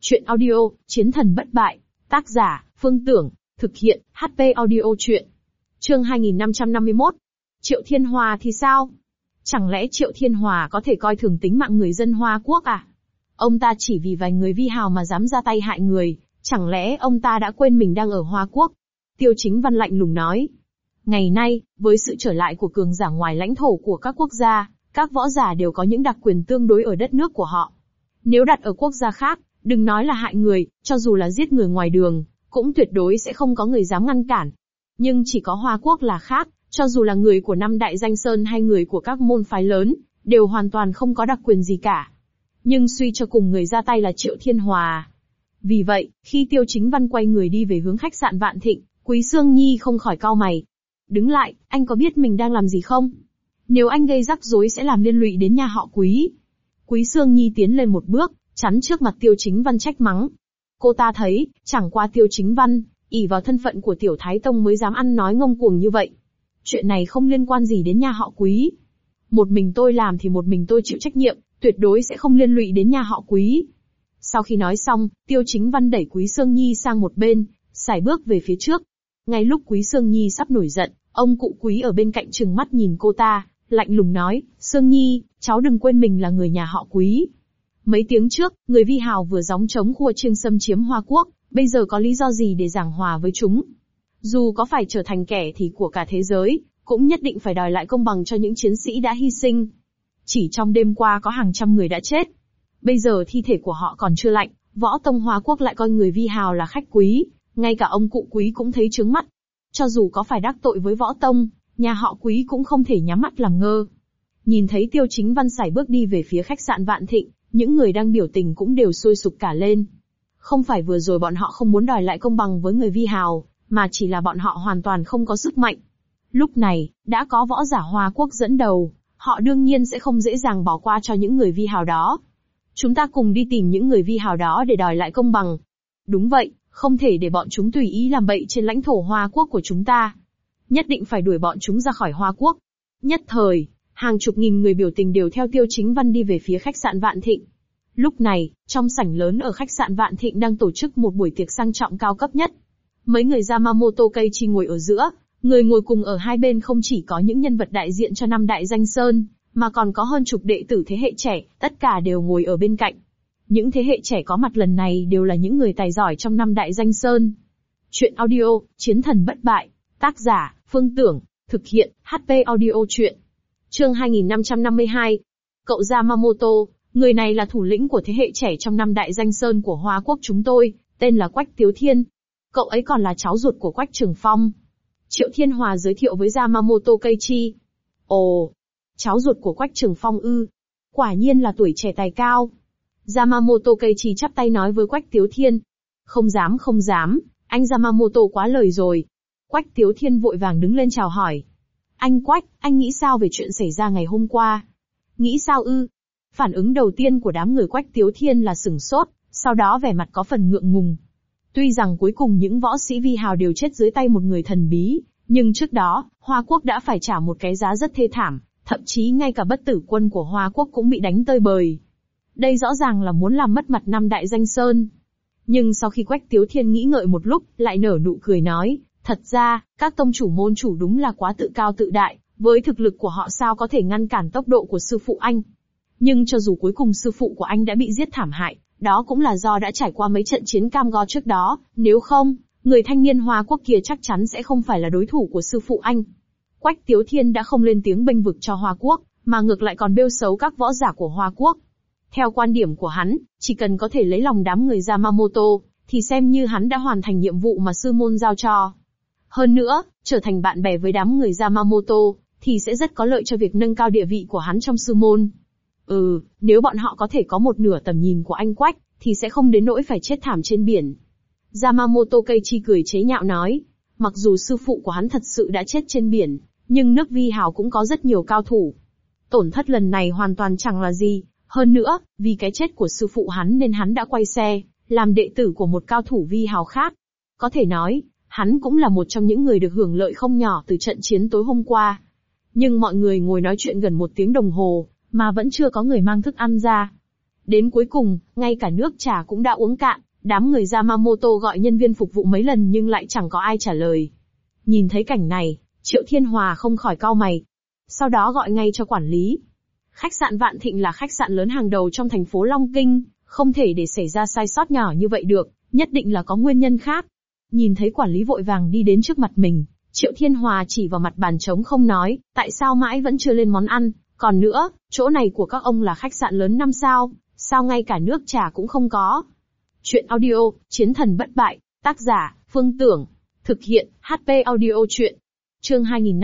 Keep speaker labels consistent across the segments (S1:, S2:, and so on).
S1: Chuyện audio, Chiến thần bất bại. Tác giả, Phương Tưởng. Thực hiện, HP Audio Chuyện. Chương 2551. Triệu Thiên Hòa thì sao? Chẳng lẽ Triệu Thiên Hòa có thể coi thường tính mạng người dân Hoa Quốc à? Ông ta chỉ vì vài người vi hào mà dám ra tay hại người, chẳng lẽ ông ta đã quên mình đang ở Hoa Quốc? Tiêu Chính Văn lạnh lùng nói. Ngày nay, với sự trở lại của cường giả ngoài lãnh thổ của các quốc gia, các võ giả đều có những đặc quyền tương đối ở đất nước của họ. Nếu đặt ở quốc gia khác, đừng nói là hại người, cho dù là giết người ngoài đường, cũng tuyệt đối sẽ không có người dám ngăn cản. Nhưng chỉ có Hoa Quốc là khác, cho dù là người của năm đại danh sơn hay người của các môn phái lớn, đều hoàn toàn không có đặc quyền gì cả. Nhưng suy cho cùng người ra tay là Triệu Thiên Hòa. Vì vậy, khi Tiêu Chính Văn quay người đi về hướng khách sạn Vạn Thịnh, Quý Sương Nhi không khỏi cau mày. Đứng lại, anh có biết mình đang làm gì không? Nếu anh gây rắc rối sẽ làm liên lụy đến nhà họ Quý. Quý Sương Nhi tiến lên một bước, chắn trước mặt Tiêu Chính Văn trách mắng. Cô ta thấy, chẳng qua Tiêu Chính Văn, ỷ vào thân phận của Tiểu Thái Tông mới dám ăn nói ngông cuồng như vậy. Chuyện này không liên quan gì đến nhà họ Quý. Một mình tôi làm thì một mình tôi chịu trách nhiệm, tuyệt đối sẽ không liên lụy đến nhà họ Quý. Sau khi nói xong, Tiêu Chính Văn đẩy Quý Sương Nhi sang một bên, sải bước về phía trước. Ngay lúc Quý Sương Nhi sắp nổi giận, ông cụ Quý ở bên cạnh trừng mắt nhìn cô ta, lạnh lùng nói, Sương Nhi, cháu đừng quên mình là người nhà họ Quý. Mấy tiếng trước, người vi hào vừa gióng trống khua chiêng xâm chiếm Hoa Quốc, bây giờ có lý do gì để giảng hòa với chúng? Dù có phải trở thành kẻ thù của cả thế giới, cũng nhất định phải đòi lại công bằng cho những chiến sĩ đã hy sinh. Chỉ trong đêm qua có hàng trăm người đã chết. Bây giờ thi thể của họ còn chưa lạnh, Võ Tông Hoa Quốc lại coi người vi hào là khách quý, ngay cả ông cụ Quý cũng thấy chướng mắt. Cho dù có phải đắc tội với Võ Tông, nhà họ Quý cũng không thể nhắm mắt làm ngơ. Nhìn thấy Tiêu Chính Văn sải bước đi về phía khách sạn Vạn Thịnh, những người đang biểu tình cũng đều sôi sục cả lên. Không phải vừa rồi bọn họ không muốn đòi lại công bằng với người vi hào, mà chỉ là bọn họ hoàn toàn không có sức mạnh. Lúc này, đã có võ giả Hoa Quốc dẫn đầu, họ đương nhiên sẽ không dễ dàng bỏ qua cho những người vi hào đó. Chúng ta cùng đi tìm những người vi hào đó để đòi lại công bằng. Đúng vậy, không thể để bọn chúng tùy ý làm bậy trên lãnh thổ Hoa Quốc của chúng ta. Nhất định phải đuổi bọn chúng ra khỏi Hoa Quốc. Nhất thời, hàng chục nghìn người biểu tình đều theo Tiêu Chính Văn đi về phía khách sạn Vạn Thịnh. Lúc này, trong sảnh lớn ở khách sạn Vạn Thịnh đang tổ chức một buổi tiệc sang trọng cao cấp nhất. Mấy người Yamamoto Keiichi ngồi ở giữa, người ngồi cùng ở hai bên không chỉ có những nhân vật đại diện cho năm đại danh sơn, mà còn có hơn chục đệ tử thế hệ trẻ, tất cả đều ngồi ở bên cạnh. Những thế hệ trẻ có mặt lần này đều là những người tài giỏi trong năm đại danh sơn. Chuyện audio, Chiến thần bất bại. Tác giả, Phương Tưởng. Thực hiện, HP Audio Chuyện. Chương 2552. Cậu Yamamoto, người này là thủ lĩnh của thế hệ trẻ trong năm đại danh sơn của Hoa Quốc chúng tôi, tên là Quách Tiếu Thiên. Cậu ấy còn là cháu ruột của Quách Trường Phong. Triệu Thiên Hòa giới thiệu với Yamamoto Keiichi. Ồ, cháu ruột của Quách Trường Phong ư? Quả nhiên là tuổi trẻ tài cao. Yamamoto Keiichi chắp tay nói với Quách Tiếu Thiên. Không dám, anh Yamamoto quá lời rồi. Quách Tiếu Thiên vội vàng đứng lên chào hỏi. Anh Quách, anh nghĩ sao về chuyện xảy ra ngày hôm qua? Nghĩ sao ư? Phản ứng đầu tiên của đám người Quách Tiếu Thiên là sửng sốt, sau đó vẻ mặt có phần ngượng ngùng. Tuy rằng cuối cùng những võ sĩ vi hào đều chết dưới tay một người thần bí, nhưng trước đó, Hoa Quốc đã phải trả một cái giá rất thê thảm, thậm chí ngay cả bất tử quân của Hoa Quốc cũng bị đánh tơi bời. Đây rõ ràng là muốn làm mất mặt năm đại danh sơn. Nhưng sau khi Quách Tiếu Thiên nghĩ ngợi một lúc, lại nở nụ cười nói, thật ra, các tông chủ môn chủ đúng là quá tự cao tự đại, với thực lực của họ sao có thể ngăn cản tốc độ của sư phụ anh. Nhưng cho dù cuối cùng sư phụ của anh đã bị giết thảm hại, đó cũng là do đã trải qua mấy trận chiến cam go trước đó, nếu không, người thanh niên Hoa Quốc kia chắc chắn sẽ không phải là đối thủ của sư phụ anh. Quách Tiếu Thiên đã không lên tiếng bênh vực cho Hoa Quốc, mà ngược lại còn bêu xấu các võ giả của Hoa Quốc. Theo quan điểm của hắn, chỉ cần có thể lấy lòng đám người Yamamoto, thì xem như hắn đã hoàn thành nhiệm vụ mà sư môn giao cho. Hơn nữa, trở thành bạn bè với đám người Yamamoto, thì sẽ rất có lợi cho việc nâng cao địa vị của hắn trong sư môn. Nếu bọn họ có thể có một nửa tầm nhìn của anh Quách, thì sẽ không đến nỗi phải chết thảm trên biển. Yamamoto Keiichi cười chế nhạo nói, mặc dù sư phụ của hắn thật sự đã chết trên biển, nhưng nước vi hào cũng có rất nhiều cao thủ. Tổn thất lần này hoàn toàn chẳng là gì, hơn nữa, vì cái chết của sư phụ hắn nên hắn đã quay xe, làm đệ tử của một cao thủ vi hào khác. Có thể nói, hắn cũng là một trong những người được hưởng lợi không nhỏ từ trận chiến tối hôm qua. Nhưng mọi người ngồi nói chuyện gần 1 tiếng đồng hồ, mà vẫn chưa có người mang thức ăn ra. Đến cuối cùng, ngay cả nước trà cũng đã uống cạn, đám người Yamamoto gọi nhân viên phục vụ mấy lần nhưng lại chẳng có ai trả lời. Nhìn thấy cảnh này, Triệu Thiên Hòa không khỏi cau mày. Sau đó gọi ngay cho quản lý. Khách sạn Vạn Thịnh là khách sạn lớn hàng đầu trong thành phố Long Kinh, không thể để xảy ra sai sót nhỏ như vậy được, nhất định là có nguyên nhân khác. Nhìn thấy quản lý vội vàng đi đến trước mặt mình, Triệu Thiên Hòa chỉ vào mặt bàn trống không nói, tại sao mãi vẫn chưa lên món ăn, còn nữa, chỗ này của các ông là khách sạn lớn 5 sao, sao ngay cả nước trà cũng không có. Chuyện audio, Chiến thần bất bại, tác giả, Phương Tưởng, thực hiện, HP audio chuyện. Chương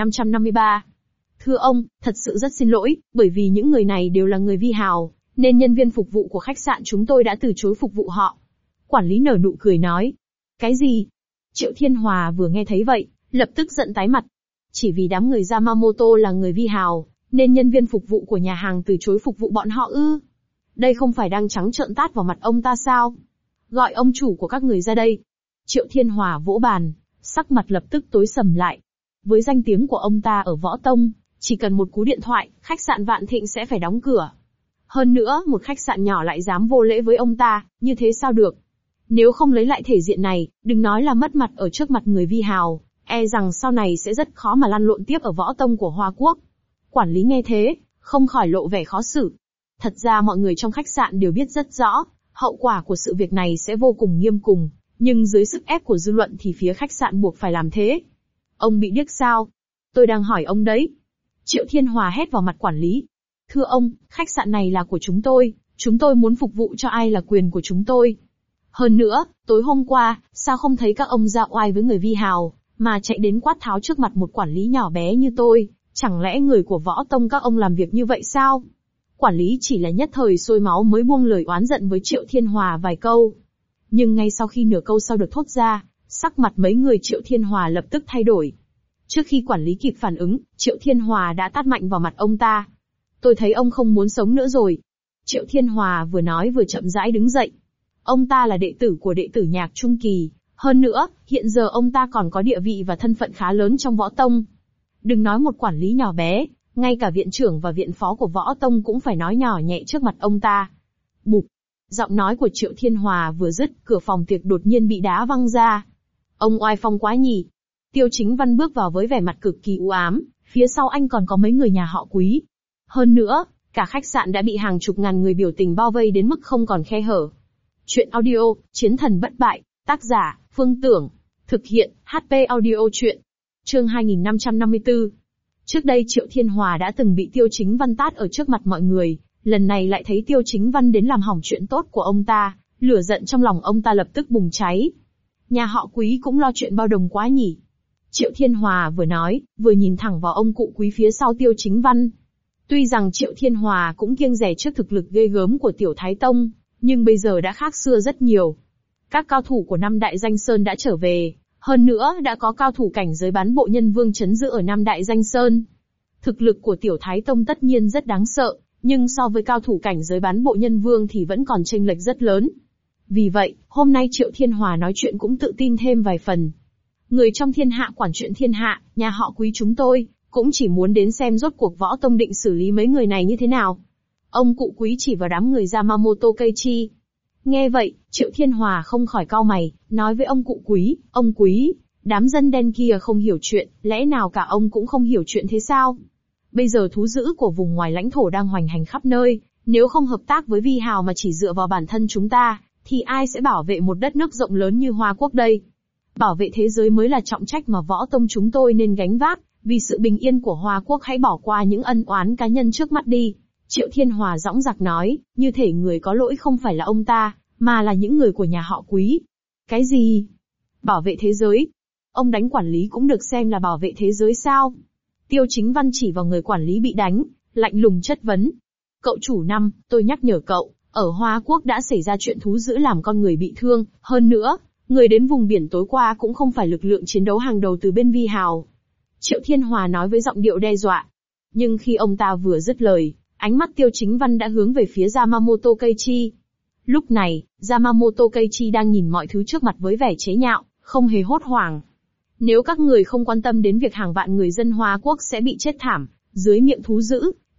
S1: 2553. Thưa ông, thật sự rất xin lỗi, bởi vì những người này đều là người vi hào, nên nhân viên phục vụ của khách sạn chúng tôi đã từ chối phục vụ họ. Quản lý nở nụ cười nói. Cái gì? Triệu Thiên Hòa vừa nghe thấy vậy, lập tức giận tái mặt. Chỉ vì đám người Yamamoto là người vi hào, nên nhân viên phục vụ của nhà hàng từ chối phục vụ bọn họ ư? Đây không phải đang trắng trợn tát vào mặt ông ta sao? Gọi ông chủ của các người ra đây. Triệu Thiên Hòa vỗ bàn, sắc mặt lập tức tối sầm lại. Với danh tiếng của ông ta ở Võ Tông, chỉ cần một cú điện thoại, khách sạn Vạn Thịnh sẽ phải đóng cửa. Hơn nữa, một khách sạn nhỏ lại dám vô lễ với ông ta, như thế sao được? Nếu không lấy lại thể diện này, đừng nói là mất mặt ở trước mặt người vi hào, e rằng sau này sẽ rất khó mà lăn lộn tiếp ở Võ Tông của Hoa Quốc. Quản lý nghe thế, không khỏi lộ vẻ khó xử. Thật ra mọi người trong khách sạn đều biết rất rõ, hậu quả của sự việc này sẽ vô cùng nghiêm khủng, nhưng dưới sức ép của dư luận thì phía khách sạn buộc phải làm thế. Ông bị điếc sao? Tôi đang hỏi ông đấy. Triệu Thiên Hòa hét vào mặt quản lý. Thưa ông, khách sạn này là của chúng tôi muốn phục vụ cho ai là quyền của chúng tôi. Hơn nữa, tối hôm qua, sao không thấy các ông ra oai với người vi hào, mà chạy đến quát tháo trước mặt một quản lý nhỏ bé như tôi, chẳng lẽ người của Võ Tông các ông làm việc như vậy sao? Quản lý chỉ là nhất thời sôi máu mới buông lời oán giận với Triệu Thiên Hòa vài câu. Nhưng ngay sau khi nửa câu sau được thốt ra, sắc mặt mấy người Triệu Thiên Hòa lập tức thay đổi. Trước khi quản lý kịp phản ứng, Triệu Thiên Hòa đã tát mạnh vào mặt ông ta. Tôi thấy ông không muốn sống nữa rồi. Triệu Thiên Hòa vừa nói vừa chậm rãi đứng dậy. Ông ta là đệ tử của đệ tử Nhạc Trung Kỳ, hơn nữa, hiện giờ ông ta còn có địa vị và thân phận khá lớn trong Võ Tông. Đừng nói một quản lý nhỏ bé, ngay cả viện trưởng và viện phó của Võ Tông cũng phải nói nhỏ nhẹ trước mặt ông ta. Bụp! Giọng nói của Triệu Thiên Hòa vừa dứt, cửa phòng tiệc đột nhiên bị đá văng ra. Ông oai phong quá nhỉ! Tiêu Chính Văn bước vào với vẻ mặt cực kỳ u ám, phía sau anh còn có mấy người nhà họ Quý. Hơn nữa, cả khách sạn đã bị hàng chục ngàn người biểu tình bao vây đến mức không còn khe hở. Chuyện audio, Chiến thần bất bại, tác giả, Phương Tưởng, thực hiện, HP audio chuyện. Chương 2554. Trước đây Triệu Thiên Hòa đã từng bị Tiêu Chính Văn tát ở trước mặt mọi người, lần này lại thấy Tiêu Chính Văn đến làm hỏng chuyện tốt của ông ta, lửa giận trong lòng ông ta lập tức bùng cháy. Nhà họ Quý cũng lo chuyện bao đồng quá nhỉ? Triệu Thiên Hòa vừa nói, vừa nhìn thẳng vào ông cụ Quý phía sau Tiêu Chính Văn. Tuy rằng Triệu Thiên Hòa cũng kiêng dè trước thực lực ghê gớm của Tiểu Thái Tông, nhưng bây giờ đã khác xưa rất nhiều. Các cao thủ của Nam Đại Danh Sơn đã trở về, hơn nữa đã có cao thủ cảnh giới bán bộ nhân vương trấn giữ ở Nam Đại Danh Sơn. Thực lực của Tiểu Thái Tông tất nhiên rất đáng sợ, nhưng so với cao thủ cảnh giới bán bộ nhân vương thì vẫn còn chênh lệch rất lớn. Vì vậy, hôm nay Triệu Thiên Hòa nói chuyện cũng tự tin thêm vài phần. Người trong thiên hạ quản chuyện thiên hạ, nhà họ Quý chúng tôi, cũng chỉ muốn đến xem rốt cuộc Võ Tông định xử lý mấy người này như thế nào. Ông cụ Quý chỉ vào đám người Yamamoto Keiichi. Nghe vậy, Triệu Thiên Hòa không khỏi cau mày, nói với ông cụ Quý, ông Quý, đám dân đen kia không hiểu chuyện, lẽ nào cả ông cũng không hiểu chuyện thế sao? Bây giờ thú dữ của vùng ngoài lãnh thổ đang hoành hành khắp nơi, nếu không hợp tác với vi hào mà chỉ dựa vào bản thân chúng ta, thì ai sẽ bảo vệ một đất nước rộng lớn như Hoa Quốc đây? Bảo vệ thế giới mới là trọng trách mà Võ Tông chúng tôi nên gánh vác, vì sự bình yên của Hoa Quốc hãy bỏ qua những ân oán cá nhân trước mắt đi. Triệu Thiên Hòa dõng dạc nói, như thể người có lỗi không phải là ông ta, mà là những người của nhà họ Quý. Cái gì? Bảo vệ thế giới? Ông đánh quản lý cũng được xem là bảo vệ thế giới sao? Tiêu Chính Văn chỉ vào người quản lý bị đánh, lạnh lùng chất vấn. Cậu chủ Năm, tôi nhắc nhở cậu, ở Hoa Quốc đã xảy ra chuyện thú dữ làm con người bị thương, hơn nữa, người đến vùng biển tối qua cũng không phải lực lượng chiến đấu hàng đầu từ bên vi hào. Triệu Thiên Hòa nói với giọng điệu đe dọa. Nhưng khi ông ta vừa dứt lời, ánh mắt Tiêu Chính Văn đã hướng về phía Yamamoto Keiichi. Lúc này, Yamamoto Keiichi đang nhìn mọi thứ trước mặt với vẻ chế nhạo, không hề hốt hoảng. Nếu các người không quan tâm đến việc hàng vạn người dân Hoa Quốc sẽ bị chết thảm dưới miệng thú dữ,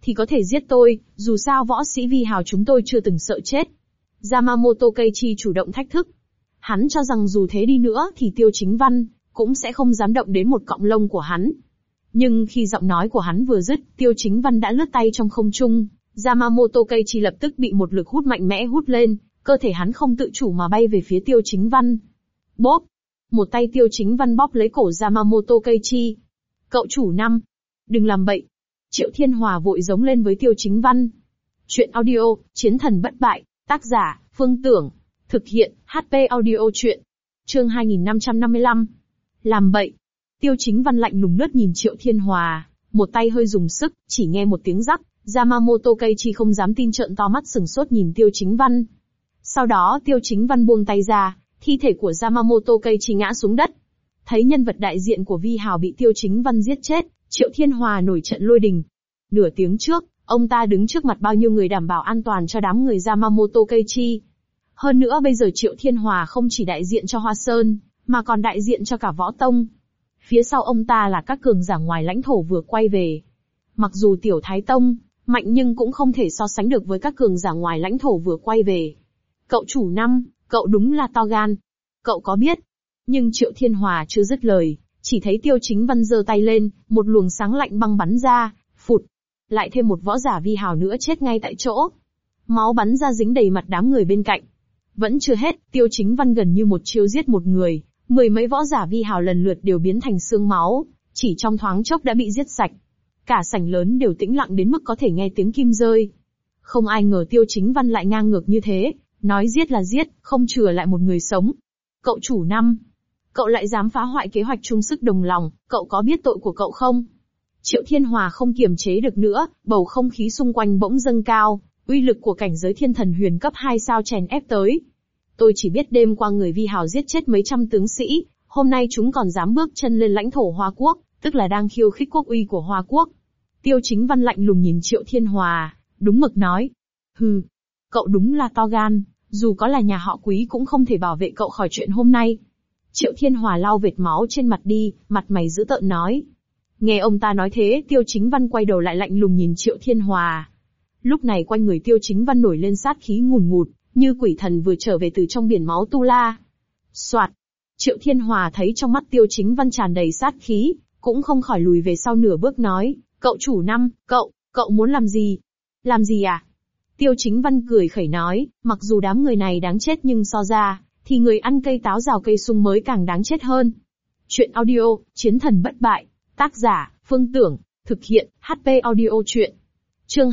S1: thì có thể giết tôi, dù sao võ sĩ vi hào chúng tôi chưa từng sợ chết. Yamamoto Keiichi chủ động thách thức. Hắn cho rằng dù thế đi nữa thì Tiêu Chính Văn cũng sẽ không dám động đến một cọng lông của hắn. Nhưng khi giọng nói của hắn vừa dứt, Tiêu Chính Văn đã lướt tay trong không trung, Yamamoto Keiichi lập tức bị một lực hút mạnh mẽ hút lên, cơ thể hắn không tự chủ mà bay về phía Tiêu Chính Văn. Bốp! Một tay Tiêu Chính Văn bóp lấy cổ Yamamoto Keiichi. Cậu chủ năm! Đừng làm bậy! Triệu Thiên Hòa vội giống lên với Tiêu Chính Văn. Chuyện audio, Chiến thần bất bại, tác giả, Phương Tưởng. Thực hiện, HP audio chuyện. Chương 2555. Làm bậy. Tiêu Chính Văn lạnh lùng lướt nhìn Triệu Thiên Hòa, một tay hơi dùng sức, chỉ nghe một tiếng rắc, Yamamoto Keiichi không dám tin trợn to mắt sừng sốt nhìn Tiêu Chính Văn. Sau đó Tiêu Chính Văn buông tay ra, thi thể của Yamamoto Keiichi ngã xuống đất. Thấy nhân vật đại diện của Vi Hào bị Tiêu Chính Văn giết chết, Triệu Thiên Hòa nổi trận lôi đình. Nửa tiếng trước, ông ta đứng trước mặt bao nhiêu người đảm bảo an toàn cho đám người Yamamoto Keiichi. Hơn nữa bây giờ Triệu Thiên Hòa không chỉ đại diện cho Hoa Sơn, mà còn đại diện cho cả Võ Tông. Phía sau ông ta là các cường giả ngoài lãnh thổ vừa quay về. Mặc dù Tiểu Thái Tông mạnh nhưng cũng không thể so sánh được với các cường giả ngoài lãnh thổ vừa quay về. Cậu chủ năm, cậu đúng là to gan. Cậu có biết? Nhưng Triệu Thiên Hòa chưa dứt lời, chỉ thấy Tiêu Chính Văn giơ tay lên, một luồng sáng lạnh băng bắn ra, phụt. Lại thêm một võ giả Vi Hào nữa chết ngay tại chỗ. Máu bắn ra dính đầy mặt đám người bên cạnh. Vẫn chưa hết, Tiêu Chính Văn gần như một chiêu giết một người, mười mấy võ giả Vi Hào lần lượt đều biến thành xương máu, chỉ trong thoáng chốc đã bị giết sạch. Cả sảnh lớn đều tĩnh lặng đến mức có thể nghe tiếng kim rơi. Không ai ngờ Tiêu Chính Văn lại ngang ngược như thế, nói giết là giết, không chừa lại một người sống. Cậu chủ năm, cậu lại dám phá hoại kế hoạch chung sức đồng lòng, cậu có biết tội của cậu không? Triệu Thiên Hòa không kiềm chế được nữa, bầu không khí xung quanh bỗng dâng cao, uy lực của cảnh giới thiên thần huyền cấp 2 sao chèn ép tới. Tôi chỉ biết đêm qua người Vi Hào giết chết mấy trăm tướng sĩ, hôm nay chúng còn dám bước chân lên lãnh thổ Hoa Quốc, tức là đang khiêu khích quốc uy của Hoa Quốc. Tiêu Chính Văn lạnh lùng nhìn Triệu Thiên Hòa, đúng mực nói. Hừ, cậu đúng là to gan, dù có là nhà họ Quý cũng không thể bảo vệ cậu khỏi chuyện hôm nay. Triệu Thiên Hòa lau vệt máu trên mặt đi, mặt mày dữ tợn nói. Nghe ông ta nói thế, Tiêu Chính Văn quay đầu lại lạnh lùng nhìn Triệu Thiên Hòa. Lúc này quanh người Tiêu Chính Văn nổi lên sát khí ngùn ngụt, như quỷ thần vừa trở về từ trong biển máu tu la. Soạt. Triệu Thiên Hòa thấy trong mắt Tiêu Chính Văn tràn đầy sát khí, cũng không khỏi lùi về sau nửa bước nói, cậu chủ năm, cậu muốn làm gì? Làm gì à? Tiêu Chính Văn cười khẩy nói, mặc dù đám người này đáng chết nhưng so ra, thì người ăn cây táo rào cây sung mới càng đáng chết hơn. Chuyện audio, Chiến thần bất bại, tác giả, Phương Tưởng, thực hiện, HP audio chuyện. Chương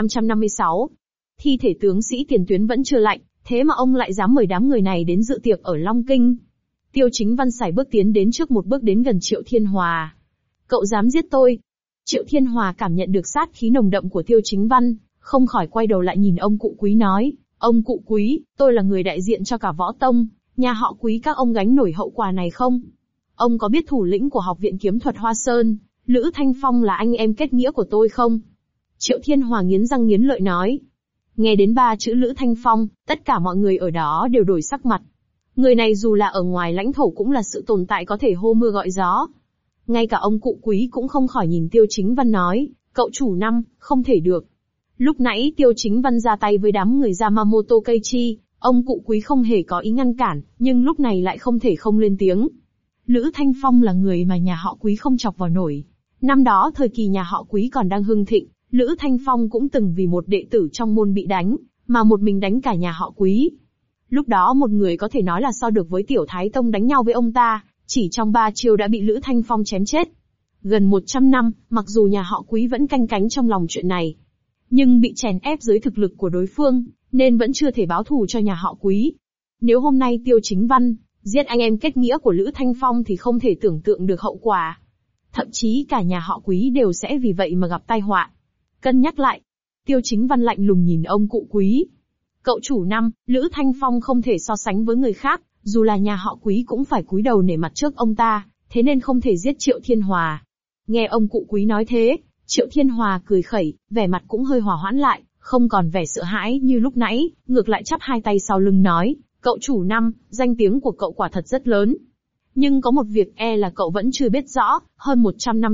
S1: 2556. Thi thể tướng sĩ tiền tuyến vẫn chưa lạnh, thế mà ông lại dám mời đám người này đến dự tiệc ở Long Kinh. Tiêu Chính Văn sải bước tiến đến trước một bước đến gần Triệu Thiên Hòa. Cậu dám giết tôi? Triệu Thiên Hòa cảm nhận được sát khí nồng đậm của Tiêu Chính Văn, không khỏi quay đầu lại nhìn ông cụ Quý nói, ông cụ Quý, tôi là người đại diện cho cả Võ Tông, nhà họ Quý các ông gánh nổi hậu quả này không? Ông có biết thủ lĩnh của Học viện Kiếm thuật Hoa Sơn, Lữ Thanh Phong là anh em kết nghĩa của tôi không? Triệu Thiên Hòa nghiến răng nghiến lợi nói. Nghe đến 3 chữ Lữ Thanh Phong, tất cả mọi người ở đó đều đổi sắc mặt. Người này dù là ở ngoài lãnh thổ cũng là sự tồn tại có thể hô mưa gọi gió. Ngay cả ông cụ Quý cũng không khỏi nhìn Tiêu Chính Văn nói, cậu chủ năm, không thể được. Lúc nãy Tiêu Chính Văn ra tay với đám người Yamamoto Keiichi, ông cụ Quý không hề có ý ngăn cản, nhưng lúc này lại không thể không lên tiếng. Lữ Thanh Phong là người mà nhà họ Quý không chọc vào nổi. Năm đó thời kỳ nhà họ Quý còn đang hưng thịnh, Lữ Thanh Phong cũng từng vì một đệ tử trong môn bị đánh, mà một mình đánh cả nhà họ Quý. Lúc đó một người có thể nói là so được với Tiểu Thái Tông đánh nhau với ông ta, chỉ trong 3 chiêu đã bị Lữ Thanh Phong chém chết. Gần 100 năm, mặc dù nhà họ Quý vẫn canh cánh trong lòng chuyện này, nhưng bị chèn ép dưới thực lực của đối phương, nên vẫn chưa thể báo thù cho nhà họ Quý. Nếu hôm nay Tiêu Chính Văn giết anh em kết nghĩa của Lữ Thanh Phong thì không thể tưởng tượng được hậu quả. Thậm chí cả nhà họ Quý đều sẽ vì vậy mà gặp tai họa. Cân nhắc lại, Tiêu Chính Văn lạnh lùng nhìn ông cụ Quý. Cậu chủ năm, Lữ Thanh Phong không thể so sánh với người khác, dù là nhà họ Quý cũng phải cúi đầu nể mặt trước ông ta, thế nên không thể giết Triệu Thiên Hòa. Nghe ông cụ Quý nói thế, Triệu Thiên Hòa cười khẩy, vẻ mặt cũng hơi hòa hoãn lại, không còn vẻ sợ hãi như lúc nãy, ngược lại chắp hai tay sau lưng nói, cậu chủ năm, danh tiếng của cậu quả thật rất lớn. Nhưng có một việc là cậu vẫn chưa biết rõ, hơn 100 năm trước,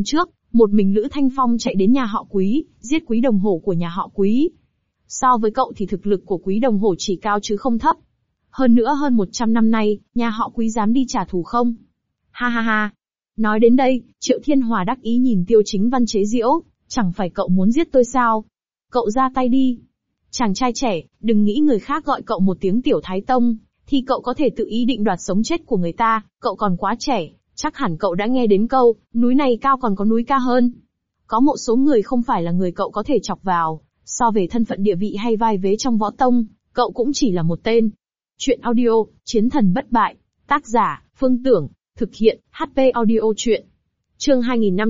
S1: Một mình Lữ Thanh Phong chạy đến nhà họ Quý, giết Quý Đồng Hổ của nhà họ Quý. So với cậu thì thực lực của Quý Đồng Hổ chỉ cao chứ không thấp. Hơn nữa hơn 100 năm nay, nhà họ Quý dám đi trả thù không? Ha ha ha. Nói đến đây, Triệu Thiên Hòa đắc ý nhìn Tiêu Chính Văn chế giễu, chẳng phải cậu muốn giết tôi sao? Cậu ra tay đi. Chàng trai trẻ, đừng nghĩ người khác gọi cậu một tiếng Tiểu Thái Tông, thì cậu có thể tự ý định đoạt sống chết của người ta, cậu còn quá trẻ, chắc hẳn cậu đã nghe đến câu, núi này cao còn có núi cao hơn. Có một số người không phải là người cậu có thể chọc vào, so về thân phận địa vị hay vai vế trong võ tông, cậu cũng chỉ là một tên. Chuyện audio, Chiến thần bất bại, tác giả, Phương Tưởng, thực hiện, HP audio chuyện. Chương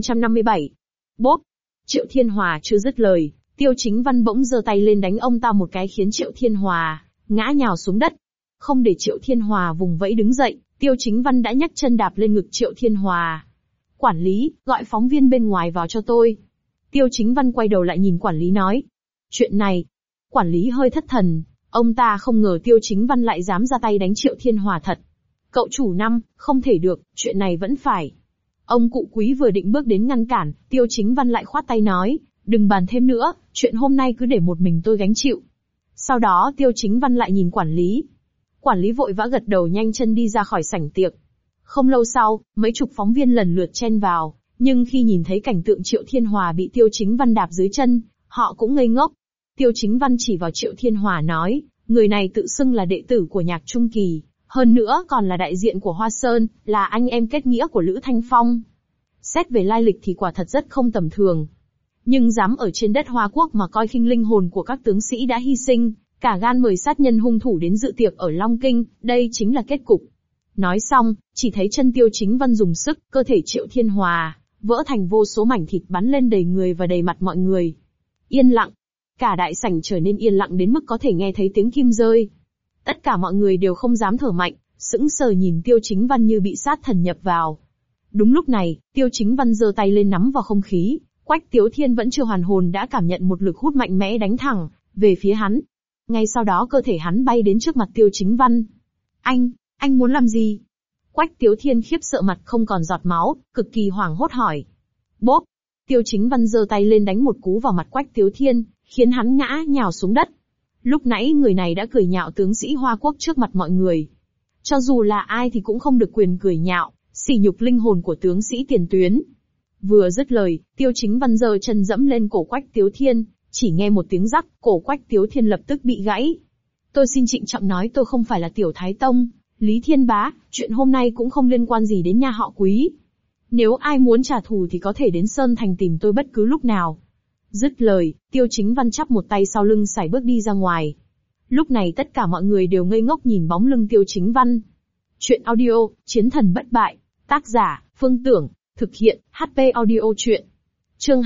S1: 2557. Bốp. Triệu Thiên Hòa chưa dứt lời, Tiêu Chính Văn bỗng giơ tay lên đánh ông ta một cái khiến Triệu Thiên Hòa ngã nhào xuống đất. Không để Triệu Thiên Hòa vùng vẫy đứng dậy, Tiêu Chính Văn đã nhấc chân đạp lên ngực Triệu Thiên Hòa. Quản lý, gọi phóng viên bên ngoài vào cho tôi. Tiêu Chính Văn quay đầu lại nhìn quản lý nói. Chuyện này, quản lý hơi thất thần, ông ta không ngờ Tiêu Chính Văn lại dám ra tay đánh Triệu Thiên Hòa thật. Cậu chủ năm, không thể được, chuyện này vẫn phải. Ông cụ Quý vừa định bước đến ngăn cản, Tiêu Chính Văn lại khoát tay nói, đừng bàn thêm nữa, chuyện hôm nay cứ để một mình tôi gánh chịu. Sau đó Tiêu Chính Văn lại nhìn quản lý. Quản lý vội vã gật đầu nhanh chân đi ra khỏi sảnh tiệc. Không lâu sau, mấy chục phóng viên lần lượt chen vào, nhưng khi nhìn thấy cảnh tượng Triệu Thiên Hòa bị Tiêu Chính Văn đạp dưới chân, họ cũng ngây ngốc. Tiêu Chính Văn chỉ vào Triệu Thiên Hòa nói, người này tự xưng là đệ tử của Nhạc Trung Kỳ, hơn nữa còn là đại diện của Hoa Sơn, là anh em kết nghĩa của Lữ Thanh Phong. Xét về lai lịch thì quả thật rất không tầm thường. Nhưng dám ở trên đất Hoa Quốc mà coi khinh linh hồn của các tướng sĩ đã hy sinh, cả gan mời sát nhân hung thủ đến dự tiệc ở Long Kinh, đây chính là kết cục. Nói xong, chỉ thấy chân Tiêu Chính Văn dùng sức, cơ thể Triệu Thiên Hòa vỡ thành vô số mảnh thịt bắn lên đầy người và đầy mặt mọi người. Yên lặng. Cả đại sảnh trở nên yên lặng đến mức có thể nghe thấy tiếng kim rơi. Tất cả mọi người đều không dám thở mạnh, sững sờ nhìn Tiêu Chính Văn như bị sát thần nhập vào. Đúng lúc này, Tiêu Chính Văn giơ tay lên nắm vào không khí, Quách Tiếu Thiên vẫn chưa hoàn hồn đã cảm nhận một lực hút mạnh mẽ đánh thẳng về phía hắn. Ngay sau đó cơ thể hắn bay đến trước mặt Tiêu Chính Văn. Anh muốn làm gì? Quách Tiếu Thiên khiếp sợ mặt không còn giọt máu, cực kỳ hoảng hốt hỏi. Bốp! Tiêu Chính Văn giơ tay lên đánh một cú vào mặt Quách Tiếu Thiên, khiến hắn ngã nhào xuống đất. Lúc nãy người này đã cười nhạo tướng sĩ Hoa Quốc trước mặt mọi người. Cho dù là ai thì cũng không được quyền cười nhạo, sỉ nhục linh hồn của tướng sĩ tiền tuyến. Vừa dứt lời, Tiêu Chính Văn giơ chân dẫm lên cổ Quách Tiếu Thiên, chỉ nghe một tiếng rắc, cổ Quách Tiếu Thiên lập tức bị gãy. Tôi xin trịnh trọng nói tôi không phải là Tiểu Thái Tông, Lý Thiên Bá, chuyện hôm nay cũng không liên quan gì đến nhà họ Quý. Nếu ai muốn trả thù thì có thể đến Sơn Thành tìm tôi bất cứ lúc nào. Dứt lời, Tiêu Chính Văn chắp một tay sau lưng sải bước đi ra ngoài. Lúc này tất cả mọi người đều ngây ngốc nhìn bóng lưng Tiêu Chính Văn. Chuyện audio, Chiến thần bất bại, tác giả, Phương Tưởng, thực hiện, HP audio chuyện. Chương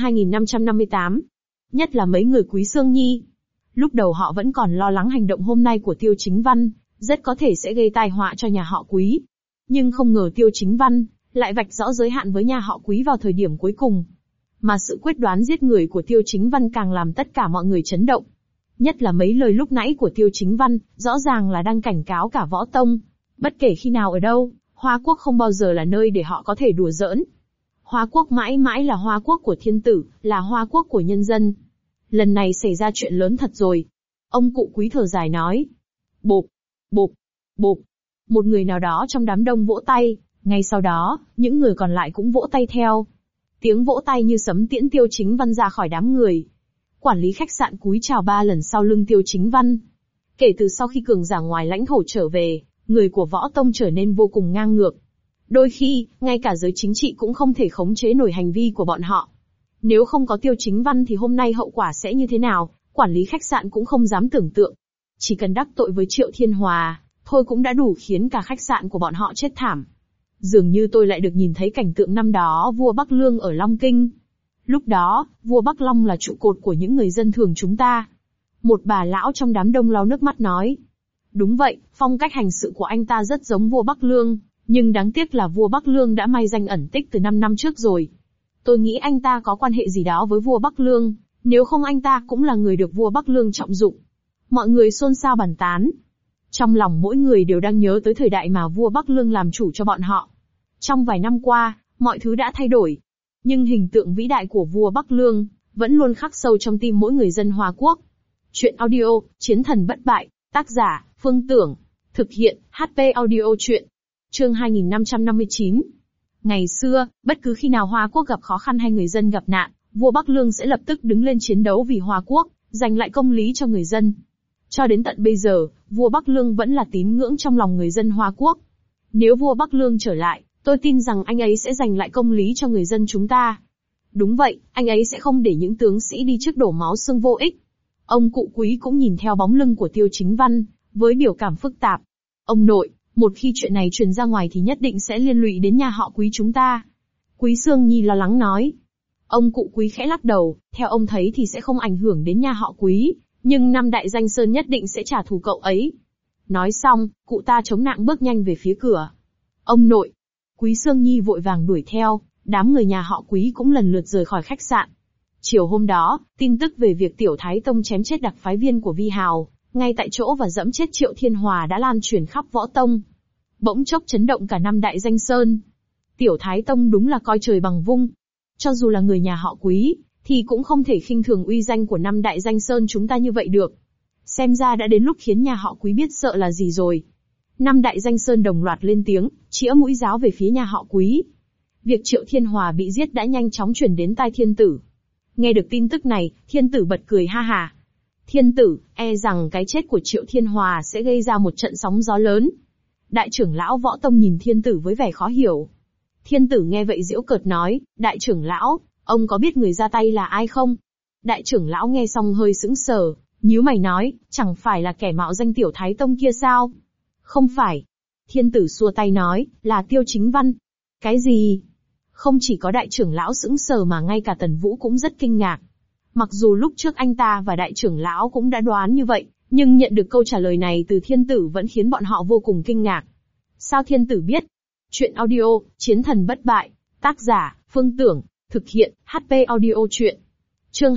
S1: 2558. Nhất là mấy người Quý Sương Nhi. Lúc đầu họ vẫn còn lo lắng hành động hôm nay của Tiêu Chính Văn, rất có thể sẽ gây tai họa cho nhà họ Quý. Nhưng không ngờ Tiêu Chính Văn lại vạch rõ giới hạn với nhà họ Quý vào thời điểm cuối cùng. Mà sự quyết đoán giết người của Tiêu Chính Văn càng làm tất cả mọi người chấn động. Nhất là mấy lời lúc nãy của Tiêu Chính Văn, rõ ràng là đang cảnh cáo cả võ tông. Bất kể khi nào ở đâu, Hoa Quốc không bao giờ là nơi để họ có thể đùa giỡn. Hoa Quốc mãi mãi là Hoa Quốc của thiên tử, là Hoa Quốc của nhân dân. Lần này xảy ra chuyện lớn thật rồi. Ông cụ Quý thở dài nói. Bộp, bộp, bộp. Một người nào đó trong đám đông vỗ tay, ngay sau đó, những người còn lại cũng vỗ tay theo. Tiếng vỗ tay như sấm tiễn Tiêu Chính Văn ra khỏi đám người. Quản lý khách sạn cúi chào 3 lần sau lưng Tiêu Chính Văn. Kể từ sau khi cường giả ngoài lãnh thổ trở về, người của võ tông trở nên vô cùng ngang ngược. Đôi khi, ngay cả giới chính trị cũng không thể khống chế nổi hành vi của bọn họ. Nếu không có Tiêu Chính Văn thì hôm nay hậu quả sẽ như thế nào, quản lý khách sạn cũng không dám tưởng tượng. Chỉ cần đắc tội với Triệu Thiên Hòa, thôi cũng đã đủ khiến cả khách sạn của bọn họ chết thảm. Dường như tôi lại được nhìn thấy cảnh tượng năm đó vua Bắc Lương ở Long Kinh. Lúc đó, vua Bắc Long là trụ cột của những người dân thường chúng ta. Một bà lão trong đám đông lau nước mắt nói. Đúng vậy, phong cách hành sự của anh ta rất giống vua Bắc Lương, nhưng đáng tiếc là vua Bắc Lương đã mai danh ẩn tích từ 5 năm trước rồi. Tôi nghĩ anh ta có quan hệ gì đó với vua Bắc Lương, nếu không anh ta cũng là người được vua Bắc Lương trọng dụng. Mọi người xôn xao bàn tán. Trong lòng mỗi người đều đang nhớ tới thời đại mà vua Bắc Lương làm chủ cho bọn họ. Trong vài năm qua, mọi thứ đã thay đổi. Nhưng hình tượng vĩ đại của vua Bắc Lương vẫn luôn khắc sâu trong tim mỗi người dân Hoa Quốc. Chuyện audio, Chiến thần bất bại, tác giả, Phương Tưởng, thực hiện, HP Audio Chuyện. Chương 2559. Ngày xưa, bất cứ khi nào Hoa Quốc gặp khó khăn hay người dân gặp nạn, vua Bắc Lương sẽ lập tức đứng lên chiến đấu vì Hoa Quốc, giành lại công lý cho người dân. Cho đến tận bây giờ, vua Bắc Lương vẫn là tín ngưỡng trong lòng người dân Hoa Quốc. Nếu vua Bắc Lương trở lại, tôi tin rằng anh ấy sẽ giành lại công lý cho người dân chúng ta. Đúng vậy, anh ấy sẽ không để những tướng sĩ đi trước đổ máu xương vô ích. Ông Cụ Quý cũng nhìn theo bóng lưng của Tiêu Chính Văn, với biểu cảm phức tạp. Ông nội, một khi chuyện này truyền ra ngoài thì nhất định sẽ liên lụy đến nhà họ Quý chúng ta. Quý Sương Nhi lo lắng nói. Ông Cụ Quý khẽ lắc đầu, theo ông thấy thì sẽ không ảnh hưởng đến nhà họ Quý, nhưng năm đại danh sơn nhất định sẽ trả thù cậu ấy. Nói xong, cụ ta chống nạng bước nhanh về phía cửa. Ông nội. Quý Sương Nhi vội vàng đuổi theo, đám người nhà họ Quý cũng lần lượt rời khỏi khách sạn. Chiều hôm đó, tin tức về việc Tiểu Thái Tông chém chết đặc phái viên của Vi Hào, ngay tại chỗ và dẫm chết Triệu Thiên Hòa đã lan truyền khắp võ tông. Bỗng chốc chấn động cả năm đại danh sơn. Tiểu Thái Tông đúng là coi trời bằng vung. Cho dù là người nhà họ Quý, thì cũng không thể khinh thường uy danh của năm đại danh sơn chúng ta như vậy được. Xem ra đã đến lúc khiến nhà họ Quý biết sợ là gì rồi. Năm đại danh sơn đồng loạt lên tiếng, chĩa mũi giáo về phía nhà họ Quý. Việc Triệu Thiên Hòa bị giết đã nhanh chóng truyền đến tai Thiên Tử. Nghe được tin tức này, Thiên Tử bật cười ha hả. Thiên Tử, e rằng cái chết của Triệu Thiên Hòa sẽ gây ra một trận sóng gió lớn. Đại trưởng lão Võ Tông nhìn Thiên Tử với vẻ khó hiểu. Thiên Tử nghe vậy giễu cợt nói, Đại trưởng lão, ông có biết người ra tay là ai không? Đại trưởng lão nghe xong hơi sững sờ, nhíu mày nói, chẳng phải là kẻ mạo danh Tiểu Thái Tông kia sao? Không phải. Thiên Tử xua tay nói, là Tiêu Chính Văn. Cái gì? Không chỉ có đại trưởng lão sững sờ mà ngay cả Tần Vũ cũng rất kinh ngạc. Mặc dù lúc trước anh ta và đại trưởng lão cũng đã đoán như vậy, nhưng nhận được câu trả lời này từ Thiên Tử vẫn khiến bọn họ vô cùng kinh ngạc. Sao Thiên Tử biết? Chuyện audio, Chiến thần bất bại, tác giả, Phương Tưởng, thực hiện, HP Audio Chuyện. Chương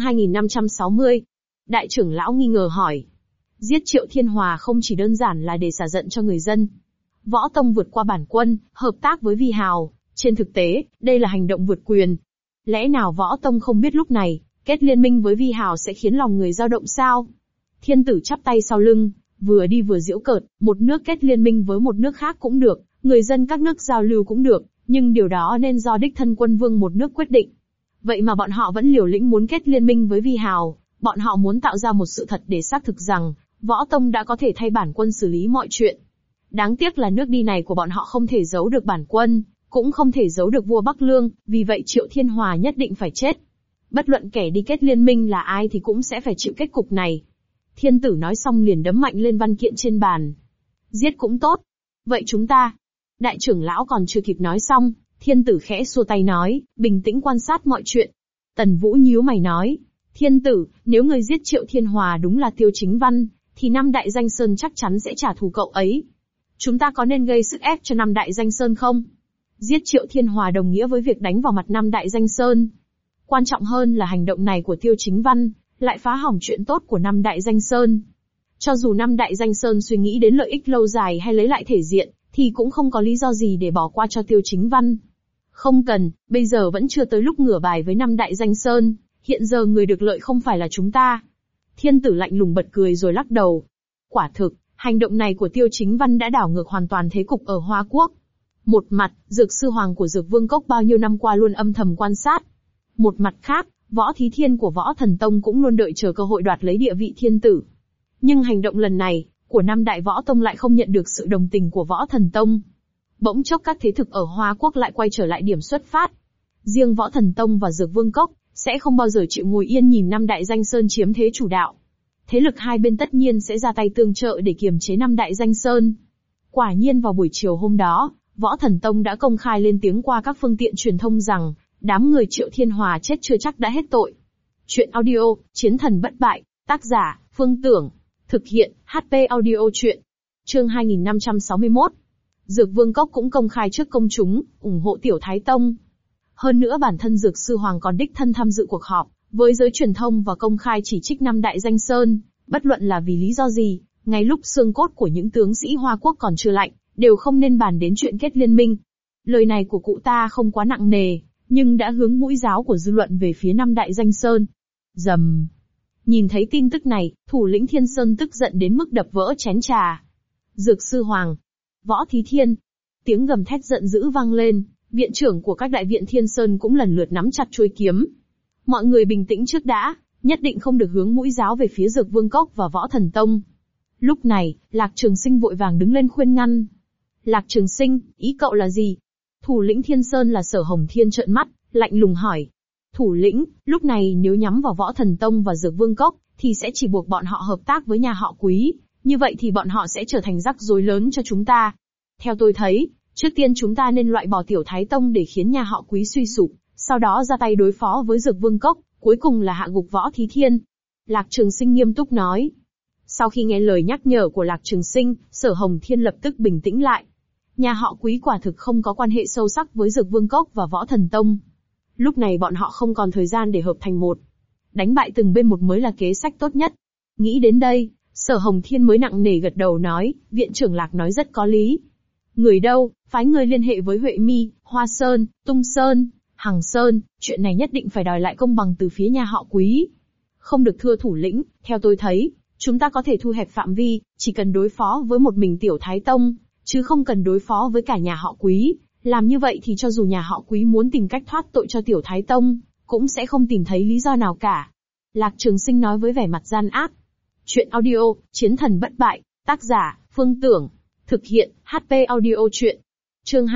S1: 2560. Đại trưởng lão nghi ngờ hỏi. Giết Triệu Thiên Hòa không chỉ đơn giản là để xả giận cho người dân. Võ Tông vượt qua bản quân, hợp tác với Vi Hào, trên thực tế, đây là hành động vượt quyền. Lẽ nào Võ Tông không biết lúc này, kết liên minh với Vi Hào sẽ khiến lòng người dao động sao? Thiên Tử chắp tay sau lưng, vừa đi vừa giễu cợt, một nước kết liên minh với một nước khác cũng được, người dân các nước giao lưu cũng được, nhưng điều đó nên do đích thân quân vương một nước quyết định. Vậy mà bọn họ vẫn liều lĩnh muốn kết liên minh với Vi Hào, bọn họ muốn tạo ra một sự thật để xác thực rằng, Võ Tông đã có thể thay bản quân xử lý mọi chuyện. Đáng tiếc là nước đi này của bọn họ không thể giấu được bản quân, cũng không thể giấu được vua Bắc Lương, vì vậy Triệu Thiên Hòa nhất định phải chết. Bất luận kẻ đi kết liên minh là ai thì cũng sẽ phải chịu kết cục này. Thiên Tử nói xong liền đấm mạnh lên văn kiện trên bàn. Giết cũng tốt. Vậy chúng ta... Đại trưởng lão còn chưa kịp nói xong, Thiên Tử khẽ xua tay nói, bình tĩnh quan sát mọi chuyện. Tần Vũ nhíu mày nói, Thiên Tử, nếu người giết Triệu Thiên Hòa đúng là Tiêu Chính Văn, thì năm đại danh sơn chắc chắn sẽ trả thù cậu ấy. Chúng ta có nên gây sức ép cho năm đại danh sơn không? Giết Triệu Thiên Hòa đồng nghĩa với việc đánh vào mặt năm đại danh sơn. Quan trọng hơn là hành động này của Tiêu Chính Văn, lại phá hỏng chuyện tốt của năm đại danh sơn. Cho dù năm đại danh sơn suy nghĩ đến lợi ích lâu dài hay lấy lại thể diện, thì cũng không có lý do gì để bỏ qua cho Tiêu Chính Văn. Không cần, bây giờ vẫn chưa tới lúc ngửa bài với năm đại danh sơn, hiện giờ người được lợi không phải là chúng ta. Thiên Tử lạnh lùng bật cười rồi lắc đầu. Quả thực, hành động này của Tiêu Chính Văn đã đảo ngược hoàn toàn thế cục ở Hoa Quốc. Một mặt, Dược Sư Hoàng của Dược Vương Cốc bao nhiêu năm qua luôn âm thầm quan sát. Một mặt khác, Võ Thí Thiên của Võ Thần Tông cũng luôn đợi chờ cơ hội đoạt lấy địa vị thiên tử. Nhưng hành động lần này, của năm đại Võ Tông lại không nhận được sự đồng tình của Võ Thần Tông. Bỗng chốc các thế lực ở Hoa Quốc lại quay trở lại điểm xuất phát. Riêng Võ Thần Tông và Dược Vương Cốc, sẽ không bao giờ chịu ngồi yên nhìn năm đại danh sơn chiếm thế chủ đạo. Thế lực hai bên tất nhiên sẽ ra tay tương trợ để kiềm chế năm đại danh sơn. Quả nhiên vào buổi chiều hôm đó, Võ Thần Tông đã công khai lên tiếng qua các phương tiện truyền thông rằng, đám người Triệu Thiên Hòa chết chưa chắc đã hết tội. Chuyện audio, Chiến thần bất bại, tác giả, Phương Tưởng, thực hiện, HP Audio Chuyện. Chương 2561. Dược Vương Cốc cũng công khai trước công chúng, ủng hộ Tiểu Thái Tông. Hơn nữa bản thân Dược Sư Hoàng còn đích thân tham dự cuộc họp, với giới truyền thông và công khai chỉ trích năm đại danh sơn, bất luận là vì lý do gì, ngay lúc xương cốt của những tướng sĩ Hoa Quốc còn chưa lạnh, đều không nên bàn đến chuyện kết liên minh. Lời này của cụ ta không quá nặng nề, nhưng đã hướng mũi giáo của dư luận về phía năm đại danh sơn. Rầm. Nhìn thấy tin tức này, thủ lĩnh Thiên Sơn tức giận đến mức đập vỡ chén trà. Dược sư Hoàng, Võ Thí Thiên. Tiếng gầm thét giận dữ vang lên, viện trưởng của các đại viện Thiên Sơn cũng lần lượt nắm chặt chuôi kiếm. Mọi người bình tĩnh trước đã, nhất định không được hướng mũi giáo về phía Dược Vương Cốc và Võ Thần Tông. Lúc này, Lạc Trường Sinh vội vàng đứng lên khuyên ngăn. Lạc Trường Sinh, ý cậu là gì? Thủ lĩnh Thiên Sơn là Sở Hồng Thiên trợn mắt, lạnh lùng hỏi. Thủ lĩnh, lúc này nếu nhắm vào Võ Thần Tông và Dược Vương Cốc, thì sẽ chỉ buộc bọn họ hợp tác với nhà họ Quý, như vậy thì bọn họ sẽ trở thành rắc rối lớn cho chúng ta. Theo tôi thấy, trước tiên chúng ta nên loại bỏ Tiểu Thái Tông để khiến nhà họ Quý suy sụp, sau đó ra tay đối phó với Dược Vương Cốc, cuối cùng là hạ gục Võ Thí Thiên. Lạc Trường Sinh nghiêm túc nói. Sau khi nghe lời nhắc nhở của Lạc Trường Sinh, Sở Hồng Thiên lập tức bình tĩnh lại. Nhà họ Quý quả thực không có quan hệ sâu sắc với Dược Vương Cốc và Võ Thần Tông. Lúc này bọn họ không còn thời gian để hợp thành một. Đánh bại từng bên một mới là kế sách tốt nhất. Nghĩ đến đây, Sở Hồng Thiên mới nặng nề gật đầu nói, viện trưởng Lạc nói rất có lý. Người đâu, phái người liên hệ với Huệ Mi, Hoa Sơn, Tung Sơn, Hằng Sơn, chuyện này nhất định phải đòi lại công bằng từ phía nhà họ Quý. Không được thưa thủ lĩnh, theo tôi thấy, chúng ta có thể thu hẹp phạm vi, chỉ cần đối phó với một mình Tiểu Thái Tông, chứ không cần đối phó với cả nhà họ Quý. Làm như vậy thì cho dù nhà họ Quý muốn tìm cách thoát tội cho Tiểu Thái Tông, cũng sẽ không tìm thấy lý do nào cả. Lạc Trường Sinh nói với vẻ mặt gian ác. Chuyện audio, Chiến thần bất bại, tác giả, Phương Tưởng. Thực hiện, HP audio chuyện. Chương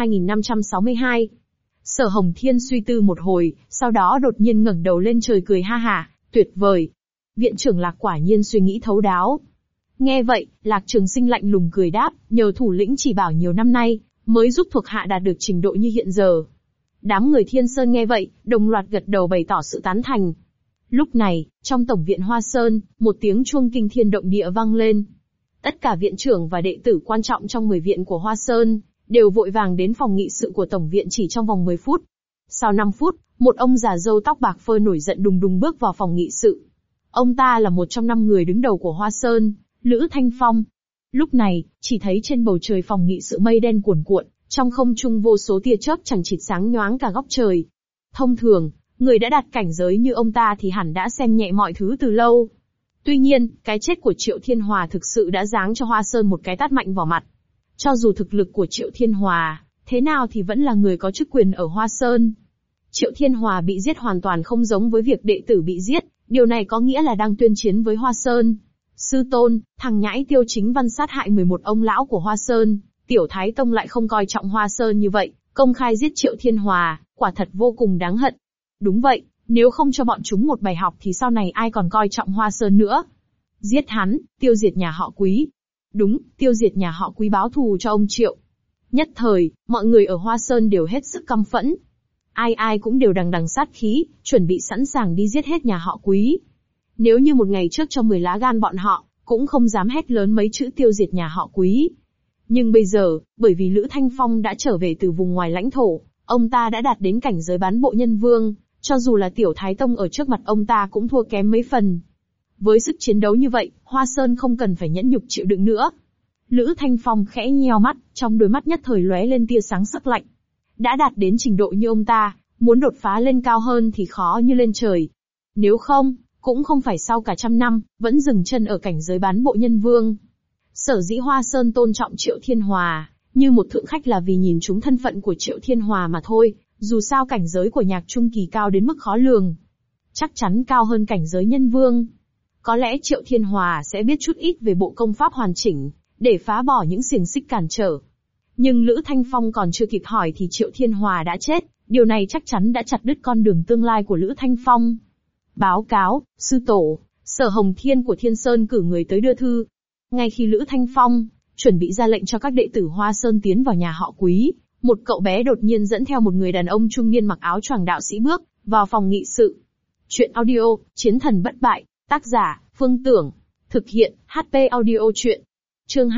S1: 2562. Sở Hồng Thiên suy tư một hồi, sau đó đột nhiên ngẩng đầu lên trời cười ha hả, tuyệt vời. Viện trưởng Lạc quả nhiên suy nghĩ thấu đáo. Nghe vậy, Lạc Trường Sinh lạnh lùng cười đáp, nhờ thủ lĩnh chỉ bảo nhiều năm nay, mới giúp thuộc hạ đạt được trình độ như hiện giờ. Đám người Thiên Sơn nghe vậy, đồng loạt gật đầu bày tỏ sự tán thành. Lúc này, trong tổng viện Hoa Sơn, một tiếng chuông kinh thiên động địa vang lên. Tất cả viện trưởng và đệ tử quan trọng trong 10 viện của Hoa Sơn, đều vội vàng đến phòng nghị sự của tổng viện chỉ trong vòng 10 phút. Sau 5 phút, một ông già râu tóc bạc phơ nổi giận đùng đùng bước vào phòng nghị sự. Ông ta là một trong 5 người đứng đầu của Hoa Sơn, Lữ Thanh Phong. Lúc này, chỉ thấy trên bầu trời phòng nghị sự mây đen cuồn cuộn, trong không trung vô số tia chớp chằng chịt sáng nhoáng cả góc trời. Thông thường, người đã đạt cảnh giới như ông ta thì hẳn đã xem nhẹ mọi thứ từ lâu. Tuy nhiên, cái chết của Triệu Thiên Hòa thực sự đã giáng cho Hoa Sơn một cái tát mạnh vào mặt. Cho dù thực lực của Triệu Thiên Hòa, thế nào thì vẫn là người có chức quyền ở Hoa Sơn. Triệu Thiên Hòa bị giết hoàn toàn không giống với việc đệ tử bị giết, điều này có nghĩa là đang tuyên chiến với Hoa Sơn. Sư tôn, thằng nhãi Tiêu Chính Văn sát hại 11 ông lão của Hoa Sơn, Tiểu Thái Tông lại không coi trọng Hoa Sơn như vậy, công khai giết Triệu Thiên Hòa, quả thật vô cùng đáng hận. Đúng vậy, nếu không cho bọn chúng một bài học thì sau này ai còn coi trọng Hoa Sơn nữa. Giết hắn, tiêu diệt nhà họ Quý. Đúng, tiêu diệt nhà họ Quý báo thù cho ông Triệu. Nhất thời, mọi người ở Hoa Sơn đều hết sức căm phẫn. Ai ai cũng đều đằng đằng sát khí, chuẩn bị sẵn sàng đi giết hết nhà họ Quý. Nếu như một ngày trước cho 10 lá gan bọn họ, cũng không dám hét lớn mấy chữ tiêu diệt nhà họ Quý. Nhưng bây giờ, bởi vì Lữ Thanh Phong đã trở về từ vùng ngoài lãnh thổ, ông ta đã đạt đến cảnh giới bán bộ nhân vương, cho dù là Tiểu Thái Tông ở trước mặt ông ta cũng thua kém mấy phần. Với sức chiến đấu như vậy, Hoa Sơn không cần phải nhẫn nhục chịu đựng nữa. Lữ Thanh Phong khẽ nheo mắt, trong đôi mắt nhất thời lóe lên tia sáng sắc lạnh. Đã đạt đến trình độ như ông ta, muốn đột phá lên cao hơn thì khó như lên trời. Nếu không, cũng không phải sau cả trăm năm, vẫn dừng chân ở cảnh giới bán bộ nhân vương. Sở dĩ Hoa Sơn tôn trọng Triệu Thiên Hòa, như một thượng khách là vì nhìn trúng thân phận của Triệu Thiên Hòa mà thôi, dù sao cảnh giới của Nhạc Trung Kỳ cao đến mức khó lường. Chắc chắn cao hơn cảnh giới nhân vương. Có lẽ Triệu Thiên Hòa sẽ biết chút ít về bộ công pháp hoàn chỉnh, để phá bỏ những xiềng xích cản trở. Nhưng Lữ Thanh Phong còn chưa kịp hỏi thì Triệu Thiên Hòa đã chết, điều này chắc chắn đã chặt đứt con đường tương lai của Lữ Thanh Phong. Báo cáo, sư tổ, Sở Hồng Thiên của Thiên Sơn cử người tới đưa thư. Ngay khi Lữ Thanh Phong chuẩn bị ra lệnh cho các đệ tử Hoa Sơn tiến vào nhà họ Quý, một cậu bé đột nhiên dẫn theo một người đàn ông trung niên mặc áo choàng đạo sĩ bước vào phòng nghị sự. Chuyện audio, Chiến thần bất bại, tác giả, Phương Tưởng. Thực hiện, HP audio chuyện. Chương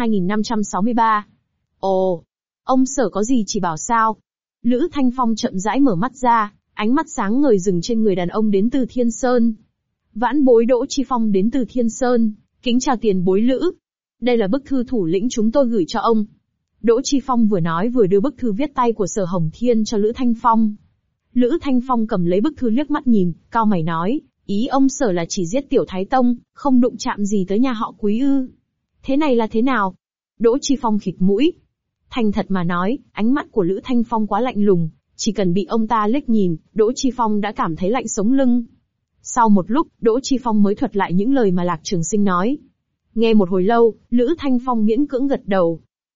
S1: 2563. Ồ, ông Sở có gì chỉ bảo sao? Lữ Thanh Phong chậm rãi mở mắt ra, ánh mắt sáng ngời dừng trên người đàn ông đến từ Thiên Sơn. Vãn bối Đỗ Chi Phong đến từ Thiên Sơn, kính chào tiền bối Lữ. Đây là bức thư thủ lĩnh chúng tôi gửi cho ông. Đỗ Chi Phong vừa nói vừa đưa bức thư viết tay của Sở Hồng Thiên cho Lữ Thanh Phong. Lữ Thanh Phong cầm lấy bức thư liếc mắt nhìn, cau mày nói, ý ông Sở là chỉ giết Tiểu Thái Tông, không đụng chạm gì tới nhà họ Quý ư? Thế này là thế nào? Đỗ Chi Phong khịt mũi. Thành thật mà nói, ánh mắt của Lữ Thanh Phong quá lạnh lùng, chỉ cần bị ông ta liếc nhìn, Đỗ Chi Phong đã cảm thấy lạnh sống lưng. Sau một lúc, Đỗ Chi Phong mới thuật lại những lời mà Lạc Trường Sinh nói. Nghe một hồi lâu, Lữ Thanh Phong miễn cưỡng gật đầu.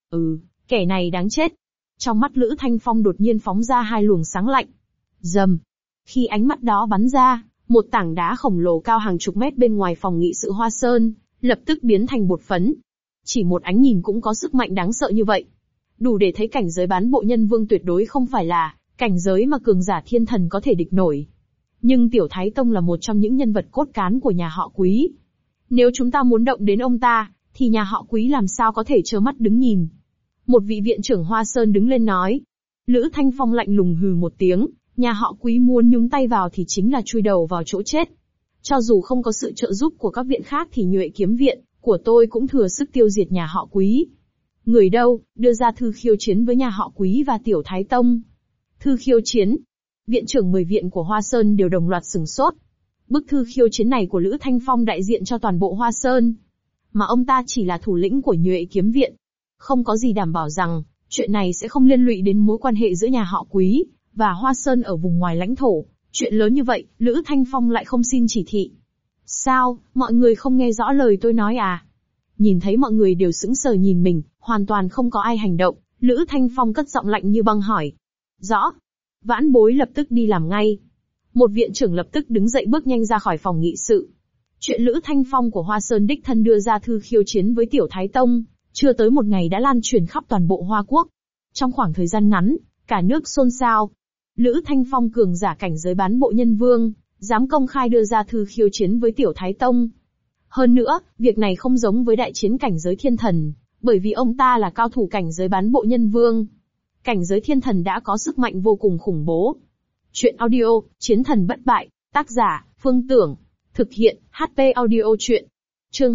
S1: Kẻ này đáng chết. Trong mắt Lữ Thanh Phong đột nhiên phóng ra hai luồng sáng lạnh. Rầm. Khi ánh mắt đó bắn ra, một tảng đá khổng lồ cao hàng chục mét bên ngoài phòng nghị sự Hoa Sơn, lập tức biến thành bột phấn. Chỉ một ánh nhìn cũng có sức mạnh đáng sợ như vậy. Đủ để thấy cảnh giới bán bộ nhân vương tuyệt đối không phải là cảnh giới mà cường giả thiên thần có thể địch nổi. Nhưng Tiểu Thái Tông là một trong những nhân vật cốt cán của nhà họ Quý. Nếu chúng ta muốn động đến ông ta, thì nhà họ Quý làm sao có thể trơ mắt đứng nhìn. Một vị viện trưởng Hoa Sơn đứng lên nói. Lữ Thanh Phong lạnh lùng hừ một tiếng, nhà họ Quý muốn nhúng tay vào thì chính là chui đầu vào chỗ chết. Cho dù không có sự trợ giúp của các viện khác thì Nhuệ Kiếm Viện của tôi cũng thừa sức tiêu diệt nhà họ Quý. Người đâu, đưa ra thư khiêu chiến với nhà họ Quý và Tiểu Thái Tông. Thư khiêu chiến. Viện trưởng 10 viện của Hoa Sơn đều đồng loạt sửng sốt. Bức thư khiêu chiến này của Lữ Thanh Phong đại diện cho toàn bộ Hoa Sơn. Mà ông ta chỉ là thủ lĩnh của Nhuệ Kiếm Viện. Không có gì đảm bảo rằng, chuyện này sẽ không liên lụy đến mối quan hệ giữa nhà họ Quý và Hoa Sơn ở vùng ngoài lãnh thổ. Chuyện lớn như vậy, Lữ Thanh Phong lại không xin chỉ thị. Sao, mọi người không nghe rõ lời tôi nói à? Nhìn thấy mọi người đều sững sờ nhìn mình, hoàn toàn không có ai hành động, Lữ Thanh Phong cất giọng lạnh như băng hỏi. Rõ. Vãn bối lập tức đi làm ngay. Một viện trưởng lập tức đứng dậy bước nhanh ra khỏi phòng nghị sự. Chuyện Lữ Thanh Phong của Hoa Sơn đích thân đưa ra thư khiêu chiến với Tiểu Thái Tông, chưa tới một ngày đã lan truyền khắp toàn bộ Hoa Quốc. Trong khoảng thời gian ngắn, cả nước xôn xao. Lữ Thanh Phong cường giả cảnh giới bán bộ nhân vương, dám công khai đưa ra thư khiêu chiến với Tiểu Thái Tông. Hơn nữa, việc này không giống với đại chiến cảnh giới thiên thần, bởi vì ông ta là cao thủ cảnh giới bán bộ nhân vương. Cảnh giới thiên thần đã có sức mạnh vô cùng khủng bố. Chuyện audio, Chiến thần bất bại, tác giả, Phương Tưởng. Thực hiện, HP audio chuyện. Chương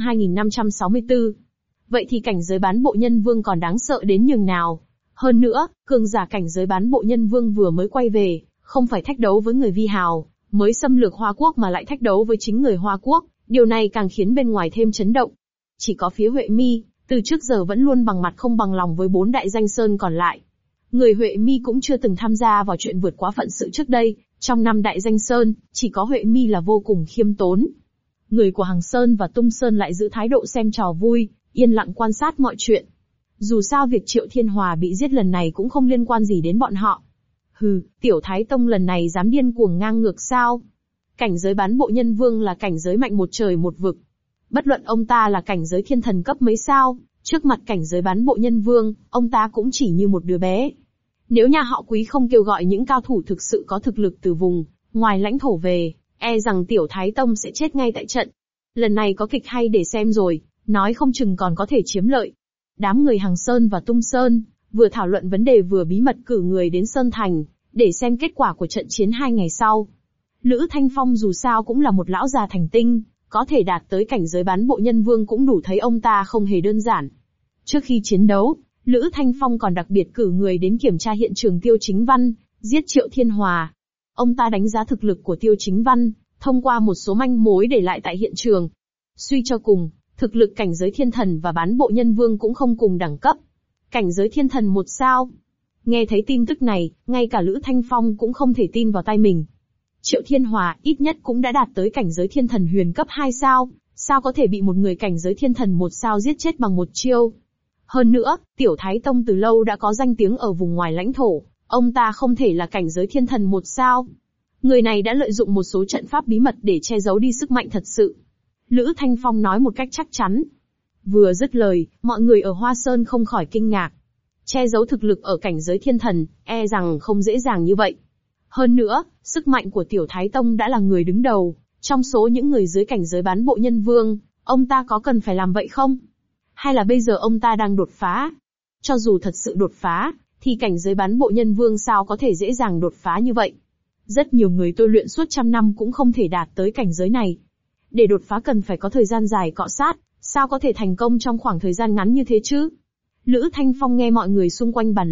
S1: 2564. Vậy thì cảnh giới bán bộ nhân vương còn đáng sợ đến nhường nào? Hơn nữa, cường giả cảnh giới bán bộ nhân vương vừa mới quay về, không phải thách đấu với người vi hào, mới xâm lược Hoa Quốc mà lại thách đấu với chính người Hoa Quốc, điều này càng khiến bên ngoài thêm chấn động. Chỉ có phía Huệ Mi, từ trước giờ vẫn luôn bằng mặt không bằng lòng với 4 đại danh sơn còn lại. Người Huệ Mi cũng chưa từng tham gia vào chuyện vượt quá phận sự trước đây, trong 5 đại danh sơn, chỉ có Huệ Mi là vô cùng khiêm tốn. Người của Hằng Sơn và Tung Sơn lại giữ thái độ xem trò vui, yên lặng quan sát mọi chuyện. Dù sao việc Triệu Thiên Hòa bị giết lần này cũng không liên quan gì đến bọn họ. Tiểu Thái Tông lần này dám điên cuồng ngang ngược sao? Cảnh giới bán bộ nhân vương là cảnh giới mạnh một trời một vực. Bất luận ông ta là cảnh giới thiên thần cấp mấy sao, trước mặt cảnh giới bán bộ nhân vương, ông ta cũng chỉ như một đứa bé. Nếu nhà họ Quý không kêu gọi những cao thủ thực sự có thực lực từ vùng ngoài lãnh thổ về, e rằng Tiểu Thái Tông sẽ chết ngay tại trận. Lần này có kịch hay để xem rồi, nói không chừng còn có thể chiếm lợi. Đám người Hằng Sơn và Tung Sơn vừa thảo luận vấn đề vừa bí mật cử người đến Sơn Thành, để xem kết quả của trận chiến 2 ngày sau. Lữ Thanh Phong dù sao cũng là một lão già thành tinh, có thể đạt tới cảnh giới bán bộ nhân vương cũng đủ thấy ông ta không hề đơn giản. Trước khi chiến đấu, Lữ Thanh Phong còn đặc biệt cử người đến kiểm tra hiện trường Tiêu Chính Văn, giết Triệu Thiên Hòa. Ông ta đánh giá thực lực của Tiêu Chính Văn, thông qua một số manh mối để lại tại hiện trường. Suy cho cùng, thực lực cảnh giới thiên thần và bán bộ nhân vương cũng không cùng đẳng cấp. Cảnh giới thiên thần 1 sao. Nghe thấy tin tức này, ngay cả Lữ Thanh Phong cũng không thể tin vào tai mình. Triệu Thiên Hòa ít nhất cũng đã đạt tới cảnh giới thiên thần huyền cấp 2 sao, sao có thể bị một người cảnh giới thiên thần 1 sao giết chết bằng một chiêu. Hơn nữa, Tiểu Thái Tông từ lâu đã có danh tiếng ở vùng ngoài lãnh thổ, ông ta không thể là cảnh giới thiên thần 1 sao. Người này đã lợi dụng một số trận pháp bí mật để che giấu đi sức mạnh thật sự. Lữ Thanh Phong nói một cách chắc chắn. Vừa dứt lời, mọi người ở Hoa Sơn không khỏi kinh ngạc. Che giấu thực lực ở cảnh giới thiên thần, e rằng không dễ dàng như vậy. Hơn nữa, sức mạnh của Tiểu Thái Tông đã là người đứng đầu, trong số những người dưới cảnh giới bán bộ nhân vương, ông ta có cần phải làm vậy không? Hay là bây giờ ông ta đang đột phá? Cho dù thật sự đột phá, thì cảnh giới bán bộ nhân vương sao có thể dễ dàng đột phá như vậy? Rất nhiều người tôi luyện suốt trăm năm cũng không thể đạt tới cảnh giới này. Để đột phá cần phải có thời gian dài cọ sát, sao có thể thành công trong khoảng thời gian ngắn như thế chứ? Lữ Thanh Phong nghe mọi người xung quanh bàn luận,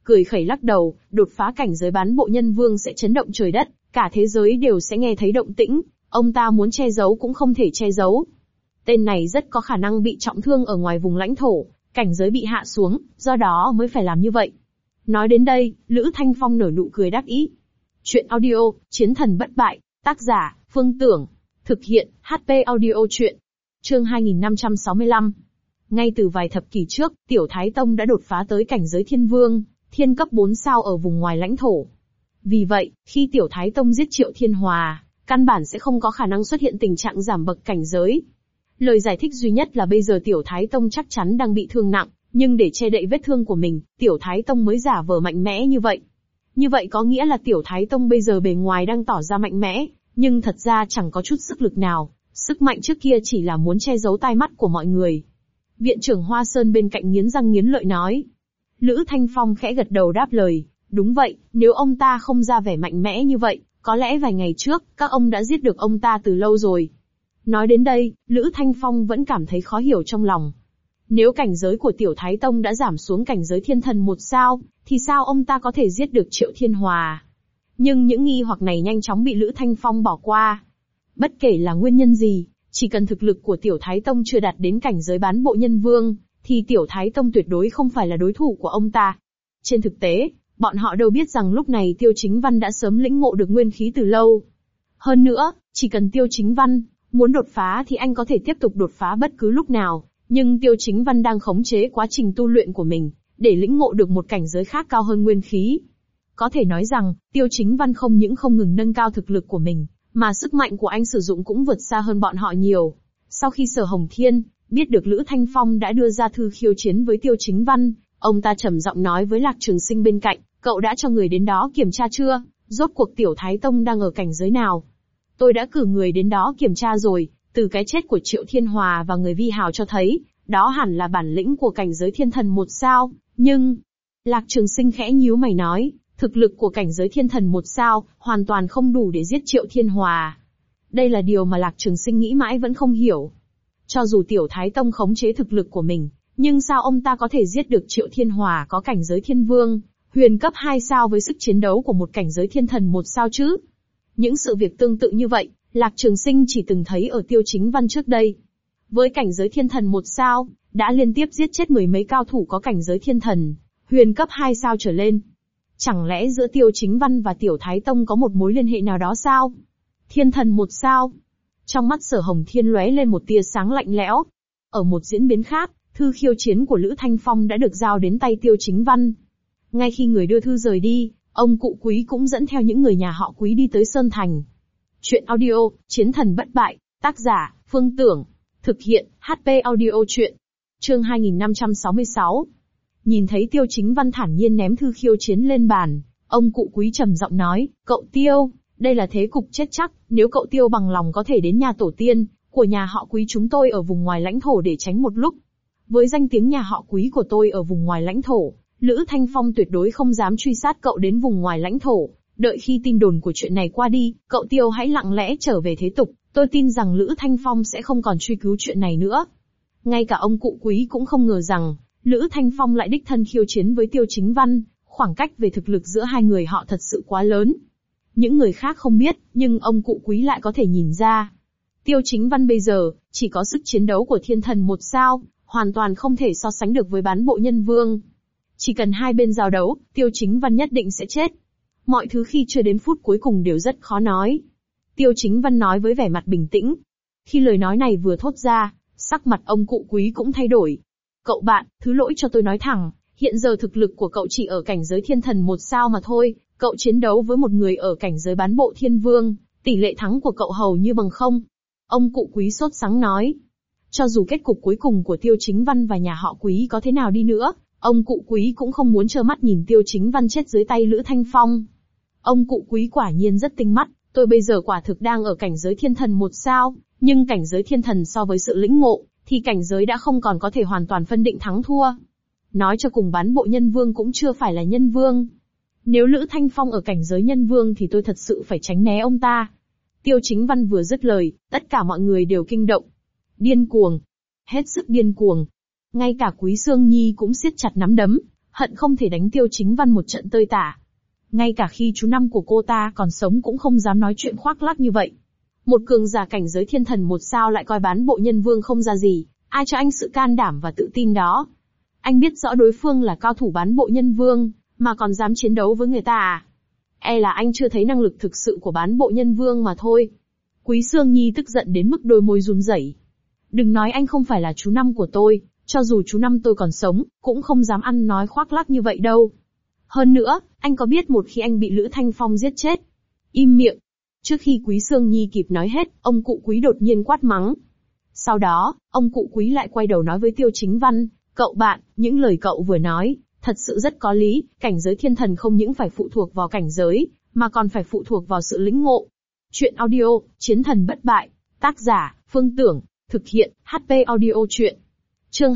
S1: cười khẩy lắc đầu, đột phá cảnh giới bán bộ nhân vương sẽ chấn động trời đất, cả thế giới đều sẽ nghe thấy động tĩnh, ông ta muốn che giấu cũng không thể che giấu. Tên này rất có khả năng bị trọng thương ở ngoài vùng lãnh thổ, cảnh giới bị hạ xuống, do đó mới phải làm như vậy. Nói đến đây, Lữ Thanh Phong nở nụ cười đắc ý. Chuyện audio, Chiến thần bất bại, tác giả, Phương Tưởng. Thực hiện, HP audio chuyện. Chương 2565. Ngay từ vài thập kỷ trước, Tiểu Thái Tông đã đột phá tới cảnh giới thiên vương, thiên cấp 4 sao ở vùng ngoài lãnh thổ. Vì vậy, khi Tiểu Thái Tông giết Triệu Thiên Hòa, căn bản sẽ không có khả năng xuất hiện tình trạng giảm bậc cảnh giới. Lời giải thích duy nhất là bây giờ Tiểu Thái Tông chắc chắn đang bị thương nặng, nhưng để che đậy vết thương của mình, Tiểu Thái Tông mới giả vờ mạnh mẽ như vậy. Như vậy có nghĩa là Tiểu Thái Tông bây giờ bề ngoài đang tỏ ra mạnh mẽ, nhưng thật ra chẳng có chút sức lực nào, sức mạnh trước kia chỉ là muốn che giấu tai mắt của mọi người. Viện trưởng Hoa Sơn bên cạnh nghiến răng nghiến lợi nói. Lữ Thanh Phong khẽ gật đầu đáp lời, đúng vậy, nếu ông ta không ra vẻ mạnh mẽ như vậy, có lẽ vài ngày trước, các ông đã giết được ông ta từ lâu rồi. Nói đến đây, Lữ Thanh Phong vẫn cảm thấy khó hiểu trong lòng. Nếu cảnh giới của Tiểu Thái Tông đã giảm xuống cảnh giới thiên thần 1 sao, thì sao ông ta có thể giết được Triệu Thiên Hòa? Nhưng những nghi hoặc này nhanh chóng bị Lữ Thanh Phong bỏ qua. Bất kể là nguyên nhân gì, chỉ cần thực lực của Tiểu Thái Tông chưa đạt đến cảnh giới bán bộ nhân vương, thì Tiểu Thái Tông tuyệt đối không phải là đối thủ của ông ta. Trên thực tế, bọn họ đâu biết rằng lúc này Tiêu Chính Văn đã sớm lĩnh ngộ được nguyên khí từ lâu. Hơn nữa, chỉ cần Tiêu Chính Văn muốn đột phá thì anh có thể tiếp tục đột phá bất cứ lúc nào, nhưng Tiêu Chính Văn đang khống chế quá trình tu luyện của mình, để lĩnh ngộ được một cảnh giới khác cao hơn nguyên khí. Có thể nói rằng, Tiêu Chính Văn không những không ngừng nâng cao thực lực của mình, mà sức mạnh của anh sử dụng cũng vượt xa hơn bọn họ nhiều. Sau khi Sở Hồng Thiên biết được Lữ Thanh Phong đã đưa ra thư khiêu chiến với Tiêu Chính Văn, ông ta trầm giọng nói với Lạc Trường Sinh bên cạnh, cậu đã cho người đến đó kiểm tra chưa? Rốt cuộc Tiểu Thái Tông đang ở cảnh giới nào? Tôi đã cử người đến đó kiểm tra rồi, từ cái chết của Triệu Thiên Hòa và người Vi Hào cho thấy, đó hẳn là bản lĩnh của cảnh giới thiên thần 1 sao, nhưng... Lạc Trường Sinh khẽ nhíu mày nói, thực lực của cảnh giới thiên thần 1 sao, hoàn toàn không đủ để giết Triệu Thiên Hòa. Đây là điều mà Lạc Trường Sinh nghĩ mãi vẫn không hiểu. Cho dù Tiểu Thái Tông khống chế thực lực của mình, nhưng sao ông ta có thể giết được Triệu Thiên Hòa có cảnh giới thiên vương, huyền cấp 2 sao với sức chiến đấu của một cảnh giới thiên thần 1 sao chứ? Những sự việc tương tự như vậy, Lạc Trường Sinh chỉ từng thấy ở Tiêu Chính Văn trước đây. Với cảnh giới thiên thần 1 sao, đã liên tiếp giết chết mười mấy cao thủ có cảnh giới thiên thần, huyền cấp 2 sao trở lên. Chẳng lẽ giữa Tiêu Chính Văn và Tiểu Thái Tông có một mối liên hệ nào đó sao? Thiên thần 1 sao? Trong mắt Sở Hồng Thiên lóe lên một tia sáng lạnh lẽo. Ở một diễn biến khác, thư khiêu chiến của Lữ Thanh Phong đã được giao đến tay Tiêu Chính Văn. Ngay khi người đưa thư rời đi, ông cụ Quý cũng dẫn theo những người nhà họ Quý đi tới Sơn Thành. Chuyện audio, Chiến thần bất bại, tác giả, Phương Tưởng. Thực hiện, HP audio chuyện. Chương 2566. Nhìn thấy Tiêu Chính Văn thản nhiên ném thư khiêu chiến lên bàn, ông cụ Quý trầm giọng nói, cậu Tiêu, đây là thế cục chết chắc, nếu cậu Tiêu bằng lòng có thể đến nhà tổ tiên của nhà họ Quý chúng tôi ở vùng ngoài lãnh thổ để tránh một lúc. Với danh tiếng nhà họ Quý của tôi ở vùng ngoài lãnh thổ, Lữ Thanh Phong tuyệt đối không dám truy sát cậu đến vùng ngoài lãnh thổ. Đợi khi tin đồn của chuyện này qua đi, cậu Tiêu hãy lặng lẽ trở về thế tục, tôi tin rằng Lữ Thanh Phong sẽ không còn truy cứu chuyện này nữa. Ngay cả ông cụ Quý cũng không ngờ rằng, Lữ Thanh Phong lại đích thân khiêu chiến với Tiêu Chính Văn, khoảng cách về thực lực giữa hai người họ thật sự quá lớn. Những người khác không biết, nhưng ông cụ Quý lại có thể nhìn ra. Tiêu Chính Văn bây giờ, chỉ có sức chiến đấu của thiên thần 1 sao, hoàn toàn không thể so sánh được với bán bộ nhân vương. Chỉ cần hai bên giao đấu, Tiêu Chính Văn nhất định sẽ chết. Mọi thứ khi chưa đến phút cuối cùng đều rất khó nói. Tiêu Chính Văn nói với vẻ mặt bình tĩnh. Khi lời nói này vừa thốt ra, sắc mặt ông cụ Quý cũng thay đổi. Cậu bạn, thứ lỗi cho tôi nói thẳng, hiện giờ thực lực của cậu chỉ ở cảnh giới thiên thần 1 sao mà thôi, cậu chiến đấu với một người ở cảnh giới bán bộ thiên vương, tỷ lệ thắng của cậu hầu như bằng không. Ông cụ Quý sốt sắng nói. Cho dù kết cục cuối cùng của Tiêu Chính Văn và nhà họ Quý có thế nào đi nữa, ông cụ Quý cũng không muốn trơ mắt nhìn Tiêu Chính Văn chết dưới tay Lữ Thanh Phong. Ông cụ Quý quả nhiên rất tinh mắt, tôi bây giờ quả thực đang ở cảnh giới thiên thần 1 sao, nhưng cảnh giới thiên thần so với sự lĩnh ngộ, thì cảnh giới đã không còn có thể hoàn toàn phân định thắng thua. Nói cho cùng bán bộ nhân vương cũng chưa phải là nhân vương. Nếu Lữ Thanh Phong ở cảnh giới nhân vương thì tôi thật sự phải tránh né ông ta. Tiêu Chính Văn vừa dứt lời, tất cả mọi người đều kinh động. Điên cuồng. Hết sức điên cuồng. Ngay cả Quý Sương Nhi cũng siết chặt nắm đấm, hận không thể đánh Tiêu Chính Văn một trận tơi tả. Ngay cả khi chú năm của cô ta còn sống cũng không dám nói chuyện khoác lác như vậy. Một cường giả cảnh giới thiên thần một sao lại coi Bán Bộ Nhân Vương không ra gì, ai cho anh sự can đảm và tự tin đó? Anh biết rõ đối phương là cao thủ Bán Bộ Nhân Vương, mà còn dám chiến đấu với người ta à? E là anh chưa thấy năng lực thực sự của Bán Bộ Nhân Vương mà thôi. Quý Sương Nhi tức giận đến mức đôi môi run rẩy. Đừng nói anh không phải là chú năm của tôi, cho dù chú năm tôi còn sống, cũng không dám ăn nói khoác lác như vậy đâu. Hơn nữa, anh có biết một khi anh bị Lữ Thanh Phong giết chết? Im miệng. Trước khi Quý Sương Nhi kịp nói hết, ông cụ Quý đột nhiên quát mắng. Sau đó, ông cụ Quý lại quay đầu nói với Tiêu Chính Văn, cậu bạn, những lời cậu vừa nói, thật sự rất có lý, cảnh giới thiên thần không những phải phụ thuộc vào cảnh giới, mà còn phải phụ thuộc vào sự lĩnh ngộ. Chuyện audio, Chiến thần bất bại, tác giả, Phương Tưởng, thực hiện, HP audio chuyện. Chương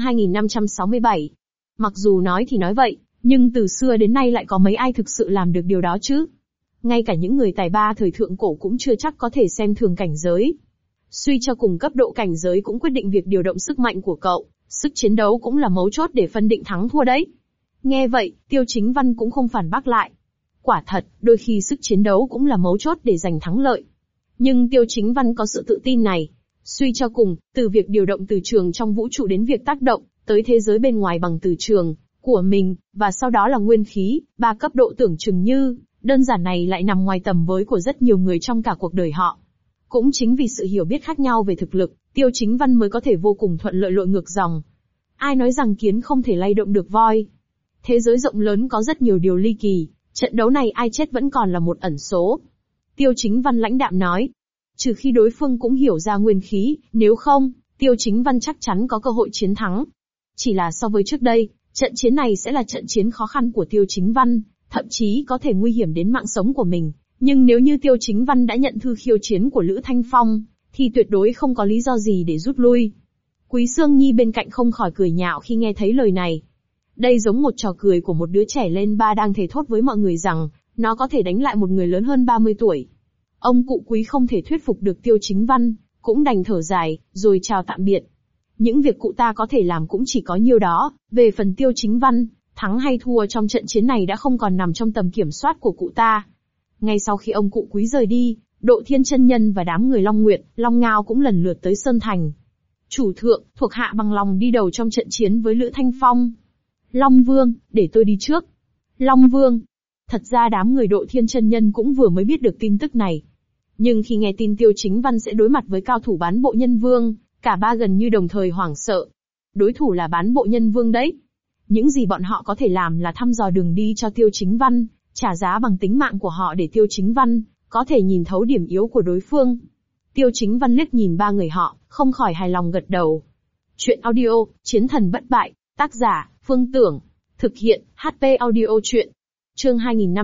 S1: 2567. Mặc dù nói thì nói vậy, nhưng từ xưa đến nay lại có mấy ai thực sự làm được điều đó chứ? Ngay cả những người tài ba thời thượng cổ cũng chưa chắc có thể xem thường cảnh giới. Suy cho cùng cấp độ cảnh giới cũng quyết định việc điều động sức mạnh của cậu, sức chiến đấu cũng là mấu chốt để phân định thắng thua đấy. Nghe vậy, Tiêu Chính Văn cũng không phản bác lại. Quả thật, đôi khi sức chiến đấu cũng là mấu chốt để giành thắng lợi. Nhưng Tiêu Chính Văn có sự tự tin này. Suy cho cùng, từ việc điều động từ trường trong vũ trụ đến việc tác động tới thế giới bên ngoài bằng từ trường của mình, và sau đó là nguyên khí, ba cấp độ tưởng chừng như đơn giản này lại nằm ngoài tầm với của rất nhiều người trong cả cuộc đời họ. Cũng chính vì sự hiểu biết khác nhau về thực lực, Tiêu Chính Văn mới có thể vô cùng thuận lợi lội ngược dòng. Ai nói rằng kiến không thể lay động được voi? Thế giới rộng lớn có rất nhiều điều ly kỳ, trận đấu này ai chết vẫn còn là một ẩn số. Tiêu Chính Văn lãnh đạm nói. Trừ khi đối phương cũng hiểu ra nguyên khí, nếu không, Tiêu Chính Văn chắc chắn có cơ hội chiến thắng. Chỉ là so với trước đây, trận chiến này sẽ là trận chiến khó khăn của Tiêu Chính Văn, thậm chí có thể nguy hiểm đến mạng sống của mình. Nhưng nếu như Tiêu Chính Văn đã nhận thư khiêu chiến của Lữ Thanh Phong, thì tuyệt đối không có lý do gì để rút lui. Quý Sương Nhi bên cạnh không khỏi cười nhạo khi nghe thấy lời này. Đây giống một trò cười của một đứa trẻ lên ba đang thề thốt với mọi người rằng, nó có thể đánh lại một người lớn hơn 30 tuổi. Ông cụ Quý không thể thuyết phục được Tiêu Chính Văn, cũng đành thở dài, rồi chào tạm biệt. Những việc cụ ta có thể làm cũng chỉ có nhiêu đó, về phần Tiêu Chính Văn, thắng hay thua trong trận chiến này đã không còn nằm trong tầm kiểm soát của cụ ta. Ngay sau khi ông cụ Quý rời đi, Độ Thiên Chân Nhân và đám người Long Nguyệt, Long Ngao cũng lần lượt tới Sơn Thành. Chủ thượng, thuộc hạ bằng lòng đi đầu trong trận chiến với Lữ Thanh Phong. Long Vương, để tôi đi trước. Long Vương. Thật ra đám người Độ Thiên Chân Nhân cũng vừa mới biết được tin tức này. Nhưng khi nghe tin Tiêu Chính Văn sẽ đối mặt với cao thủ Bán Bộ Nhân Vương, cả ba gần như đồng thời hoảng sợ. Đối thủ là Bán Bộ Nhân Vương đấy. Những gì bọn họ có thể làm là thăm dò đường đi cho Tiêu Chính Văn, trả giá bằng tính mạng của họ để Tiêu Chính Văn có thể nhìn thấu điểm yếu của đối phương. Tiêu Chính Văn liếc nhìn ba người họ, không khỏi hài lòng gật đầu. Chuyện audio, Chiến thần bất bại, tác giả, Phương Tưởng, thực hiện, HP audio chuyện. Chương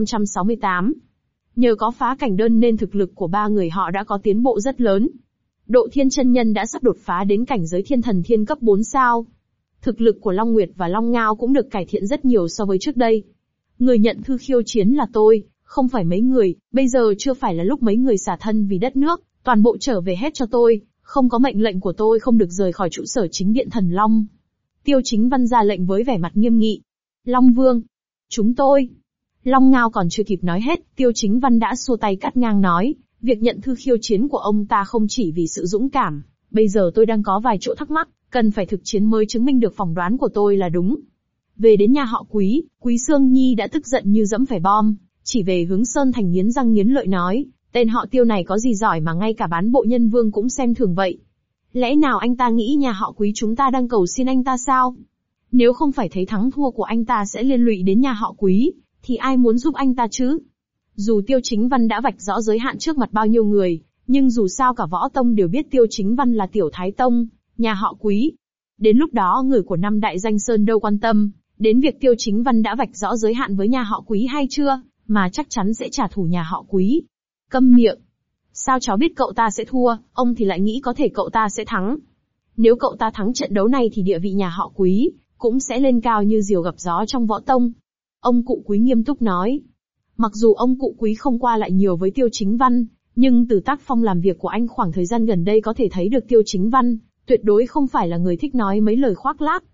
S1: 2568. Nhờ có phá cảnh đơn nên thực lực của ba người họ đã có tiến bộ rất lớn. Độ Thiên Chân Nhân đã sắp đột phá đến cảnh giới thiên thần thiên cấp 4 sao. Thực lực của Long Nguyệt và Long Ngao cũng được cải thiện rất nhiều so với trước đây. Người nhận thư khiêu chiến là tôi, không phải mấy người, bây giờ chưa phải là lúc mấy người xả thân vì đất nước, toàn bộ trở về hết cho tôi, không có mệnh lệnh của tôi không được rời khỏi trụ sở chính điện Thần Long. Tiêu Chính Văn ra lệnh với vẻ mặt nghiêm nghị. Long Vương. Chúng tôi. Long Ngao còn chưa kịp nói hết, Tiêu Chính Văn đã xua tay cắt ngang nói, việc nhận thư khiêu chiến của ông ta không chỉ vì sự dũng cảm, bây giờ tôi đang có vài chỗ thắc mắc, cần phải thực chiến mới chứng minh được phỏng đoán của tôi là đúng. Về đến nhà họ Quý, Quý Sương Nhi đã tức giận như dẫm phải bom, chỉ về hướng Sơn Thành nghiến răng nghiến lợi nói, tên họ Tiêu này có gì giỏi mà ngay cả Bán Bộ Nhân Vương cũng xem thường vậy. Lẽ nào anh ta nghĩ nhà họ Quý chúng ta đang cầu xin anh ta sao? Nếu không phải thấy thắng thua của anh ta sẽ liên lụy đến nhà họ Quý, thì ai muốn giúp anh ta chứ? Dù Tiêu Chính Văn đã vạch rõ giới hạn trước mặt bao nhiêu người, nhưng dù sao cả võ tông đều biết Tiêu Chính Văn là Tiểu Thái Tông, nhà họ Quý. Đến lúc đó người của năm đại danh sơn đâu quan tâm đến việc Tiêu Chính Văn đã vạch rõ giới hạn với nhà họ Quý hay chưa, mà chắc chắn sẽ trả thù nhà họ Quý. Câm miệng. Sao cháu biết cậu ta sẽ thua, ông thì lại nghĩ có thể cậu ta sẽ thắng. Nếu cậu ta thắng trận đấu này thì địa vị nhà họ Quý cũng sẽ lên cao như diều gặp gió trong võ tông. Ông cụ Quý nghiêm túc nói. Mặc dù ông cụ Quý không qua lại nhiều với Tiêu Chính Văn, nhưng từ tác phong làm việc của anh khoảng thời gian gần đây có thể thấy được Tiêu Chính Văn tuyệt đối không phải là người thích nói mấy lời khoác lác.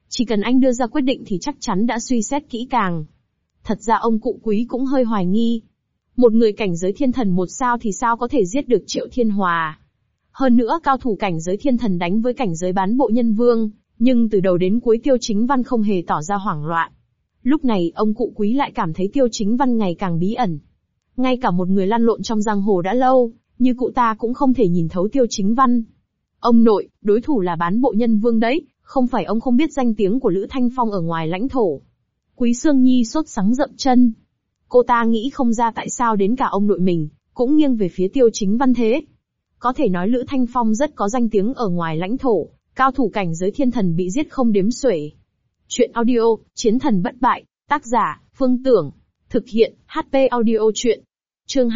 S1: Chỉ cần anh đưa ra quyết định thì chắc chắn đã suy xét kỹ càng. Thật ra ông cụ Quý cũng hơi hoài nghi. Một người cảnh giới thiên thần 1 sao thì sao có thể giết được Triệu Thiên Hòa. Hơn nữa cao thủ cảnh giới thiên thần đánh với cảnh giới bán bộ nhân vương, nhưng từ đầu đến cuối Tiêu Chính Văn không hề tỏ ra hoảng loạn. Lúc này ông cụ Quý lại cảm thấy Tiêu Chính Văn ngày càng bí ẩn. Ngay cả một người lăn lộn trong giang hồ đã lâu, như cụ ta cũng không thể nhìn thấu Tiêu Chính Văn. Ông nội, đối thủ là bán bộ nhân vương đấy, không phải ông không biết danh tiếng của Lữ Thanh Phong ở ngoài lãnh thổ. Quý Sương Nhi sốt sắng dậm chân. Cô ta nghĩ không ra tại sao đến cả ông nội mình, cũng nghiêng về phía Tiêu Chính Văn thế. Có thể nói Lữ Thanh Phong rất có danh tiếng ở ngoài lãnh thổ, cao thủ cảnh giới thiên thần bị giết không đếm xuể. Chuyện audio, Chiến thần bất bại, tác giả, Phương Tưởng. Thực hiện, HP audio chuyện. Chương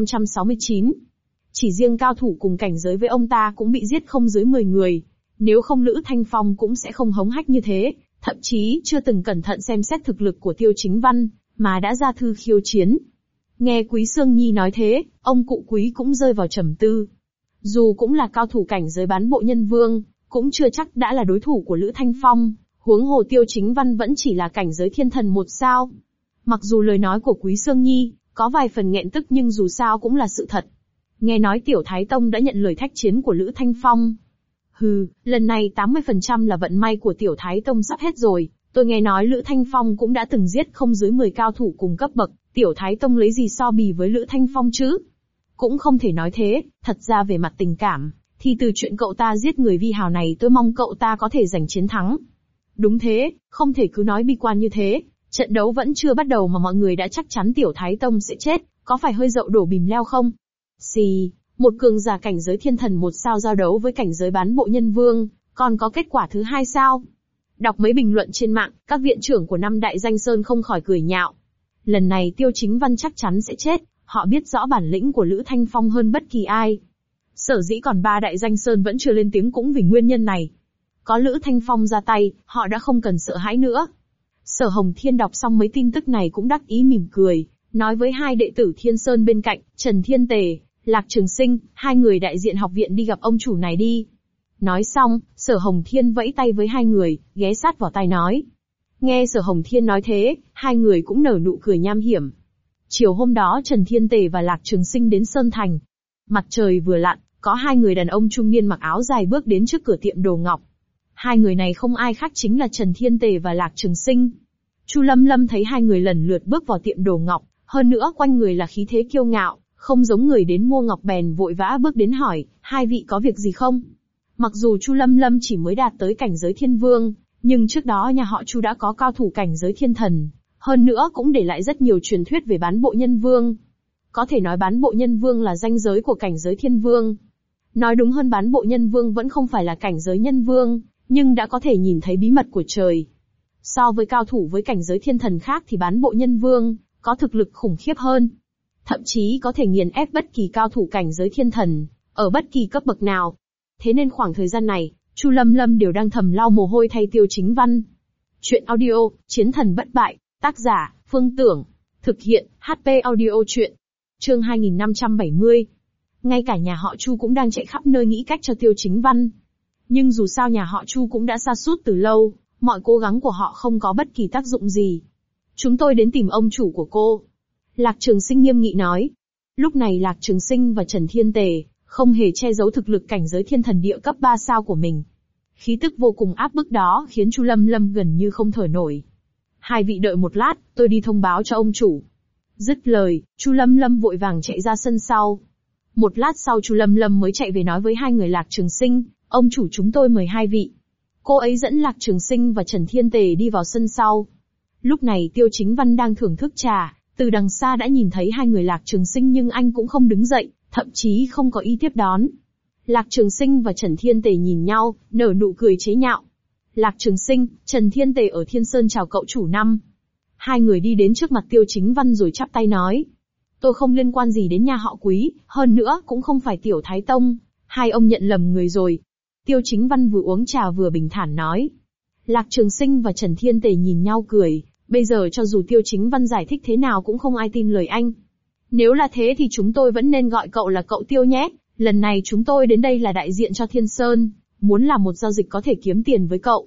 S1: 2569. Chỉ riêng cao thủ cùng cảnh giới với ông ta cũng bị giết không dưới 10 người. Nếu không Lữ Thanh Phong cũng sẽ không hống hách như thế, thậm chí chưa từng cẩn thận xem xét thực lực của Tiêu Chính Văn, mà đã ra thư khiêu chiến. Nghe Quý Sương Nhi nói thế, ông cụ Quý cũng rơi vào trầm tư. Dù cũng là cao thủ cảnh giới bán bộ nhân vương, cũng chưa chắc đã là đối thủ của Lữ Thanh Phong, huống hồ Tiêu Chính Văn vẫn chỉ là cảnh giới thiên thần 1 sao. Mặc dù lời nói của Quý Sương Nhi có vài phần nghẹn tức nhưng dù sao cũng là sự thật. Nghe nói Tiểu Thái Tông đã nhận lời thách chiến của Lữ Thanh Phong. Hừ, lần này 80% là vận may của Tiểu Thái Tông sắp hết rồi, tôi nghe nói Lữ Thanh Phong cũng đã từng giết không dưới 10 cao thủ cùng cấp bậc, Tiểu Thái Tông lấy gì so bì với Lữ Thanh Phong chứ? Cũng không thể nói thế, thật ra về mặt tình cảm, thì từ chuyện cậu ta giết người vi hào này tôi mong cậu ta có thể giành chiến thắng. Đúng thế, không thể cứ nói bi quan như thế, trận đấu vẫn chưa bắt đầu mà mọi người đã chắc chắn Tiểu Thái Tông sẽ chết, có phải hơi dậu đổ bìm leo không? Xì, một cường giả cảnh giới thiên thần 1 sao giao đấu với cảnh giới bán bộ nhân vương, còn có kết quả thứ 2 sao? Đọc mấy bình luận trên mạng, các viện trưởng của 5 đại danh sơn không khỏi cười nhạo. Lần này Tiêu Chính Văn chắc chắn sẽ chết, họ biết rõ bản lĩnh của Lữ Thanh Phong hơn bất kỳ ai. Sở dĩ còn 3 đại danh sơn vẫn chưa lên tiếng cũng vì nguyên nhân này. Có Lữ Thanh Phong ra tay, họ đã không cần sợ hãi nữa. Sở Hồng Thiên đọc xong mấy tin tức này cũng đắc ý mỉm cười, nói với 2 đệ tử Thiên Sơn bên cạnh, Trần Thiên Tề, Lạc Trường Sinh, 2 người đại diện học viện đi gặp ông chủ này đi. Nói xong, Sở Hồng Thiên vẫy tay với 2 người, ghé sát vào tai nói. Nghe Sở Hồng Thiên nói thế, 2 người cũng nở nụ cười nham hiểm. Chiều hôm đó Trần Thiên Tề và Lạc Trường Sinh đến Sơn Thành. Mặt trời vừa lặn, có 2 người đàn ông trung niên mặc áo dài bước đến trước cửa tiệm đồ ngọc. 2 người này không ai khác chính là Trần Thiên Tề và Lạc Trường Sinh. Chu Lâm Lâm thấy 2 người lần lượt bước vào tiệm đồ ngọc, hơn nữa quanh người là khí thế kiêu ngạo, không giống người đến mua ngọc bèn vội vã bước đến hỏi, 2 vị có việc gì không? Mặc dù Chu Lâm Lâm chỉ mới đạt tới cảnh giới thiên vương, nhưng trước đó nhà họ Chu đã có cao thủ cảnh giới thiên thần, hơn nữa cũng để lại rất nhiều truyền thuyết về bán bộ nhân vương. Có thể nói bán bộ nhân vương là ranh giới của cảnh giới thiên vương. Nói đúng hơn bán bộ nhân vương vẫn không phải là cảnh giới nhân vương, nhưng đã có thể nhìn thấy bí mật của trời. So với cao thủ với cảnh giới thiên thần khác thì bán bộ nhân vương có thực lực khủng khiếp hơn. Thậm chí có thể nghiền ép bất kỳ cao thủ cảnh giới thiên thần, ở bất kỳ cấp bậc nào. Thế nên khoảng thời gian này, Chu Lâm Lâm đều đang thầm lau mồ hôi thay Tiêu Chính Văn. Chuyện audio, Chiến thần bất bại, tác giả, Phương Tưởng. Thực hiện, HP audio chuyện. Chương 2570. Ngay cả nhà họ Chu cũng đang chạy khắp nơi nghĩ cách cho Tiêu Chính Văn. Nhưng dù sao nhà họ Chu cũng đã sa sút từ lâu, mọi cố gắng của họ không có bất kỳ tác dụng gì. Chúng tôi đến tìm ông chủ của cô. Lạc Trường Sinh nghiêm nghị nói. Lúc này Lạc Trường Sinh và Trần Thiên Tề không hề che giấu thực lực cảnh giới thiên thần địa cấp 3 sao của mình. Khí tức vô cùng áp bức đó khiến Chu Lâm Lâm gần như không thở nổi. 2 vị đợi một lát, tôi đi thông báo cho ông chủ. Dứt lời, Chu Lâm Lâm vội vàng chạy ra sân sau. Một lát sau Chu Lâm Lâm mới chạy về nói với 2 người Lạc Trường Sinh, ông chủ chúng tôi mời 2 vị. Cô ấy dẫn Lạc Trường Sinh và Trần Thiên Tề đi vào sân sau. Lúc này Tiêu Chính Văn đang thưởng thức trà, từ đằng xa đã nhìn thấy 2 người Lạc Trường Sinh nhưng anh cũng không đứng dậy, thậm chí không có ý tiếp đón. Lạc Trường Sinh và Trần Thiên Tề nhìn nhau, nở nụ cười chế nhạo. Lạc Trường Sinh, Trần Thiên Tề ở Thiên Sơn chào cậu chủ năm. 2 người đi đến trước mặt Tiêu Chính Văn rồi chắp tay nói. Tôi không liên quan gì đến nhà họ Quý, hơn nữa cũng không phải Tiểu Thái Tông, 2 ông nhận lầm người rồi. Tiêu Chính Văn vừa uống trà vừa bình thản nói. Lạc Trường Sinh và Trần Thiên Tề nhìn nhau cười, bây giờ cho dù Tiêu Chính Văn giải thích thế nào cũng không ai tin lời anh. Nếu là thế thì chúng tôi vẫn nên gọi cậu là cậu Tiêu nhé, lần này chúng tôi đến đây là đại diện cho Thiên Sơn, muốn làm một giao dịch có thể kiếm tiền với cậu.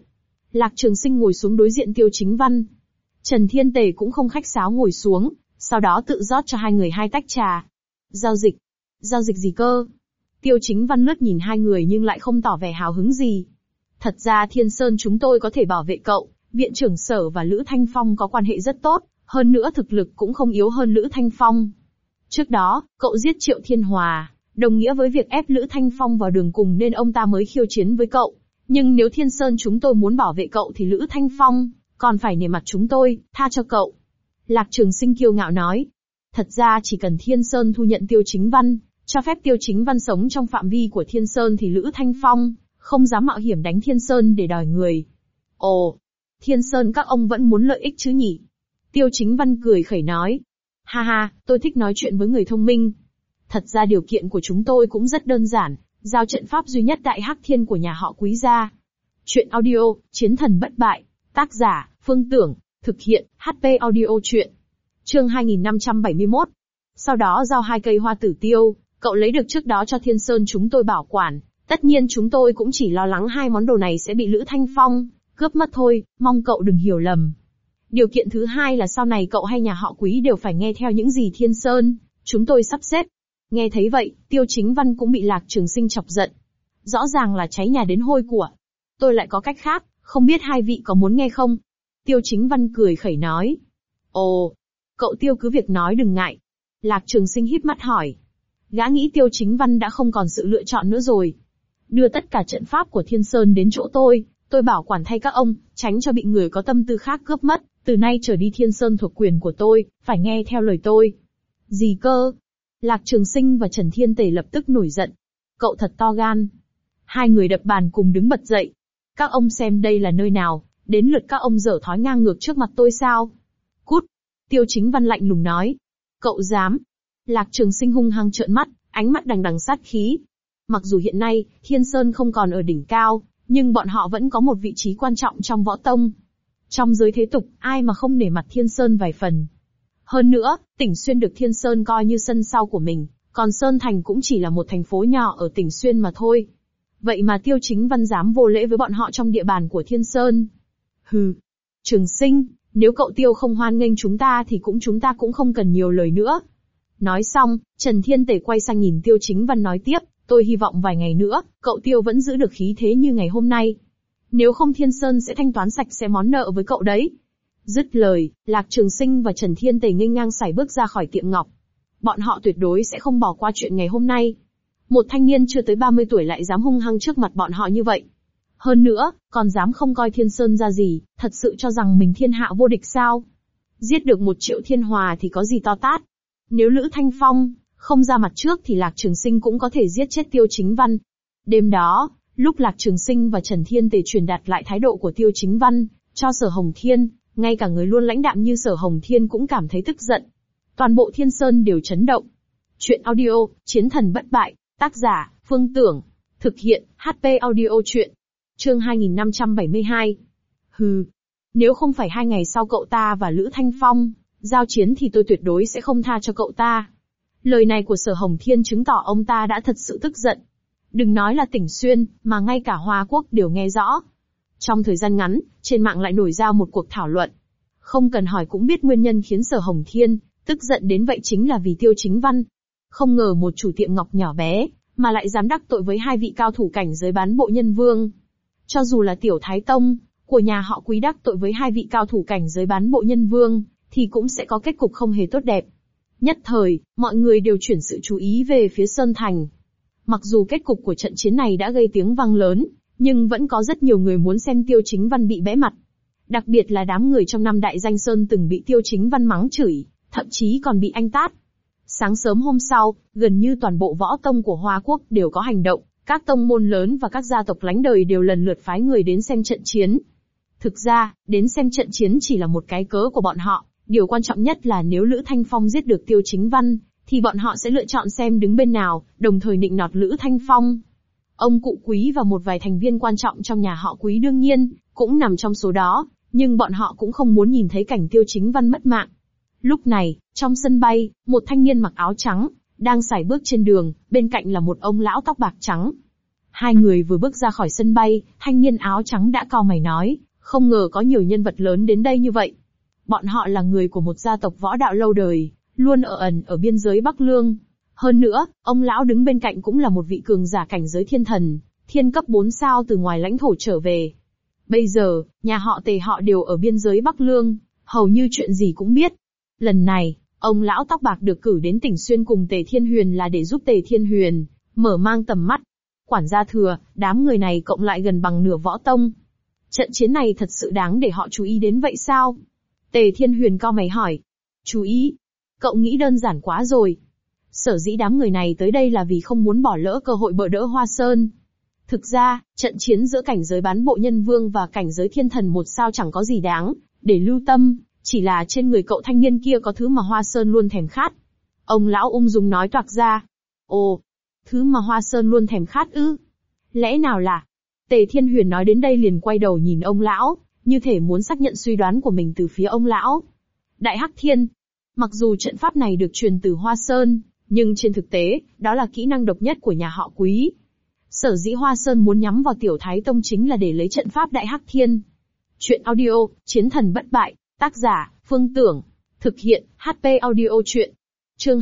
S1: Lạc Trường Sinh ngồi xuống đối diện Tiêu Chính Văn. Trần Thiên Tề cũng không khách sáo ngồi xuống, sau đó tự rót cho hai người 2 tách trà. Giao dịch? Giao dịch gì cơ? Tiêu Chính Văn lướt nhìn hai người nhưng lại không tỏ vẻ hào hứng gì. Thật ra Thiên Sơn chúng tôi có thể bảo vệ cậu, Viện trưởng Sở và Lữ Thanh Phong có quan hệ rất tốt, hơn nữa thực lực cũng không yếu hơn Lữ Thanh Phong. Trước đó, cậu giết Triệu Thiên Hòa, đồng nghĩa với việc ép Lữ Thanh Phong vào đường cùng nên ông ta mới khiêu chiến với cậu. Nhưng nếu Thiên Sơn chúng tôi muốn bảo vệ cậu thì Lữ Thanh Phong còn phải nể mặt chúng tôi, tha cho cậu. Lạc Trường Sinh kiêu ngạo nói. Thật ra chỉ cần Thiên Sơn thu nhận Tiêu Chính Văn, cho phép Tiêu Chính Văn sống trong phạm vi của Thiên Sơn thì Lữ Thanh Phong không dám mạo hiểm đánh Thiên Sơn để đòi người. Ồ, Thiên Sơn các ông vẫn muốn lợi ích chứ nhỉ? Tiêu Chính Văn cười khẩy nói. Ha ha, tôi thích nói chuyện với người thông minh. Thật ra điều kiện của chúng tôi cũng rất đơn giản, giao trận pháp duy nhất Đại Hắc Thiên của nhà họ Quý ra. Chuyện audio, Chiến thần bất bại. Tác giả, Phương Tưởng. Thực hiện, HP Audio Chuyện. Chương 2571. Sau đó giao 2 cây hoa tử tiêu, cậu lấy được trước đó cho Thiên Sơn chúng tôi bảo quản. Tất nhiên chúng tôi cũng chỉ lo lắng 2 món đồ này sẽ bị Lữ Thanh Phong cướp mất thôi, mong cậu đừng hiểu lầm. Điều kiện thứ hai là sau này cậu hay nhà họ Quý đều phải nghe theo những gì Thiên Sơn chúng tôi sắp xếp. Nghe thấy vậy, Tiêu Chính Văn cũng bị Lạc Trường Sinh chọc giận. Rõ ràng là cháy nhà đến hôi của. Tôi lại có cách khác, không biết hai vị có muốn nghe không? Tiêu Chính Văn cười khẩy nói. Ồ, cậu Tiêu cứ việc nói đừng ngại. Lạc Trường Sinh híp mắt hỏi. Gã nghĩ Tiêu Chính Văn đã không còn sự lựa chọn nữa rồi. Đưa tất cả trận pháp của Thiên Sơn đến chỗ tôi bảo quản thay các ông, tránh cho bị người có tâm tư khác cướp mất. Từ nay trở đi Thiên Sơn thuộc quyền của tôi, phải nghe theo lời tôi. Gì cơ? Lạc Trường Sinh và Trần Thiên Tề lập tức nổi giận. Cậu thật to gan. Hai người đập bàn cùng đứng bật dậy. Các ông xem đây là nơi nào, đến lượt các ông dở thói ngang ngược trước mặt tôi sao? Cút! Tiêu Chính Văn lạnh lùng nói. Cậu dám? Lạc Trường Sinh hung hăng trợn mắt, ánh mắt đằng đằng sát khí. Mặc dù hiện nay, Thiên Sơn không còn ở đỉnh cao, nhưng bọn họ vẫn có một vị trí quan trọng trong võ tông. Trong giới thế tục, ai mà không nể mặt Thiên Sơn vài phần. Hơn nữa, tỉnh Xuyên được Thiên Sơn coi như sân sau của mình, còn Sơn Thành cũng chỉ là một thành phố nhỏ ở tỉnh Xuyên mà thôi. Vậy mà Tiêu Chính Văn dám vô lễ với bọn họ trong địa bàn của Thiên Sơn. Hừ. Trường Sinh, nếu cậu Tiêu không hoan nghênh chúng ta thì chúng ta cũng không cần nhiều lời nữa. Nói xong, Trần Thiên Tề quay sang nhìn Tiêu Chính Văn nói tiếp, tôi hy vọng vài ngày nữa, cậu Tiêu vẫn giữ được khí thế như ngày hôm nay. Nếu không Thiên Sơn sẽ thanh toán sạch sẽ món nợ với cậu đấy. Dứt lời, Lạc Trường Sinh và Trần Thiên Tề nghênh ngang sải bước ra khỏi tiệm ngọc. Bọn họ tuyệt đối sẽ không bỏ qua chuyện ngày hôm nay. Một thanh niên chưa tới 30 tuổi lại dám hung hăng trước mặt bọn họ như vậy. Hơn nữa, còn dám không coi Thiên Sơn ra gì, thật sự cho rằng mình thiên hạ vô địch sao? Giết được 1 Triệu Thiên Hòa thì có gì to tát? Nếu Lữ Thanh Phong không ra mặt trước thì Lạc Trường Sinh cũng có thể giết chết Tiêu Chính Văn. Đêm đó, lúc Lạc Trường Sinh và Trần Thiên Tề truyền đạt lại thái độ của Tiêu Chính Văn cho Sở Hồng Thiên, ngay cả người luôn lãnh đạm như Sở Hồng Thiên cũng cảm thấy tức giận. Toàn bộ Thiên Sơn đều chấn động. Chuyện audio, Chiến thần bất bại, tác giả, Phương Tưởng. Thực hiện, HP Audio Chuyện. Chương 2572. Hừ. Nếu không phải 2 ngày sau cậu ta và Lữ Thanh Phong giao chiến thì tôi tuyệt đối sẽ không tha cho cậu ta. Lời này của Sở Hồng Thiên chứng tỏ ông ta đã thật sự tức giận. Đừng nói là tỉnh Xuyên, mà ngay cả Hoa Quốc đều nghe rõ. Trong thời gian ngắn, trên mạng lại nổi ra một cuộc thảo luận. Không cần hỏi cũng biết nguyên nhân khiến Sở Hồng Thiên tức giận đến vậy chính là vì Tiêu Chính Văn. Không ngờ một chủ tiệm ngọc nhỏ bé, mà lại dám đắc tội với 2 vị cao thủ cảnh giới bán bộ nhân vương. Cho dù là Tiểu Thái Tông của nhà họ Quý đắc tội với 2 vị cao thủ cảnh giới bán bộ nhân vương, thì cũng sẽ có kết cục không hề tốt đẹp. Nhất thời, mọi người đều chuyển sự chú ý về phía Sơn Thành. Mặc dù kết cục của trận chiến này đã gây tiếng vang lớn, nhưng vẫn có rất nhiều người muốn xem Tiêu Chính Văn bị bẽ mặt. Đặc biệt là đám người trong 5 đại danh sơn từng bị Tiêu Chính Văn mắng chửi, thậm chí còn bị anh tát. Sáng sớm hôm sau, gần như toàn bộ võ tông của Hoa Quốc đều có hành động, các tông môn lớn và các gia tộc lánh đời đều lần lượt phái người đến xem trận chiến. Thực ra, đến xem trận chiến chỉ là một cái cớ của bọn họ, điều quan trọng nhất là nếu Lữ Thanh Phong giết được Tiêu Chính Văn, thì bọn họ sẽ lựa chọn xem đứng bên nào, đồng thời nịnh nọt Lữ Thanh Phong. Ông cụ Quý và một vài thành viên quan trọng trong nhà họ Quý đương nhiên cũng nằm trong số đó, nhưng bọn họ cũng không muốn nhìn thấy cảnh Tiêu Chính Văn mất mạng. Lúc này, trong sân bay, một thanh niên mặc áo trắng đang sải bước trên đường, bên cạnh là một ông lão tóc bạc trắng. Hai người vừa bước ra khỏi sân bay, thanh niên áo trắng đã cau mày nói, Không ngờ có nhiều nhân vật lớn đến đây như vậy. Bọn họ là người của một gia tộc võ đạo lâu đời, luôn ở ẩn ở biên giới Bắc Lương. Hơn nữa, ông lão đứng bên cạnh cũng là một vị cường giả cảnh giới thiên thần, thiên cấp 4 sao từ ngoài lãnh thổ trở về. Bây giờ, nhà họ Tề họ đều ở biên giới Bắc Lương, hầu như chuyện gì cũng biết. Lần này, ông lão tóc bạc được cử đến tỉnh Xuyên cùng Tề Thiên Huyền là để giúp Tề Thiên Huyền mở mang tầm mắt. Quản gia Thừa, đám người này cộng lại gần bằng nửa võ tông. Trận chiến này thật sự đáng để họ chú ý đến vậy sao? Tề Thiên Huyền cau mày hỏi. Chú ý? Cậu nghĩ đơn giản quá rồi. Sở dĩ đám người này tới đây là vì không muốn bỏ lỡ cơ hội bỡ đỡ Hoa Sơn. Thực ra, trận chiến giữa cảnh giới bán bộ nhân vương và cảnh giới thiên thần một sao chẳng có gì đáng để lưu tâm, chỉ là trên người cậu thanh niên kia có thứ mà Hoa Sơn luôn thèm khát. Ông lão ung dung nói toạc ra. Ồ, thứ mà Hoa Sơn luôn thèm khát ư? Lẽ nào là? Tề Thiên Huyền nói đến đây liền quay đầu nhìn ông lão, như thể muốn xác nhận suy đoán của mình từ phía ông lão. Đại Hắc Thiên. Mặc dù trận pháp này được truyền từ Hoa Sơn, nhưng trên thực tế, đó là kỹ năng độc nhất của nhà họ Quý. Sở dĩ Hoa Sơn muốn nhắm vào Tiểu Thái Tông chính là để lấy trận pháp Đại Hắc Thiên. Chuyện audio, Chiến thần bất bại, tác giả, Phương Tưởng. Thực hiện, HP audio chuyện. Chương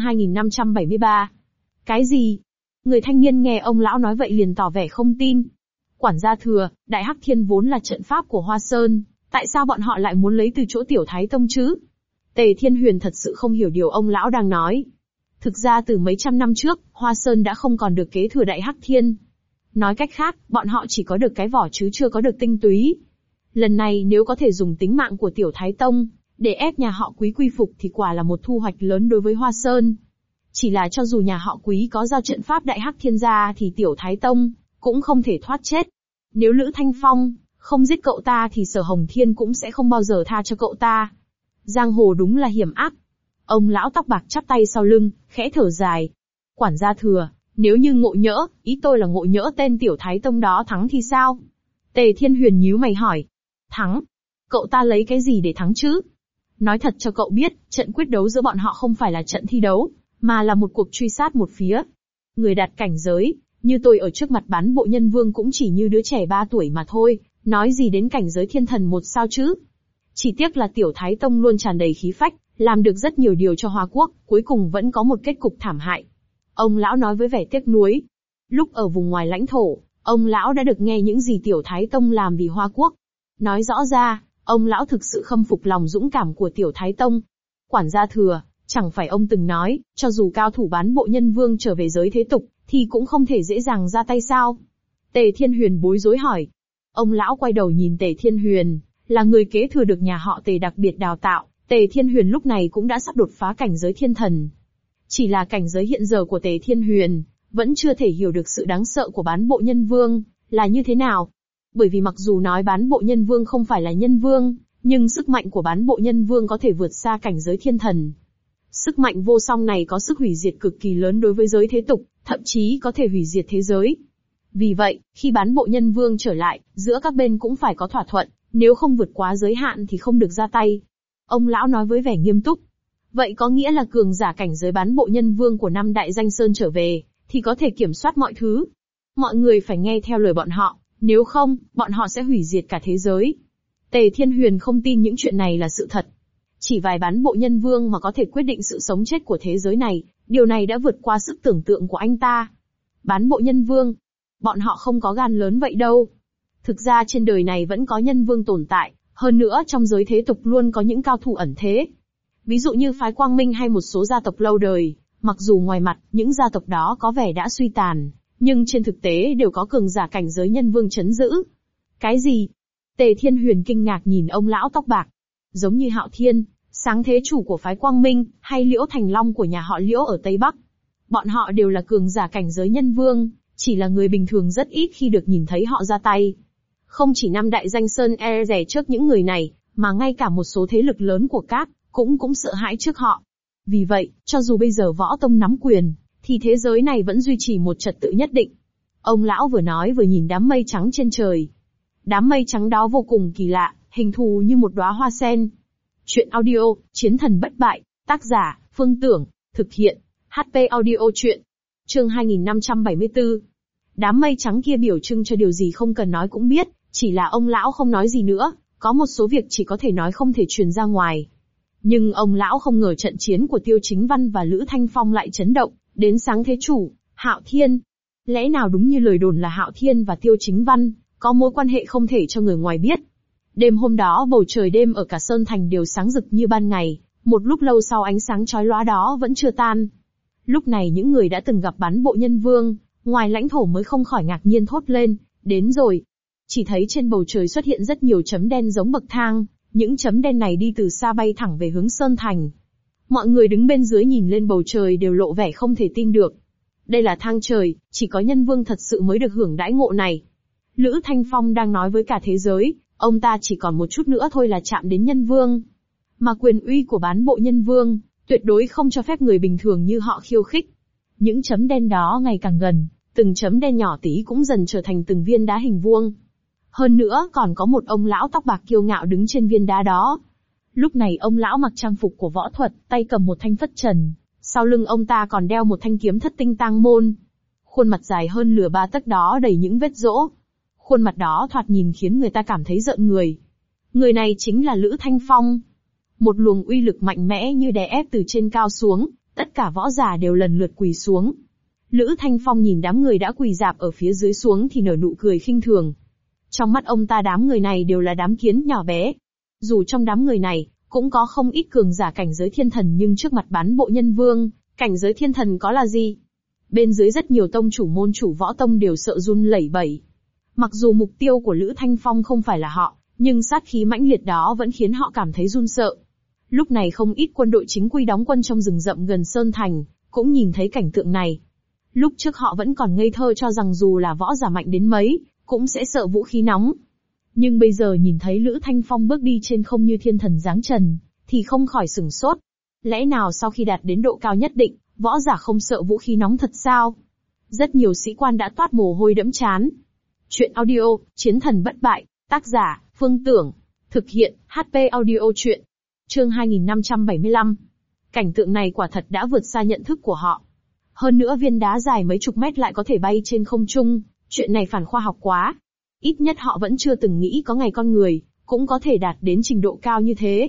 S1: 2573. Cái gì? Người thanh niên nghe ông lão nói vậy liền tỏ vẻ không tin. Quản gia Thừa, Đại Hắc Thiên vốn là trận pháp của Hoa Sơn, tại sao bọn họ lại muốn lấy từ chỗ Tiểu Thái Tông chứ? Tề Thiên Huyền thật sự không hiểu điều ông lão đang nói. Thực ra từ mấy trăm năm trước, Hoa Sơn đã không còn được kế thừa Đại Hắc Thiên. Nói cách khác, bọn họ chỉ có được cái vỏ chứ chưa có được tinh túy. Lần này nếu có thể dùng tính mạng của Tiểu Thái Tông, để ép nhà họ Quý quy phục thì quả là một thu hoạch lớn đối với Hoa Sơn. Chỉ là cho dù nhà họ Quý có giao trận pháp Đại Hắc Thiên ra thì Tiểu Thái Tông cũng không thể thoát chết. Nếu Lữ Thanh Phong không giết cậu ta thì Sở Hồng Thiên cũng sẽ không bao giờ tha cho cậu ta. Giang hồ đúng là hiểm ác. Ông lão tóc bạc chắp tay sau lưng, khẽ thở dài. Quản gia Thừa, nếu như Ngộ Nhỡ, ý tôi là Ngộ Nhỡ tên Tiểu Thái Tông đó thắng thì sao? Tề Thiên Huyền nhíu mày hỏi. Thắng? Cậu ta lấy cái gì để thắng chứ? Nói thật cho cậu biết, trận quyết đấu giữa bọn họ không phải là trận thi đấu, mà là một cuộc truy sát một phía. Người đạt cảnh giới, như tôi ở trước mặt bán bộ nhân vương cũng chỉ như đứa trẻ 3 tuổi mà thôi, nói gì đến cảnh giới thiên thần một sao chứ? Chỉ tiếc là Tiểu Thái Tông luôn tràn đầy khí phách, làm được rất nhiều điều cho Hoa Quốc, cuối cùng vẫn có một kết cục thảm hại. Ông lão nói với vẻ tiếc nuối. Lúc ở vùng ngoài lãnh thổ, ông lão đã được nghe những gì Tiểu Thái Tông làm vì Hoa Quốc. Nói rõ ra, ông lão thực sự khâm phục lòng dũng cảm của Tiểu Thái Tông. Quản gia Thừa, chẳng phải ông từng nói, cho dù cao thủ bán bộ nhân vương trở về giới thế tục, thì cũng không thể dễ dàng ra tay sao? Tề Thiên Huyền bối rối hỏi. Ông lão quay đầu nhìn Tề Thiên Huyền, là người kế thừa được nhà họ Tề đặc biệt đào tạo, Tề Thiên Huyền lúc này cũng đã sắp đột phá cảnh giới thiên thần. Chỉ là cảnh giới hiện giờ của Tề Thiên Huyền, vẫn chưa thể hiểu được sự đáng sợ của bán bộ nhân vương, là như thế nào. Bởi vì mặc dù nói bán bộ nhân vương không phải là nhân vương, nhưng sức mạnh của bán bộ nhân vương có thể vượt xa cảnh giới thiên thần. Sức mạnh vô song này có sức hủy diệt cực kỳ lớn đối với giới thế tục, thậm chí có thể hủy diệt thế giới. Vì vậy, khi bán bộ nhân vương trở lại, giữa các bên cũng phải có thỏa thuận, nếu không vượt quá giới hạn thì không được ra tay. Ông lão nói với vẻ nghiêm túc. Vậy có nghĩa là cường giả cảnh giới bán bộ nhân vương của năm đại danh sơn trở về, thì có thể kiểm soát mọi thứ. Mọi người phải nghe theo lời bọn họ, nếu không, bọn họ sẽ hủy diệt cả thế giới. Tề Thiên Huyền không tin những chuyện này là sự thật. Chỉ vài bán bộ nhân vương mà có thể quyết định sự sống chết của thế giới này, điều này đã vượt qua sức tưởng tượng của anh ta. Bán bộ nhân vương, bọn họ không có gan lớn vậy đâu. Thực ra trên đời này vẫn có nhân vương tồn tại, hơn nữa trong giới thế tục luôn có những cao thủ ẩn thế. Ví dụ như phái Quang Minh hay một số gia tộc lâu đời, mặc dù ngoài mặt, những gia tộc đó có vẻ đã suy tàn, nhưng trên thực tế đều có cường giả cảnh giới nhân vương trấn giữ. Cái gì? Tề Thiên Huyền kinh ngạc nhìn ông lão tóc bạc. Giống như Hạo Thiên, sáng thế chủ của phái Quang Minh, hay Liễu Thành Long của nhà họ Liễu ở Tây Bắc. Bọn họ đều là cường giả cảnh giới nhân vương, chỉ là người bình thường rất ít khi được nhìn thấy họ ra tay. Không chỉ năm đại danh sơn e rè trước những người này, mà ngay cả một số thế lực lớn của các, cũng sợ hãi trước họ. Vì vậy, cho dù bây giờ võ tông nắm quyền, thì thế giới này vẫn duy trì một trật tự nhất định. Ông lão vừa nói vừa nhìn đám mây trắng trên trời. Đám mây trắng đó vô cùng kỳ lạ, hình thù như một đóa hoa sen. Chuyện audio, Chiến thần bất bại, tác giả, Phương Tưởng, thực hiện, HP audio chuyện. Chương 2574. Đám mây trắng kia biểu trưng cho điều gì không cần nói cũng biết, chỉ là ông lão không nói gì nữa, Có một số việc chỉ có thể nói không thể truyền ra ngoài. Nhưng ông lão không ngờ trận chiến của Tiêu Chính Văn và Lữ Thanh Phong lại chấn động đến sáng thế chủ, Hạo Thiên. Lẽ nào đúng như lời đồn là Hạo Thiên và Tiêu Chính Văn có mối quan hệ không thể cho người ngoài biết? Đêm hôm đó bầu trời đêm ở cả Sơn Thành đều sáng rực như ban ngày, một lúc lâu sau ánh sáng chói lóa đó vẫn chưa tan. Lúc này những người đã từng gặp Bán Bộ Nhân Vương, ngoài lãnh thổ mới không khỏi ngạc nhiên thốt lên, đến rồi. Chỉ thấy trên bầu trời xuất hiện rất nhiều chấm đen giống bậc thang, những chấm đen này đi từ xa bay thẳng về hướng Sơn Thành. Mọi người đứng bên dưới nhìn lên bầu trời đều lộ vẻ không thể tin được. Đây là thang trời, chỉ có Nhân Vương thật sự mới được hưởng đãi ngộ này. Lữ Thanh Phong đang nói với cả thế giới, ông ta chỉ còn một chút nữa thôi là chạm đến Nhân Vương. Mà quyền uy của Bán Bộ Nhân Vương, tuyệt đối không cho phép người bình thường như họ khiêu khích. Những chấm đen đó ngày càng gần, từng chấm đen nhỏ tí cũng dần trở thành từng viên đá hình vuông. Hơn nữa còn có một ông lão tóc bạc kiêu ngạo đứng trên viên đá đó. Lúc này ông lão mặc trang phục của võ thuật, tay cầm một thanh phất trần, sau lưng ông ta còn đeo một thanh kiếm thất tinh tang môn. Khuôn mặt dài hơn lửa 3 tấc đó đầy những vết rỗ. Khuôn mặt đó thoạt nhìn khiến người ta cảm thấy rợn người. Người này chính là Lữ Thanh Phong. Một luồng uy lực mạnh mẽ như đè ép từ trên cao xuống, tất cả võ giả đều lần lượt quỳ xuống. Lữ Thanh Phong nhìn đám người đã quỳ rạp ở phía dưới xuống thì nở nụ cười khinh thường. Trong mắt ông ta đám người này đều là đám kiến nhỏ bé. Dù trong đám người này, cũng có không ít cường giả cảnh giới thiên thần nhưng trước mặt Bán Bộ Nhân Vương, cảnh giới thiên thần có là gì? Bên dưới rất nhiều tông chủ môn chủ võ tông đều sợ run lẩy bẩy. Mặc dù mục tiêu của Lữ Thanh Phong không phải là họ, nhưng sát khí mãnh liệt đó vẫn khiến họ cảm thấy run sợ. Lúc này không ít quân đội chính quy đóng quân trong rừng rậm gần Sơn Thành, cũng nhìn thấy cảnh tượng này. Lúc trước họ vẫn còn ngây thơ cho rằng dù là võ giả mạnh đến mấy, cũng sẽ sợ vũ khí nóng. Nhưng bây giờ nhìn thấy Lữ Thanh Phong bước đi trên không như thiên thần giáng trần, thì không khỏi sửng sốt. Lẽ nào sau khi đạt đến độ cao nhất định, võ giả không sợ vũ khí nóng thật sao? Rất nhiều sĩ quan đã toát mồ hôi đẫm trán. Chuyện audio, Chiến thần bất bại, tác giả, Phương Tưởng. Thực hiện, HP audio chuyện. Chương 2575. Cảnh tượng này quả thật đã vượt xa nhận thức của họ. Hơn nữa viên đá dài mấy chục mét lại có thể bay trên không trung, chuyện này phản khoa học quá. Ít nhất họ vẫn chưa từng nghĩ có ngày con người, cũng có thể đạt đến trình độ cao như thế.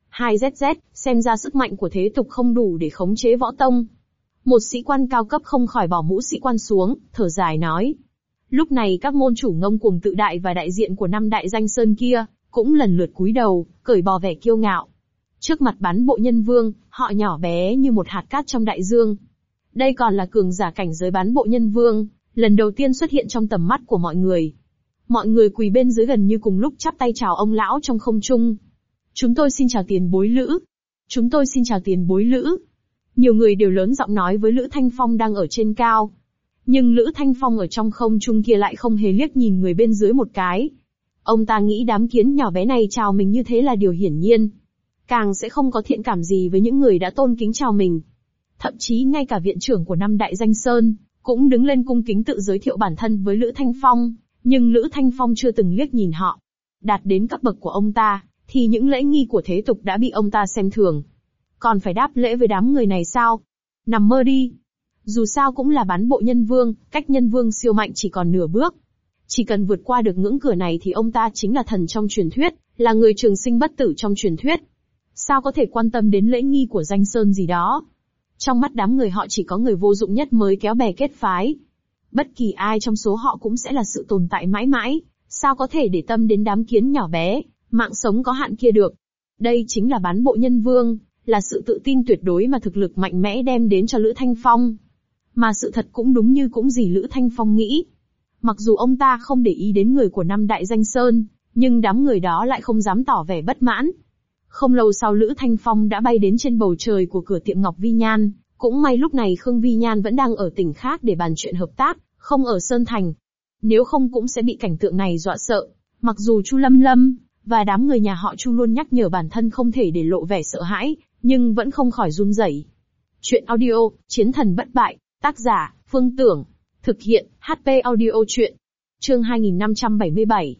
S1: 2ZZ, xem ra sức mạnh của thế tục không đủ để khống chế võ tông. Một sĩ quan cao cấp không khỏi bỏ mũ sĩ quan xuống, thở dài nói. Lúc này các môn chủ ngông cuồng tự đại và đại diện của 5 đại danh sơn kia, cũng lần lượt cúi đầu, cởi bỏ vẻ kiêu ngạo. Trước mặt Bán Bộ Nhân Vương, họ nhỏ bé như một hạt cát trong đại dương. Đây còn là cường giả cảnh giới Bán Bộ Nhân Vương, lần đầu tiên xuất hiện trong tầm mắt của mọi người. Mọi người quỳ bên dưới gần như cùng lúc chắp tay chào ông lão trong không trung. Chúng tôi xin chào tiền bối Lữ. Chúng tôi xin chào tiền bối Lữ. Nhiều người đều lớn giọng nói với Lữ Thanh Phong đang ở trên cao. Nhưng Lữ Thanh Phong ở trong không trung kia lại không hề liếc nhìn người bên dưới một cái. Ông ta nghĩ đám kiến nhỏ bé này chào mình như thế là điều hiển nhiên. Càng sẽ không có thiện cảm gì với những người đã tôn kính chào mình. Thậm chí ngay cả viện trưởng của 5 đại danh sơn, cũng đứng lên cung kính tự giới thiệu bản thân với Lữ Thanh Phong, nhưng Lữ Thanh Phong chưa từng liếc nhìn họ. Đạt đến cấp bậc của ông ta, thì những lễ nghi của thế tục đã bị ông ta xem thường. Còn phải đáp lễ với đám người này sao? Nằm mơ đi. Dù sao cũng là Bán Bộ Nhân Vương, cách Nhân Vương siêu mạnh chỉ còn nửa bước. Chỉ cần vượt qua được ngưỡng cửa này thì ông ta chính là thần trong truyền thuyết, là người trường sinh bất tử trong truyền thuyết. Sao có thể quan tâm đến lễ nghi của danh sơn gì đó? Trong mắt đám người họ chỉ có người vô dụng nhất mới kéo bè kết phái. Bất kỳ ai trong số họ cũng sẽ là sự tồn tại mãi mãi, sao có thể để tâm đến đám kiến nhỏ bé, mạng sống có hạn kia được. Đây chính là Bán Bộ Nhân Vương, là sự tự tin tuyệt đối mà thực lực mạnh mẽ đem đến cho Lữ Thanh Phong. Mà sự thật cũng đúng như cũng gì Lữ Thanh Phong nghĩ. Mặc dù ông ta không để ý đến người của 5 đại danh sơn, nhưng đám người đó lại không dám tỏ vẻ bất mãn. Không lâu sau Lữ Thanh Phong đã bay đến trên bầu trời của cửa tiệm Ngọc Vi Nhan, cũng may lúc này Khương Vi Nhan vẫn đang ở tỉnh khác để bàn chuyện hợp tác, không ở Sơn Thành. Nếu không cũng sẽ bị cảnh tượng này dọa sợ. Mặc dù Chu Lâm Lâm và đám người nhà họ Chu luôn nhắc nhở bản thân không thể để lộ vẻ sợ hãi, nhưng vẫn không khỏi run rẩy. Chuyện audio, Chiến thần bất bại, tác giả, Phương Tưởng. Thực hiện, HP audio chuyện. Chương 2577.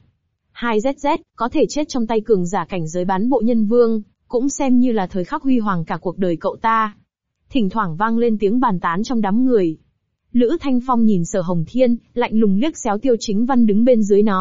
S1: 2ZZ, có thể chết trong tay cường giả cảnh giới Bán Bộ Nhân Vương, cũng xem như là thời khắc huy hoàng cả cuộc đời cậu ta. Thỉnh thoảng vang lên tiếng bàn tán trong đám người. Lữ Thanh Phong nhìn Sở Hồng Thiên, lạnh lùng liếc xéo Tiêu Chính Văn đứng bên dưới nói,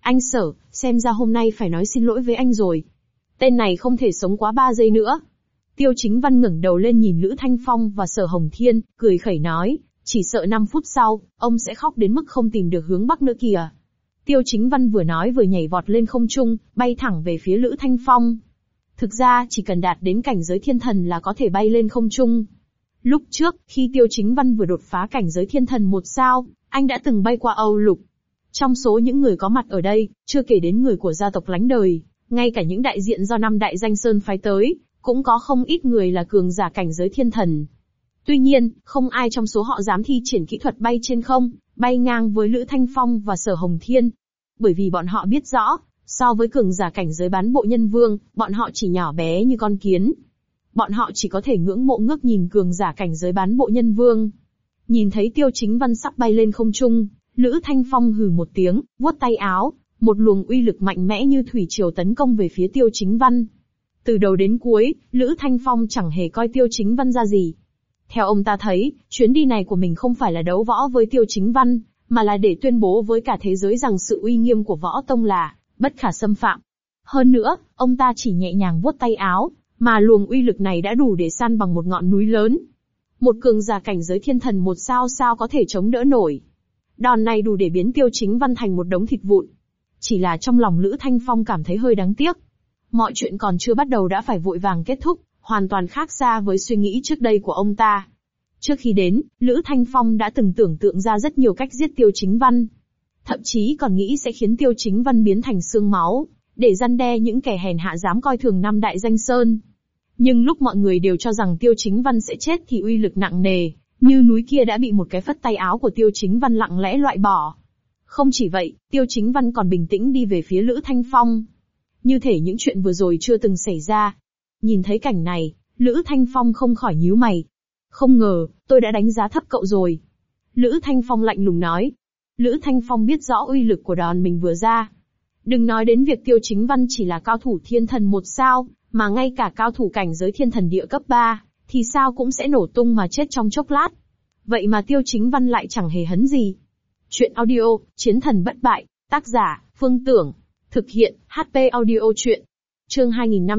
S1: Anh Sở, xem ra hôm nay phải nói xin lỗi với anh rồi. Tên này không thể sống quá 3 giây nữa. Tiêu Chính Văn ngẩng đầu lên nhìn Lữ Thanh Phong và Sở Hồng Thiên, cười khẩy nói, chỉ sợ 5 phút sau, ông sẽ khóc đến mức không tìm được hướng bắc nữa kìa. Tiêu Chính Văn vừa nói vừa nhảy vọt lên không trung, bay thẳng về phía Lữ Thanh Phong. Thực ra chỉ cần đạt đến cảnh giới thiên thần là có thể bay lên không trung. Lúc trước, khi Tiêu Chính Văn vừa đột phá cảnh giới thiên thần 1 sao, anh đã từng bay qua Âu Lục. Trong số những người có mặt ở đây, chưa kể đến người của gia tộc lánh đời, ngay cả những đại diện do 5 đại danh sơn phái tới, cũng có không ít người là cường giả cảnh giới thiên thần. Tuy nhiên, không ai trong số họ dám thi triển kỹ thuật bay trên không, bay ngang với Lữ Thanh Phong và Sở Hồng Thiên. Bởi vì bọn họ biết rõ, so với cường giả cảnh giới bán bộ nhân vương, bọn họ chỉ nhỏ bé như con kiến. Bọn họ chỉ có thể ngưỡng mộ ngước nhìn cường giả cảnh giới bán bộ nhân vương. Nhìn thấy Tiêu Chính Văn sắp bay lên không trung, Lữ Thanh Phong hừ một tiếng, vuốt tay áo, một luồng uy lực mạnh mẽ như thủy triều tấn công về phía Tiêu Chính Văn. Từ đầu đến cuối, Lữ Thanh Phong chẳng hề coi Tiêu Chính Văn ra gì. Theo ông ta thấy, chuyến đi này của mình không phải là đấu võ với Tiêu Chính Văn, mà là để tuyên bố với cả thế giới rằng sự uy nghiêm của võ tông là bất khả xâm phạm. Hơn nữa, ông ta chỉ nhẹ nhàng vuốt tay áo, mà luồng uy lực này đã đủ để san bằng một ngọn núi lớn. Một cường giả cảnh giới thiên thần 1 sao sao có thể chống đỡ nổi. Đòn này đủ để biến Tiêu Chính Văn thành một đống thịt vụn. Chỉ là trong lòng Lữ Thanh Phong cảm thấy hơi đáng tiếc. Mọi chuyện còn chưa bắt đầu đã phải vội vàng kết thúc, hoàn toàn khác xa với suy nghĩ trước đây của ông ta. Trước khi đến, Lữ Thanh Phong đã từng tưởng tượng ra rất nhiều cách giết Tiêu Chính Văn. Thậm chí còn nghĩ sẽ khiến Tiêu Chính Văn biến thành xương máu, để răn đe những kẻ hèn hạ dám coi thường 5 đại danh sơn. Nhưng lúc mọi người đều cho rằng Tiêu Chính Văn sẽ chết thì uy lực nặng nề, như núi kia đã bị một cái phất tay áo của Tiêu Chính Văn lặng lẽ loại bỏ. Không chỉ vậy, Tiêu Chính Văn còn bình tĩnh đi về phía Lữ Thanh Phong. Như thể những chuyện vừa rồi chưa từng xảy ra. Nhìn thấy cảnh này, Lữ Thanh Phong không khỏi nhíu mày. Không ngờ, tôi đã đánh giá thấp cậu rồi. Lữ Thanh Phong lạnh lùng nói. Lữ Thanh Phong biết rõ uy lực của đòn mình vừa ra. Đừng nói đến việc Tiêu Chính Văn chỉ là cao thủ thiên thần 1 sao, mà ngay cả cao thủ cảnh giới thiên thần địa cấp 3, thì sao cũng sẽ nổ tung mà chết trong chốc lát. Vậy mà Tiêu Chính Văn lại chẳng hề hấn gì. Chuyện audio, Chiến thần bất bại, tác giả, Phương Tưởng. Thực hiện, HP Audio Chuyện. Chương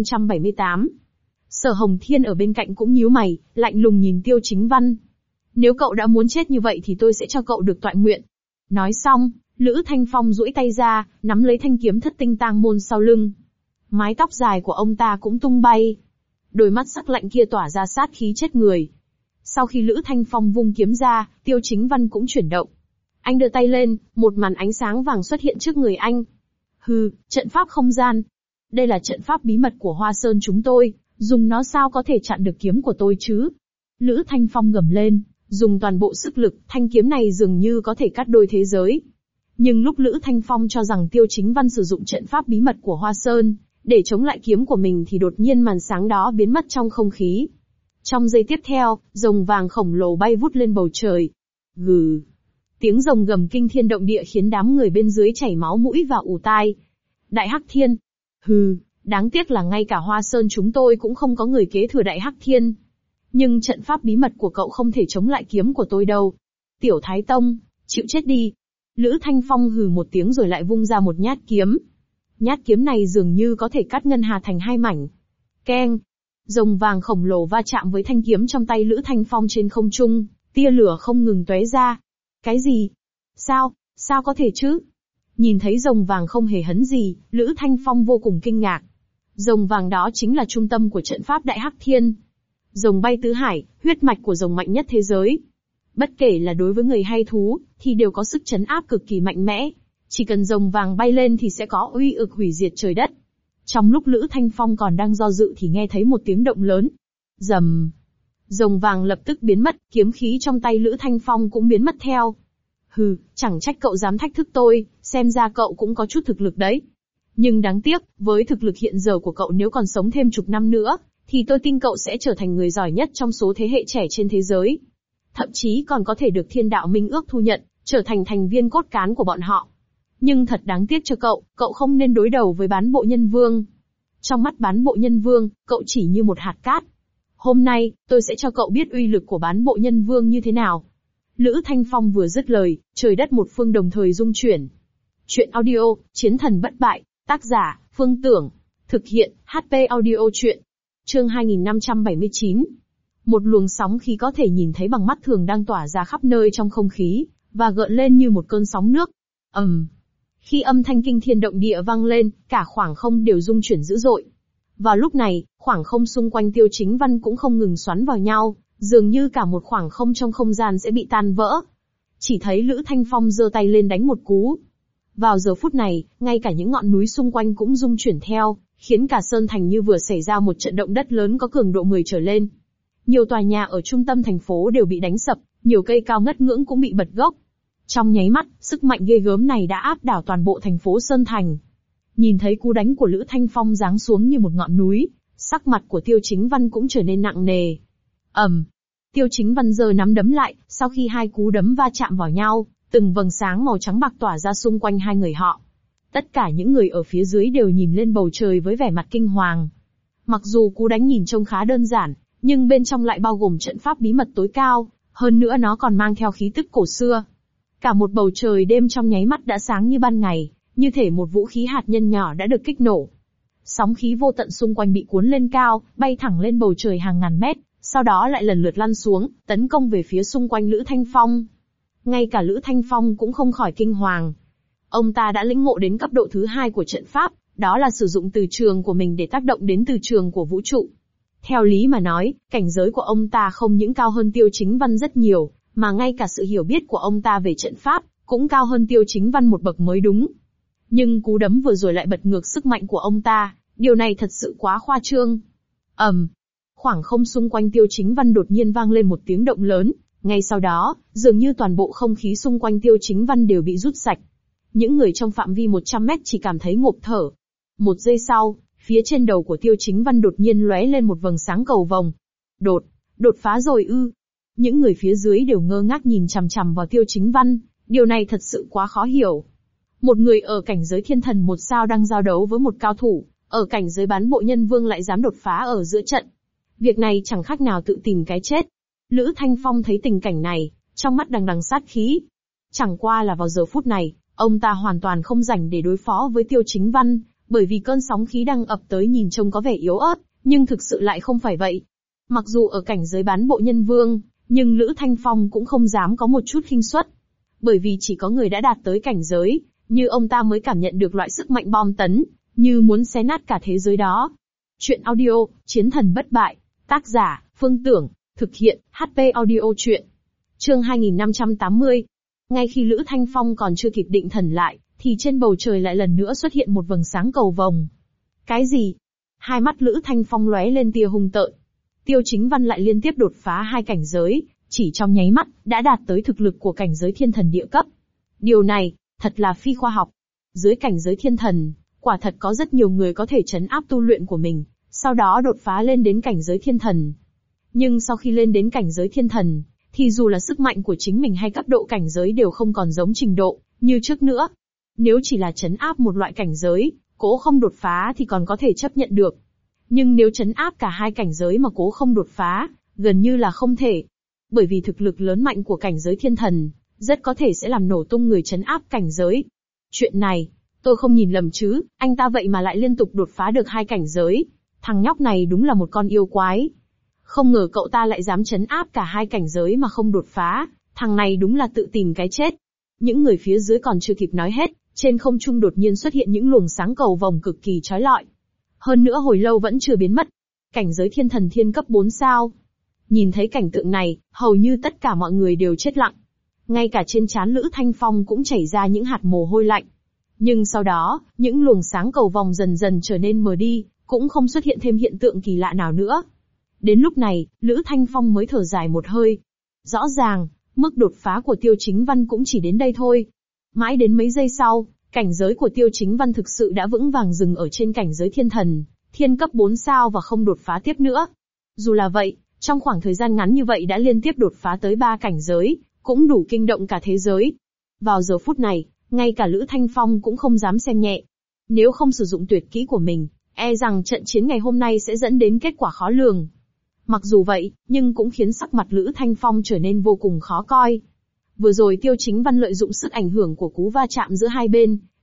S1: 2578. Sở Hồng Thiên ở bên cạnh cũng nhíu mày, lạnh lùng nhìn Tiêu Chính Văn. Nếu cậu đã muốn chết như vậy thì tôi sẽ cho cậu được tọa nguyện. Nói xong, Lữ Thanh Phong duỗi tay ra, nắm lấy thanh kiếm thất tinh tang môn sau lưng. Mái tóc dài của ông ta cũng tung bay. Đôi mắt sắc lạnh kia tỏa ra sát khí chết người. Sau khi Lữ Thanh Phong vung kiếm ra, Tiêu Chính Văn cũng chuyển động. Anh đưa tay lên, một màn ánh sáng vàng xuất hiện trước người anh. Hừ, trận pháp không gian. Đây là trận pháp bí mật của Hoa Sơn chúng tôi, dùng nó sao có thể chặn được kiếm của tôi chứ? Lữ Thanh Phong gầm lên, dùng toàn bộ sức lực, thanh kiếm này dường như có thể cắt đôi thế giới. Nhưng lúc Lữ Thanh Phong cho rằng Tiêu Chính Văn sử dụng trận pháp bí mật của Hoa Sơn, để chống lại kiếm của mình thì đột nhiên màn sáng đó biến mất trong không khí. Trong giây tiếp theo, rồng vàng khổng lồ bay vút lên bầu trời. Gừ. Tiếng rồng gầm kinh thiên động địa khiến đám người bên dưới chảy máu mũi và ù tai. Đại Hắc Thiên. Hừ, đáng tiếc là ngay cả Hoa Sơn chúng tôi cũng không có người kế thừa Đại Hắc Thiên. Nhưng trận pháp bí mật của cậu không thể chống lại kiếm của tôi đâu. Tiểu Thái Tông, chịu chết đi. Lữ Thanh Phong hừ một tiếng rồi lại vung ra một nhát kiếm. Nhát kiếm này dường như có thể cắt ngân hà thành 2 mảnh. Keng. Rồng vàng khổng lồ va chạm với thanh kiếm trong tay Lữ Thanh Phong trên không trung, tia lửa không ngừng tóe ra. Cái gì? Sao có thể chứ? Nhìn thấy rồng vàng không hề hấn gì, Lữ Thanh Phong vô cùng kinh ngạc. Rồng vàng đó chính là trung tâm của trận pháp Đại Hắc Thiên. Rồng bay tứ hải, huyết mạch của rồng mạnh nhất thế giới. Bất kể là đối với người hay thú, thì đều có sức trấn áp cực kỳ mạnh mẽ. Chỉ cần rồng vàng bay lên thì sẽ có uy lực hủy diệt trời đất. Trong lúc Lữ Thanh Phong còn đang do dự thì nghe thấy một tiếng động lớn. Rầm. Rồng vàng lập tức biến mất, kiếm khí trong tay Lữ Thanh Phong cũng biến mất theo. Hừ, chẳng trách cậu dám thách thức tôi, xem ra cậu cũng có chút thực lực đấy. Nhưng đáng tiếc, với thực lực hiện giờ của cậu nếu còn sống thêm chục năm nữa, thì tôi tin cậu sẽ trở thành người giỏi nhất trong số thế hệ trẻ trên thế giới. Thậm chí còn có thể được Thiên Đạo Minh Ước thu nhận, trở thành thành viên cốt cán của bọn họ. Nhưng thật đáng tiếc cho cậu không nên đối đầu với bán bộ nhân vương. Trong mắt bán bộ nhân vương, cậu chỉ như một hạt cát. Hôm nay, tôi sẽ cho cậu biết uy lực của bán bộ nhân vương như thế nào. Lữ Thanh Phong vừa dứt lời, trời đất một phương đồng thời rung chuyển. Chuyện audio, Chiến thần bất bại, tác giả, Phương Tưởng. Thực hiện, HP Audio Chuyện. Chương 2579. Một luồng sóng khí có thể nhìn thấy bằng mắt thường đang tỏa ra khắp nơi trong không khí, và gợn lên như một cơn sóng nước. Khi âm thanh kinh thiên động địa vang lên, cả khoảng không đều rung chuyển dữ dội. Vào lúc này, khoảng không xung quanh Tiêu Chính Văn cũng không ngừng xoắn vào nhau, dường như cả một khoảng không trong không gian sẽ bị tan vỡ. Chỉ thấy Lữ Thanh Phong giơ tay lên đánh một cú. Vào giờ phút này, ngay cả những ngọn núi xung quanh cũng rung chuyển theo, khiến cả Sơn Thành như vừa xảy ra một trận động đất lớn có cường độ 10 trở lên. Nhiều tòa nhà ở trung tâm thành phố đều bị đánh sập, nhiều cây cao ngất ngưỡng cũng bị bật gốc. Trong nháy mắt, sức mạnh ghê gớm này đã áp đảo toàn bộ thành phố Sơn Thành. Nhìn thấy cú đánh của Lữ Thanh Phong giáng xuống như một ngọn núi, sắc mặt của Tiêu Chính Văn cũng trở nên nặng nề. Tiêu Chính Văn giơ nắm đấm lại, sau khi hai cú đấm va chạm vào nhau, từng vầng sáng màu trắng bạc tỏa ra xung quanh hai người họ. Tất cả những người ở phía dưới đều nhìn lên bầu trời với vẻ mặt kinh hoàng. Mặc dù cú đánh nhìn trông khá đơn giản, nhưng bên trong lại bao gồm trận pháp bí mật tối cao, hơn nữa nó còn mang theo khí tức cổ xưa. Cả một bầu trời đêm trong nháy mắt đã sáng như ban ngày, như thể một vũ khí hạt nhân nhỏ đã được kích nổ. Sóng khí vô tận xung quanh bị cuốn lên cao, bay thẳng lên bầu trời hàng ngàn mét, sau đó lại lần lượt lăn xuống, tấn công về phía xung quanh Lữ Thanh Phong. Ngay cả Lữ Thanh Phong cũng không khỏi kinh hoàng. Ông ta đã lĩnh ngộ đến cấp độ thứ 2 của trận pháp, đó là sử dụng từ trường của mình để tác động đến từ trường của vũ trụ. Theo lý mà nói, cảnh giới của ông ta không những cao hơn Tiêu Chính Văn rất nhiều, mà ngay cả sự hiểu biết của ông ta về trận pháp, cũng cao hơn Tiêu Chính Văn một bậc mới đúng. Nhưng cú đấm vừa rồi lại bật ngược sức mạnh của ông ta, điều này thật sự quá khoa trương. Khoảng không xung quanh Tiêu Chính Văn đột nhiên vang lên một tiếng động lớn, ngay sau đó, dường như toàn bộ không khí xung quanh Tiêu Chính Văn đều bị rút sạch. Những người trong phạm vi 100 mét chỉ cảm thấy ngộp thở. Một giây sau, phía trên đầu của Tiêu Chính Văn đột nhiên lóe lên một vầng sáng cầu vồng. Đột phá rồi ư? Những người phía dưới đều ngơ ngác nhìn chằm chằm vào Tiêu Chính Văn, điều này thật sự quá khó hiểu. Một người ở cảnh giới thiên thần 1 sao đang giao đấu với một cao thủ, ở cảnh giới bán bộ nhân vương lại dám đột phá ở giữa trận. Việc này chẳng khác nào tự tìm cái chết. Lữ Thanh Phong thấy tình cảnh này, trong mắt đằng đằng sát khí. Chẳng qua là vào giờ phút này, ông ta hoàn toàn không rảnh để đối phó với Tiêu Chính Văn, bởi vì cơn sóng khí đang ập tới nhìn trông có vẻ yếu ớt, nhưng thực sự lại không phải vậy. Mặc dù ở cảnh giới bán bộ nhân vương, nhưng Lữ Thanh Phong cũng không dám có một chút khinh suất. Bởi vì chỉ có người đã đạt tới cảnh giới, như ông ta mới cảm nhận được loại sức mạnh bom tấn, như muốn xé nát cả thế giới đó. Chuyện audio, Chiến thần bất bại, tác giả, Phương Tưởng, thực hiện, HP Audio Chuyện. Chương 2580. Ngay khi Lữ Thanh Phong còn chưa kịp định thần lại, thì trên bầu trời lại lần nữa xuất hiện một vầng sáng cầu vồng. Cái gì? Hai mắt Lữ Thanh Phong lóe lên tia hung tợn. Tiêu Chính Văn lại liên tiếp đột phá 2 cảnh giới, chỉ trong nháy mắt, đã đạt tới thực lực của cảnh giới thiên thần địa cấp. Điều này, thật là phi khoa học. Dưới cảnh giới thiên thần, quả thật có rất nhiều người có thể trấn áp tu luyện của mình, sau đó đột phá lên đến cảnh giới thiên thần. Nhưng sau khi lên đến cảnh giới thiên thần, thì dù là sức mạnh của chính mình hay cấp độ cảnh giới đều không còn giống trình độ như trước nữa. Nếu chỉ là trấn áp một loại cảnh giới, cố không đột phá thì còn có thể chấp nhận được. Nhưng nếu trấn áp cả 2 cảnh giới mà cố không đột phá, gần như là không thể. Bởi vì thực lực lớn mạnh của cảnh giới thiên thần, rất có thể sẽ làm nổ tung người trấn áp cảnh giới. Chuyện này, tôi không nhìn lầm chứ, anh ta vậy mà lại liên tục đột phá được 2 cảnh giới. Thằng nhóc này đúng là một con yêu quái. Không ngờ cậu ta lại dám trấn áp cả 2 cảnh giới mà không đột phá, thằng này đúng là tự tìm cái chết. Những người phía dưới còn chưa kịp nói hết, trên không trung đột nhiên xuất hiện những luồng sáng cầu vồng cực kỳ chói lọi. Hơn nữa hồi lâu vẫn chưa biến mất. Cảnh giới thiên thần thiên cấp 4 sao. Nhìn thấy cảnh tượng này, hầu như tất cả mọi người đều chết lặng. Ngay cả trên trán Lữ Thanh Phong cũng chảy ra những hạt mồ hôi lạnh. Nhưng sau đó, những luồng sáng cầu vồng dần dần trở nên mờ đi, cũng không xuất hiện thêm hiện tượng kỳ lạ nào nữa. Đến lúc này, Lữ Thanh Phong mới thở dài một hơi. Rõ ràng, mức đột phá của Tiêu Chính Văn cũng chỉ đến đây thôi. Mãi đến mấy giây sau, cảnh giới của Tiêu Chính Văn thực sự đã vững vàng dừng ở trên cảnh giới thiên thần, thiên cấp 4 sao và không đột phá tiếp nữa. Dù là vậy, trong khoảng thời gian ngắn như vậy đã liên tiếp đột phá tới 3 cảnh giới, cũng đủ kinh động cả thế giới. Vào giờ phút này, ngay cả Lữ Thanh Phong cũng không dám xem nhẹ. Nếu không sử dụng tuyệt kỹ của mình, e rằng trận chiến ngày hôm nay sẽ dẫn đến kết quả khó lường. Mặc dù vậy, nhưng cũng khiến sắc mặt Lữ Thanh Phong trở nên vô cùng khó coi. Vừa rồi Tiêu Chính Văn lợi dụng sức ảnh hưởng của cú va chạm giữa hai bên,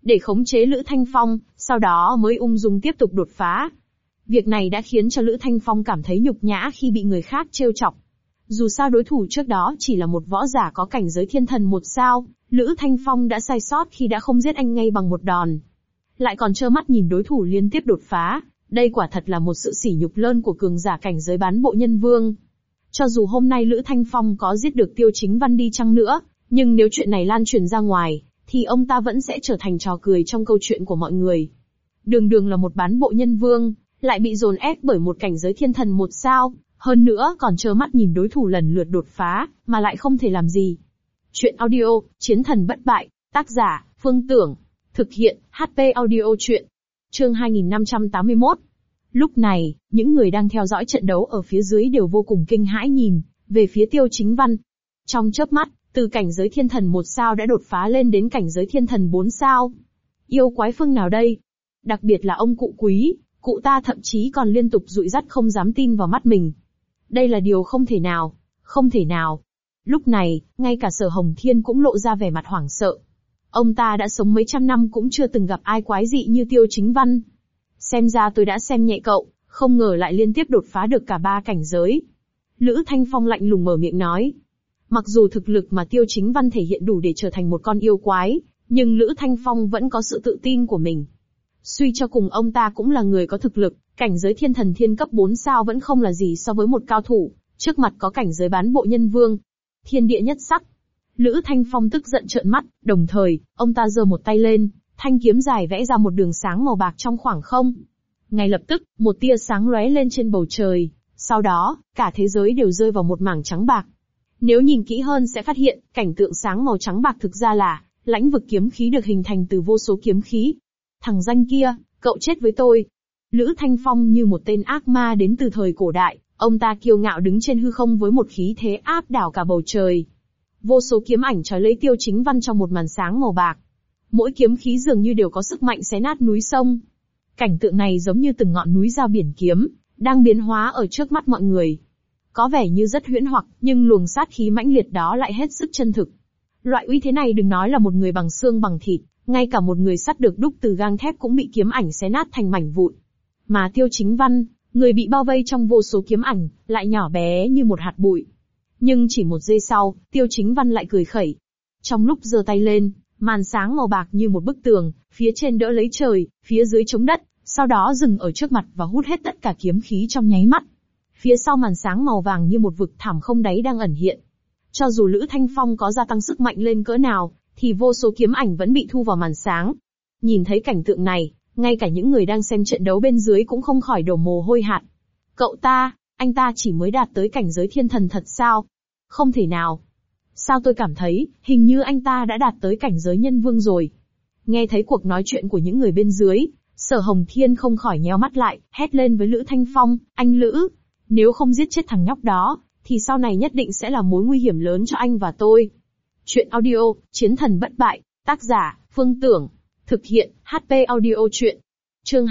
S1: để khống chế Lữ Thanh Phong, sau đó mới ung dung tiếp tục đột phá. Việc này đã khiến cho Lữ Thanh Phong cảm thấy nhục nhã khi bị người khác trêu chọc. Dù sao đối thủ trước đó chỉ là một võ giả có cảnh giới thiên thần 1 sao, Lữ Thanh Phong đã sai sót khi đã không giết anh ngay bằng một đòn. Lại còn trơ mắt nhìn đối thủ liên tiếp đột phá, đây quả thật là một sự sỉ nhục lớn của cường giả cảnh giới bán bộ nhân vương. Cho dù hôm nay Lữ Thanh Phong có giết được Tiêu Chính Văn đi chăng nữa, nhưng nếu chuyện này lan truyền ra ngoài, thì ông ta vẫn sẽ trở thành trò cười trong câu chuyện của mọi người. Đường đường là một bán bộ nhân vương, lại bị dồn ép bởi một cảnh giới thiên thần 1 sao, hơn nữa còn trơ mắt nhìn đối thủ lần lượt đột phá, mà lại không thể làm gì. Chuyện audio, Chiến thần bất bại, tác giả, Phương Tưởng, thực hiện, HP audio chuyện. Chương 2581. Lúc này, những người đang theo dõi trận đấu ở phía dưới đều vô cùng kinh hãi nhìn về phía Tiêu Chính Văn. Trong chớp mắt, từ cảnh giới thiên thần 1 sao đã đột phá lên đến cảnh giới thiên thần 4 sao. Yêu quái phương nào đây? Đặc biệt là ông cụ Quý, cụ ta thậm chí còn liên tục dụi dắt không dám tin vào mắt mình. Đây là điều không thể nào, không thể nào. Lúc này, ngay cả Sở Hồng Thiên cũng lộ ra vẻ mặt hoảng sợ. Ông ta đã sống mấy trăm năm cũng chưa từng gặp ai quái dị như Tiêu Chính Văn. Xem ra tôi đã xem nhẹ cậu, không ngờ lại liên tiếp đột phá được cả 3 cảnh giới. Lữ Thanh Phong lạnh lùng mở miệng nói. Mặc dù thực lực mà Tiêu Chính Văn thể hiện đủ để trở thành một con yêu quái, nhưng Lữ Thanh Phong vẫn có sự tự tin của mình. Suy cho cùng ông ta cũng là người có thực lực, cảnh giới thiên thần thiên cấp 4 sao vẫn không là gì so với một cao thủ, trước mặt có cảnh giới bán bộ nhân vương. Thiên địa nhất sắc. Lữ Thanh Phong tức giận trợn mắt, đồng thời, ông ta giơ một tay lên, thanh kiếm dài vẽ ra một đường sáng màu bạc trong khoảng không. Ngay lập tức, một tia sáng lóe lên trên bầu trời, sau đó, cả thế giới đều rơi vào một mảng trắng bạc. Nếu nhìn kỹ hơn sẽ phát hiện, cảnh tượng sáng màu trắng bạc thực ra là lãnh vực kiếm khí được hình thành từ vô số kiếm khí. Thằng danh kia, cậu chết với tôi. Lữ Thanh Phong như một tên ác ma đến từ thời cổ đại, ông ta kiêu ngạo đứng trên hư không với một khí thế áp đảo cả bầu trời. Vô số kiếm ảnh trói lấy Tiêu Chính Văn trong một màn sáng màu bạc. Mỗi kiếm khí dường như đều có sức mạnh xé nát núi sông. Cảnh tượng này giống như từng ngọn núi giao biển kiếm, đang biến hóa ở trước mắt mọi người. Có vẻ như rất huyễn hoặc, nhưng luồng sát khí mãnh liệt đó lại hết sức chân thực. Loại uy thế này đừng nói là một người bằng xương bằng thịt, ngay cả một người sắt được đúc từ gang thép cũng bị kiếm ảnh xé nát thành mảnh vụn. Mà Tiêu Chính Văn, người bị bao vây trong vô số kiếm ảnh, lại nhỏ bé như một hạt bụi. Nhưng chỉ một giây sau, Tiêu Chính Văn lại cười khẩy. Trong lúc giơ tay lên, màn sáng màu bạc như một bức tường, phía trên đỡ lấy trời, phía dưới chống đất, sau đó dừng ở trước mặt và hút hết tất cả kiếm khí trong nháy mắt. Phía sau màn sáng màu vàng như một vực thẳm không đáy đang ẩn hiện. Cho dù Lữ Thanh Phong có gia tăng sức mạnh lên cỡ nào, thì vô số kiếm ảnh vẫn bị thu vào màn sáng. Nhìn thấy cảnh tượng này, ngay cả những người đang xem trận đấu bên dưới cũng không khỏi đổ mồ hôi hạt. Cậu ta, anh ta chỉ mới đạt tới cảnh giới thiên thần thật sao? Không thể nào. Sao tôi cảm thấy, hình như anh ta đã đạt tới cảnh giới nhân vương rồi. Nghe thấy cuộc nói chuyện của những người bên dưới, Sở Hồng Thiên không khỏi nheo mắt lại, hét lên với Lữ Thanh Phong, anh Lữ, nếu không giết chết thằng nhóc đó, thì sau này nhất định sẽ là mối nguy hiểm lớn cho anh và tôi. Chuyện audio, Chiến thần bất bại, tác giả, Phương Tưởng, thực hiện, HP audio chuyện. Chương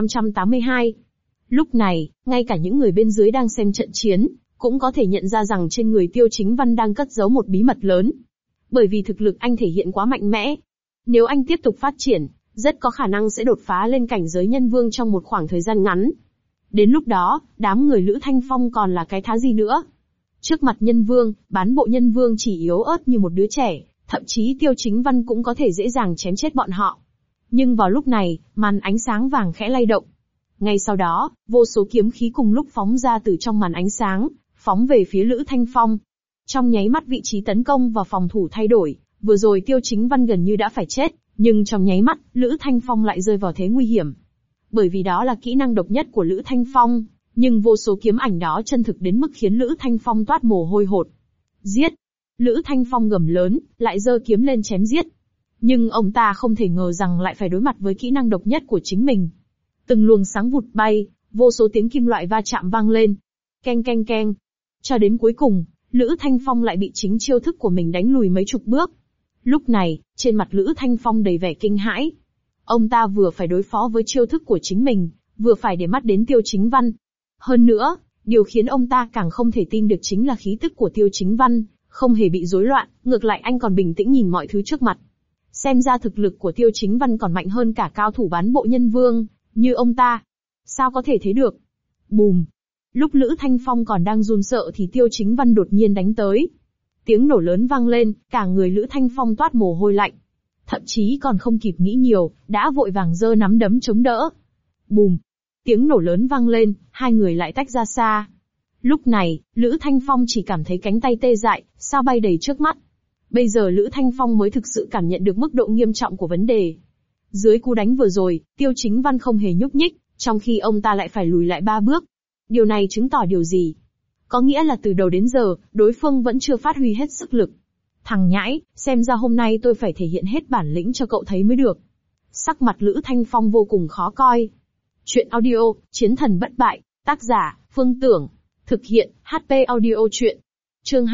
S1: 2582. Lúc này, ngay cả những người bên dưới đang xem trận chiến, cũng có thể nhận ra rằng trên người Tiêu Chính Văn đang cất giấu một bí mật lớn. Bởi vì thực lực anh thể hiện quá mạnh mẽ. Nếu anh tiếp tục phát triển, rất có khả năng sẽ đột phá lên cảnh giới nhân vương trong một khoảng thời gian ngắn. Đến lúc đó, đám người Lữ Thanh Phong còn là cái thá gì nữa. Trước mặt nhân vương, bán bộ nhân vương chỉ yếu ớt như một đứa trẻ, thậm chí Tiêu Chính Văn cũng có thể dễ dàng chém chết bọn họ. Nhưng vào lúc này, màn ánh sáng vàng khẽ lay động. Ngay sau đó, vô số kiếm khí cùng lúc phóng ra từ trong màn ánh sáng, phóng về phía Lữ Thanh Phong. Trong nháy mắt vị trí tấn công và phòng thủ thay đổi, vừa rồi Tiêu Chính Văn gần như đã phải chết, nhưng trong nháy mắt, Lữ Thanh Phong lại rơi vào thế nguy hiểm. Bởi vì đó là kỹ năng độc nhất của Lữ Thanh Phong, nhưng vô số kiếm ảnh đó chân thực đến mức khiến Lữ Thanh Phong toát mồ hôi hột. Giết! Lữ Thanh Phong gầm lớn, lại giơ kiếm lên chém giết. Nhưng ông ta không thể ngờ rằng lại phải đối mặt với kỹ năng độc nhất của chính mình. Từng luồng sáng vụt bay, vô số tiếng kim loại va chạm vang lên. Keng keng keng. Cho đến cuối cùng, Lữ Thanh Phong lại bị chính chiêu thức của mình đánh lùi mấy chục bước. Lúc này, trên mặt Lữ Thanh Phong đầy vẻ kinh hãi. Ông ta vừa phải đối phó với chiêu thức của chính mình, vừa phải để mắt đến Tiêu Chính Văn. Hơn nữa, điều khiến ông ta càng không thể tin được chính là khí tức của Tiêu Chính Văn, không hề bị rối loạn, ngược lại anh còn bình tĩnh nhìn mọi thứ trước mặt. Xem ra thực lực của Tiêu Chính Văn còn mạnh hơn cả cao thủ bán bộ nhân vương, như ông ta. Sao có thể thế được? Bùm! Lúc Lữ Thanh Phong còn đang run sợ thì Tiêu Chính Văn đột nhiên đánh tới. Tiếng nổ lớn vang lên, cả người Lữ Thanh Phong toát mồ hôi lạnh. Thậm chí còn không kịp nghĩ nhiều, đã vội vàng giơ nắm đấm chống đỡ. Bùm! Tiếng nổ lớn vang lên, hai người lại tách ra xa. Lúc này, Lữ Thanh Phong chỉ cảm thấy cánh tay tê dại, sao bay đầy trước mắt. Bây giờ Lữ Thanh Phong mới thực sự cảm nhận được mức độ nghiêm trọng của vấn đề. Dưới cú đánh vừa rồi, Tiêu Chính Văn không hề nhúc nhích, trong khi ông ta lại phải lùi lại 3 bước. Điều này chứng tỏ điều gì? Có nghĩa là từ đầu đến giờ, đối phương vẫn chưa phát huy hết sức lực. Thằng nhãi, xem ra hôm nay tôi phải thể hiện hết bản lĩnh cho cậu thấy mới được. Sắc mặt Lữ Thanh Phong vô cùng khó coi. Chuyện audio, Chiến thần bất bại, tác giả, Phương Tưởng. Thực hiện, HP audio chuyện. Chương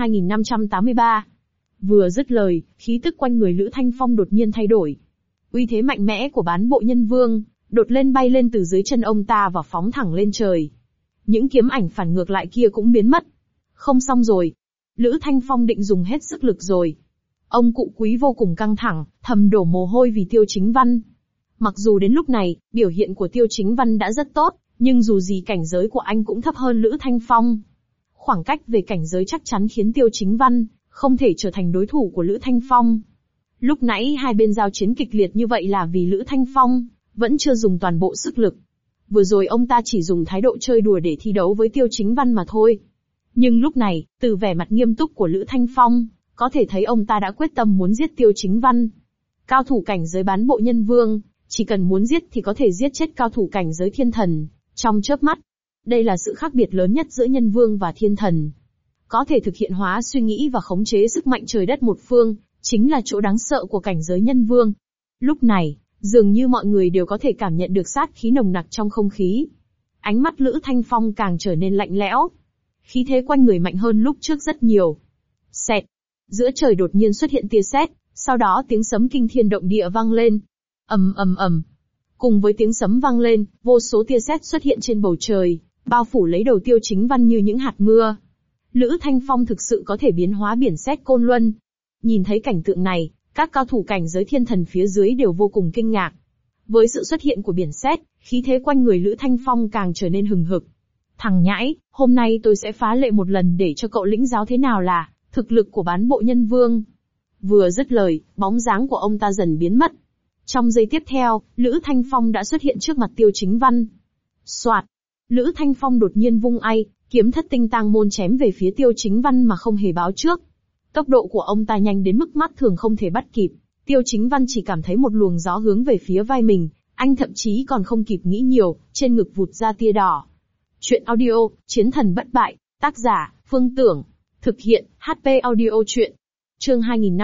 S1: 2583. Vừa dứt lời, khí tức quanh người Lữ Thanh Phong đột nhiên thay đổi. Uy thế mạnh mẽ của bán bộ nhân vương, đột lên bay lên từ dưới chân ông ta và phóng thẳng lên trời. Những kiếm ảnh phản ngược lại kia cũng biến mất. Không xong rồi. Lữ Thanh Phong định dùng hết sức lực rồi. Ông cụ Quý vô cùng căng thẳng, thầm đổ mồ hôi vì Tiêu Chính Văn. Mặc dù đến lúc này, biểu hiện của Tiêu Chính Văn đã rất tốt, nhưng dù gì cảnh giới của anh cũng thấp hơn Lữ Thanh Phong. Khoảng cách về cảnh giới chắc chắn khiến Tiêu Chính Văn không thể trở thành đối thủ của Lữ Thanh Phong. Lúc nãy hai bên giao chiến kịch liệt như vậy là vì Lữ Thanh Phong vẫn chưa dùng toàn bộ sức lực. Vừa rồi ông ta chỉ dùng thái độ chơi đùa để thi đấu với Tiêu Chính Văn mà thôi. Nhưng lúc này, từ vẻ mặt nghiêm túc của Lữ Thanh Phong, có thể thấy ông ta đã quyết tâm muốn giết Tiêu Chính Văn. Cao thủ cảnh giới bán bộ nhân vương, chỉ cần muốn giết thì có thể giết chết cao thủ cảnh giới thiên thần, trong chớp mắt. Đây là sự khác biệt lớn nhất giữa nhân vương và thiên thần. Có thể thực hiện hóa suy nghĩ và khống chế sức mạnh trời đất một phương, chính là chỗ đáng sợ của cảnh giới nhân vương. Lúc này, dường như mọi người đều có thể cảm nhận được sát khí nồng nặc trong không khí. Ánh mắt Lữ Thanh Phong càng trở nên lạnh lẽo. Khí thế quanh người mạnh hơn lúc trước rất nhiều. Xẹt! Giữa trời đột nhiên xuất hiện tia sét, sau đó tiếng sấm kinh thiên động địa vang lên. Ầm ầm ầm. Cùng với tiếng sấm vang lên, vô số tia sét xuất hiện trên bầu trời, bao phủ lấy đầu Tiêu Chính Văn như những hạt mưa. Lữ Thanh Phong thực sự có thể biến hóa biển sét côn luân. Nhìn thấy cảnh tượng này, các cao thủ cảnh giới thiên thần phía dưới đều vô cùng kinh ngạc. Với sự xuất hiện của biển sét, khí thế quanh người Lữ Thanh Phong càng trở nên hừng hực. Thằng nhãi, hôm nay tôi sẽ phá lệ một lần để cho cậu lĩnh giáo thế nào là thực lực của bán bộ nhân vương. Vừa dứt lời, bóng dáng của ông ta dần biến mất. Trong giây tiếp theo, Lữ Thanh Phong đã xuất hiện trước mặt Tiêu Chính Văn. Soạt! Lữ Thanh Phong đột nhiên vung ay, kiếm thất tinh tang môn chém về phía Tiêu Chính Văn mà không hề báo trước. Tốc độ của ông ta nhanh đến mức mắt thường không thể bắt kịp. Tiêu Chính Văn chỉ cảm thấy một luồng gió hướng về phía vai mình, anh thậm chí còn không kịp nghĩ nhiều, trên ngực vụt ra tia đỏ. Chuyện audio, Chiến thần bất bại, tác giả, Phương Tưởng. Thực hiện, HP audio chuyện. Chương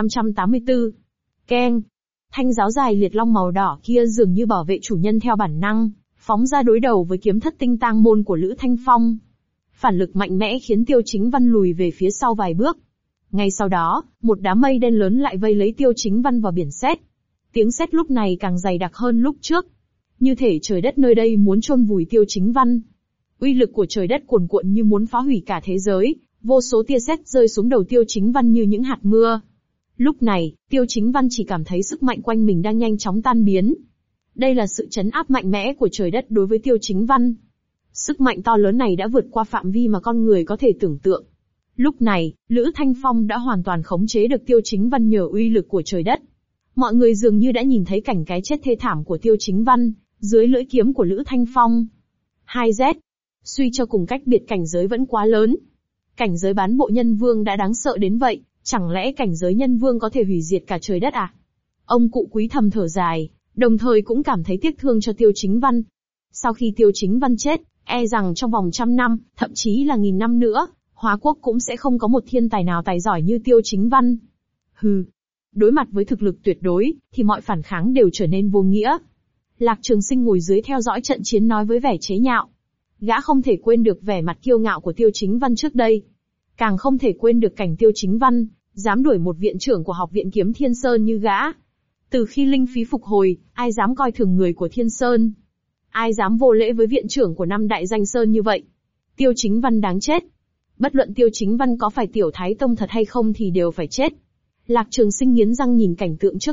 S1: 2584. Keng. Thanh giáo dài liệt long màu đỏ kia dường như bảo vệ chủ nhân theo bản năng, phóng ra đối đầu với kiếm thất tinh tang môn của Lữ Thanh Phong. Phản lực mạnh mẽ khiến Tiêu Chính Văn lùi về phía sau vài bước. Ngay sau đó, một đám mây đen lớn lại vây lấy Tiêu Chính Văn vào biển sét. Tiếng sét lúc này càng dày đặc hơn lúc trước. Như thể trời đất nơi đây muốn chôn vùi Tiêu Chính Văn. Uy lực của trời đất cuồn cuộn như muốn phá hủy cả thế giới, vô số tia sét rơi xuống đầu Tiêu Chính Văn như những hạt mưa. Lúc này, Tiêu Chính Văn chỉ cảm thấy sức mạnh quanh mình đang nhanh chóng tan biến. Đây là sự trấn áp mạnh mẽ của trời đất đối với Tiêu Chính Văn. Sức mạnh to lớn này đã vượt qua phạm vi mà con người có thể tưởng tượng. Lúc này, Lữ Thanh Phong đã hoàn toàn khống chế được Tiêu Chính Văn nhờ uy lực của trời đất. Mọi người dường như đã nhìn thấy cảnh cái chết thê thảm của Tiêu Chính Văn, dưới lưỡi kiếm của Lữ Thanh Phong. 2Z. Suy cho cùng cách biệt cảnh giới vẫn quá lớn. Cảnh giới bán bộ nhân vương đã đáng sợ đến vậy, chẳng lẽ cảnh giới nhân vương có thể hủy diệt cả trời đất à? Ông cụ Quý thầm thở dài, đồng thời cũng cảm thấy tiếc thương cho Tiêu Chính Văn. Sau khi Tiêu Chính Văn chết, e rằng trong vòng 100 năm, thậm chí là 1000 năm nữa, Hóa Quốc cũng sẽ không có một thiên tài nào tài giỏi như Tiêu Chính Văn. Hừ. Đối mặt với thực lực tuyệt đối, thì mọi phản kháng đều trở nên vô nghĩa. Lạc Trường Sinh ngồi dưới theo dõi trận chiến nói với vẻ chế nhạo. Gã không thể quên được vẻ mặt kiêu ngạo của Tiêu Chính Văn trước đây. Càng không thể quên được cảnh Tiêu Chính Văn dám đuổi một viện trưởng của Học viện Kiếm Thiên Sơn như gã. Từ khi linh phí phục hồi, ai dám coi thường người của Thiên Sơn? Ai dám vô lễ với viện trưởng của 5 đại danh sơn như vậy? Tiêu Chính Văn đáng chết. Bất luận Tiêu Chính Văn có phải tiểu thái tông thật hay không thì đều phải chết. Lạc Trường Sinh nghiến răng nhìn cảnh tượng trước mắt,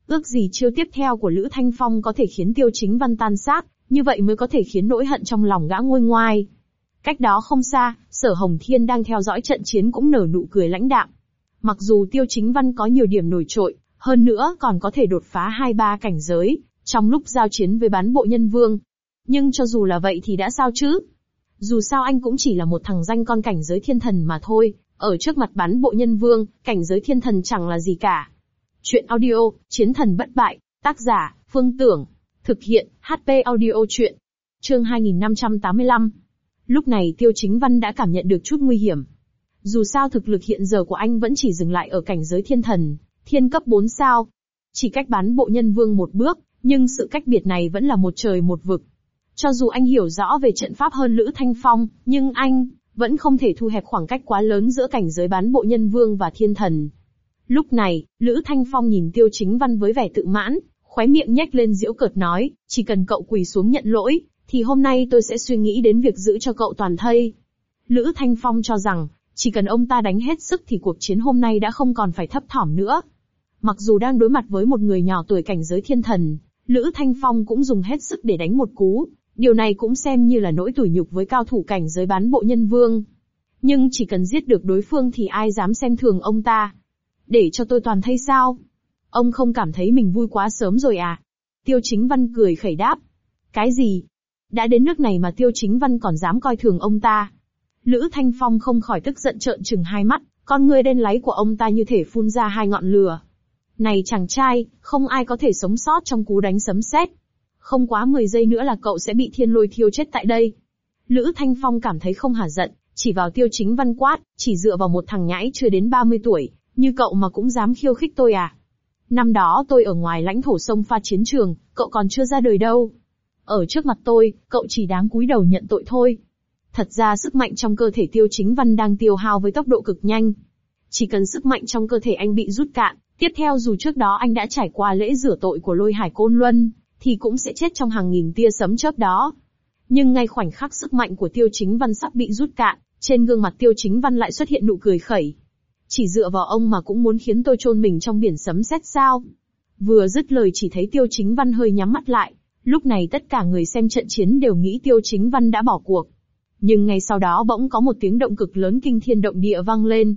S1: Ước gì chiêu tiếp theo của Lữ Thanh Phong có thể khiến Tiêu Chính Văn tan xác, như vậy mới có thể khiến nỗi hận trong lòng gã nguôi ngoai. Cách đó không xa, Sở Hồng Thiên đang theo dõi trận chiến cũng nở nụ cười lãnh đạm. Mặc dù Tiêu Chính Văn có nhiều điểm nổi trội, hơn nữa còn có thể đột phá 2-3 cảnh giới, trong lúc giao chiến với bán bộ nhân vương. Nhưng cho dù là vậy thì đã sao chứ? Dù sao anh cũng chỉ là một thằng danh con cảnh giới thiên thần mà thôi, ở trước mặt bán bộ nhân vương, cảnh giới thiên thần chẳng là gì cả. Chuyện audio, Chiến thần bất bại, tác giả, Phương Tưởng. Thực hiện, HP audio chuyện. Chương 2585. Lúc này Tiêu Chính Văn đã cảm nhận được chút nguy hiểm. Dù sao thực lực hiện giờ của anh vẫn chỉ dừng lại ở cảnh giới thiên thần, thiên cấp 4 sao. Chỉ cách bán bộ nhân vương một bước, nhưng sự cách biệt này vẫn là một trời một vực. Cho dù anh hiểu rõ về trận pháp hơn Lữ Thanh Phong, nhưng anh vẫn không thể thu hẹp khoảng cách quá lớn giữa cảnh giới bán bộ nhân vương và thiên thần. Lúc này, Lữ Thanh Phong nhìn Tiêu Chính Văn với vẻ tự mãn, khóe miệng nhếch lên giễu cợt nói, chỉ cần cậu quỳ xuống nhận lỗi, thì hôm nay tôi sẽ suy nghĩ đến việc giữ cho cậu toàn thây. Lữ Thanh Phong cho rằng, chỉ cần ông ta đánh hết sức thì cuộc chiến hôm nay đã không còn phải thấp thỏm nữa. Mặc dù đang đối mặt với một người nhỏ tuổi cảnh giới thiên thần, Lữ Thanh Phong cũng dùng hết sức để đánh một cú, điều này cũng xem như là nỗi tủi nhục với cao thủ cảnh giới bán bộ nhân vương. Nhưng chỉ cần giết được đối phương thì ai dám xem thường ông ta. Để cho tôi toàn thây sao? Ông không cảm thấy mình vui quá sớm rồi à? Tiêu Chính Văn cười khẩy đáp. Cái gì? Đã đến nước này mà Tiêu Chính Văn còn dám coi thường ông ta. Lữ Thanh Phong không khỏi tức giận trợn trừng hai mắt, con ngươi đen láy của ông ta như thể phun ra hai ngọn lửa. Này chàng trai, không ai có thể sống sót trong cú đánh sấm sét. Không quá 10 giây nữa là cậu sẽ bị thiên lôi thiêu chết tại đây. Lữ Thanh Phong cảm thấy không hả giận, chỉ vào Tiêu Chính Văn quát, chỉ dựa vào một thằng nhãi chưa đến 30 tuổi, như cậu mà cũng dám khiêu khích tôi à? Năm đó tôi ở ngoài lãnh thổ sông pha chiến trường, cậu còn chưa ra đời đâu. Ở trước mặt tôi, cậu chỉ đáng cúi đầu nhận tội thôi. Thật ra sức mạnh trong cơ thể Tiêu Chính Văn đang tiêu hao với tốc độ cực nhanh. Chỉ cần sức mạnh trong cơ thể anh bị rút cạn, tiếp theo dù trước đó anh đã trải qua lễ rửa tội của Lôi Hải Côn Luân, thì cũng sẽ chết trong hàng nghìn tia sấm chớp đó. Nhưng ngay khoảnh khắc sức mạnh của Tiêu Chính Văn sắp bị rút cạn, trên gương mặt Tiêu Chính Văn lại xuất hiện nụ cười khẩy. Chỉ dựa vào ông mà cũng muốn khiến tôi chôn mình trong biển sấm sét sao? Vừa dứt lời chỉ thấy Tiêu Chính Văn hơi nhắm mắt lại, lúc này tất cả người xem trận chiến đều nghĩ Tiêu Chính Văn đã bỏ cuộc. Nhưng ngay sau đó bỗng có một tiếng động cực lớn kinh thiên động địa vang lên.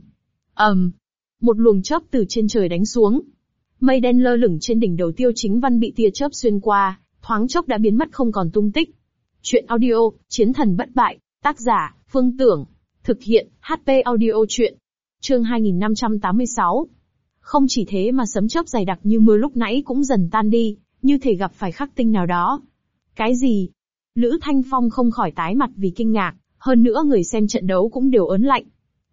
S1: Một luồng chớp từ trên trời đánh xuống. Mây đen lơ lửng trên đỉnh đầu Tiêu Chính Văn bị tia chớp xuyên qua, thoáng chốc đã biến mất không còn tung tích. Chuyện audio, Chiến thần bất bại, tác giả, Phương Tưởng. Thực hiện, HP audio chuyện. Chương 2586. Không chỉ thế mà sấm chớp dày đặc như mưa lúc nãy cũng dần tan đi, như thể gặp phải khắc tinh nào đó. Cái gì? Lữ Thanh Phong không khỏi tái mặt vì kinh ngạc, hơn nữa người xem trận đấu cũng đều ớn lạnh.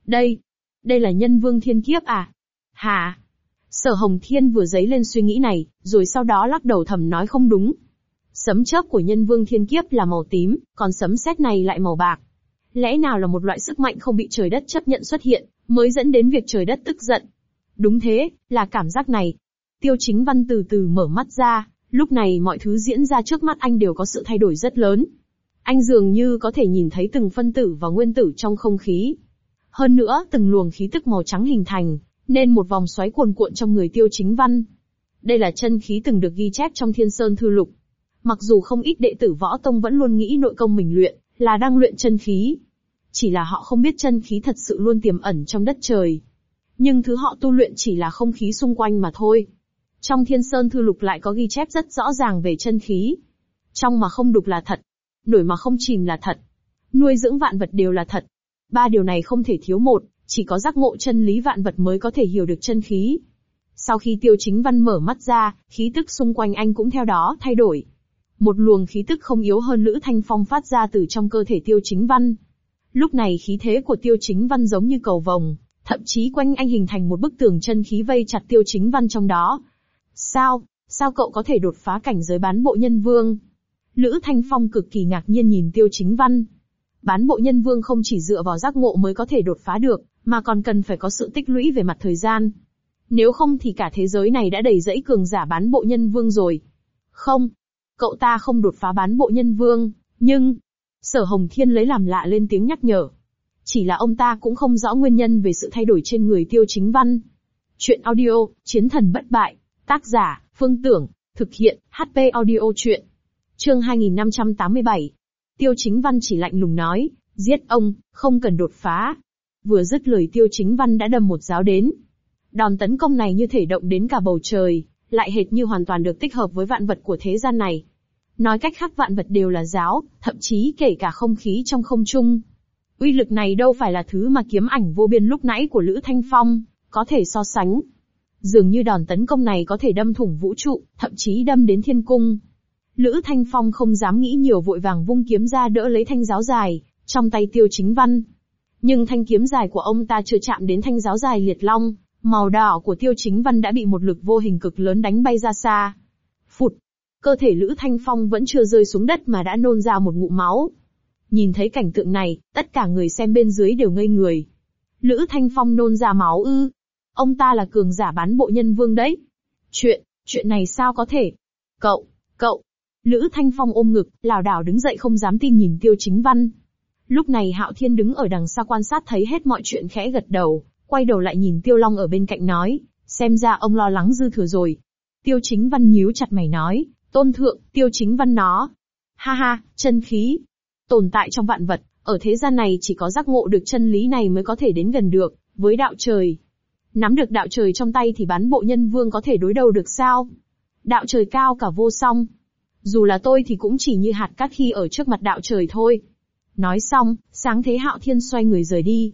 S1: Đây là nhân vương thiên kiếp à? Hả? Sở Hồng Thiên vừa dấy lên suy nghĩ này, rồi sau đó lắc đầu thầm nói không đúng. Sấm chớp của nhân vương thiên kiếp là màu tím, còn sấm sét này lại màu bạc. Lẽ nào là một loại sức mạnh không bị trời đất chấp nhận xuất hiện, mới dẫn đến việc trời đất tức giận? Đúng thế, là cảm giác này. Tiêu Chính Văn từ từ mở mắt ra, lúc này mọi thứ diễn ra trước mắt anh đều có sự thay đổi rất lớn. Anh dường như có thể nhìn thấy từng phân tử và nguyên tử trong không khí. Hơn nữa, từng luồng khí tức màu trắng hình thành, nên một vòng xoáy cuồn cuộn trong người Tiêu Chính Văn. Đây là chân khí từng được ghi chép trong Thiên Sơn Thư Lục. Mặc dù không ít đệ tử võ tông vẫn luôn nghĩ nội công mình luyện, là đang luyện chân khí. Chỉ là họ không biết chân khí thật sự luôn tiềm ẩn trong đất trời. Nhưng thứ họ tu luyện chỉ là không khí xung quanh mà thôi. Trong Thiên Sơn Thư Lục lại có ghi chép rất rõ ràng về chân khí. Trong mà không đục là thật. Nổi mà không chìm là thật. Nuôi dưỡng vạn vật đều là thật. Ba điều này không thể thiếu một, chỉ có giác ngộ chân lý vạn vật mới có thể hiểu được chân khí. Sau khi Tiêu Chính Văn mở mắt ra, khí tức xung quanh anh cũng theo đó thay đổi. Một luồng khí tức không yếu hơn Lữ Thanh Phong phát ra từ trong cơ thể Tiêu Chính Văn. Lúc này khí thế của Tiêu Chính Văn giống như cầu vồng, thậm chí quanh anh hình thành một bức tường chân khí vây chặt Tiêu Chính Văn trong đó. Sao cậu có thể đột phá cảnh giới bán bộ nhân vương? Lữ Thanh Phong cực kỳ ngạc nhiên nhìn Tiêu Chính Văn. Bán bộ nhân vương không chỉ dựa vào giác ngộ mới có thể đột phá được, mà còn cần phải có sự tích lũy về mặt thời gian. Nếu không thì cả thế giới này đã đầy rẫy cường giả bán bộ nhân vương rồi. Không, cậu ta không đột phá bán bộ nhân vương, nhưng... Sở Hồng Thiên lấy làm lạ lên tiếng nhắc nhở. Chỉ là ông ta cũng không rõ nguyên nhân về sự thay đổi trên người Tiêu Chính Văn. Chuyện audio, Chiến thần bất bại, tác giả, Phương Tưởng, thực hiện, HP audio truyện. Chương 2587. Tiêu Chính Văn chỉ lạnh lùng nói, giết ông, không cần đột phá. Vừa dứt lời Tiêu Chính Văn đã đâm một giáo đến. Đòn tấn công này như thể động đến cả bầu trời, lại hệt như hoàn toàn được tích hợp với vạn vật của thế gian này. Nói cách khác vạn vật đều là giáo, thậm chí kể cả không khí trong không trung. Uy lực này đâu phải là thứ mà kiếm ảnh vô biên lúc nãy của Lữ Thanh Phong có thể so sánh. Dường như đòn tấn công này có thể đâm thủng vũ trụ, thậm chí đâm đến thiên cung. Lữ Thanh Phong không dám nghĩ nhiều vội vàng vung kiếm ra đỡ lấy thanh giáo dài trong tay Tiêu Chính Văn. Nhưng thanh kiếm dài của ông ta chưa chạm đến thanh giáo dài liệt long, màu đỏ của Tiêu Chính Văn đã bị một lực vô hình cực lớn đánh bay ra xa. Phụt! Cơ thể Lữ Thanh Phong vẫn chưa rơi xuống đất mà đã nôn ra một ngụm máu. Nhìn thấy cảnh tượng này, tất cả người xem bên dưới đều ngây người. Lữ Thanh Phong nôn ra máu ư? Ông ta là cường giả bán bộ nhân vương đấy. Chuyện này sao có thể? Cậu! Lữ Thanh Phong ôm ngực, lảo đảo đứng dậy không dám tin nhìn Tiêu Chính Văn. Lúc này Hạo Thiên đứng ở đằng xa quan sát thấy hết mọi chuyện khẽ gật đầu, quay đầu lại nhìn Tiêu Long ở bên cạnh nói, xem ra ông lo lắng dư thừa rồi. Tiêu Chính Văn nhíu chặt mày nói, tôn thượng, Tiêu Chính Văn nó. Ha, chân khí. Tồn tại trong vạn vật, ở thế gian này chỉ có giác ngộ được chân lý này mới có thể đến gần được, với đạo trời. Nắm được đạo trời trong tay thì bán bộ nhân vương có thể đối đầu được sao? Đạo trời cao cả vô song. Dù là tôi thì cũng chỉ như hạt cát khi ở trước mặt đạo trời thôi. Nói xong, sáng thế Hạo Thiên xoay người rời đi.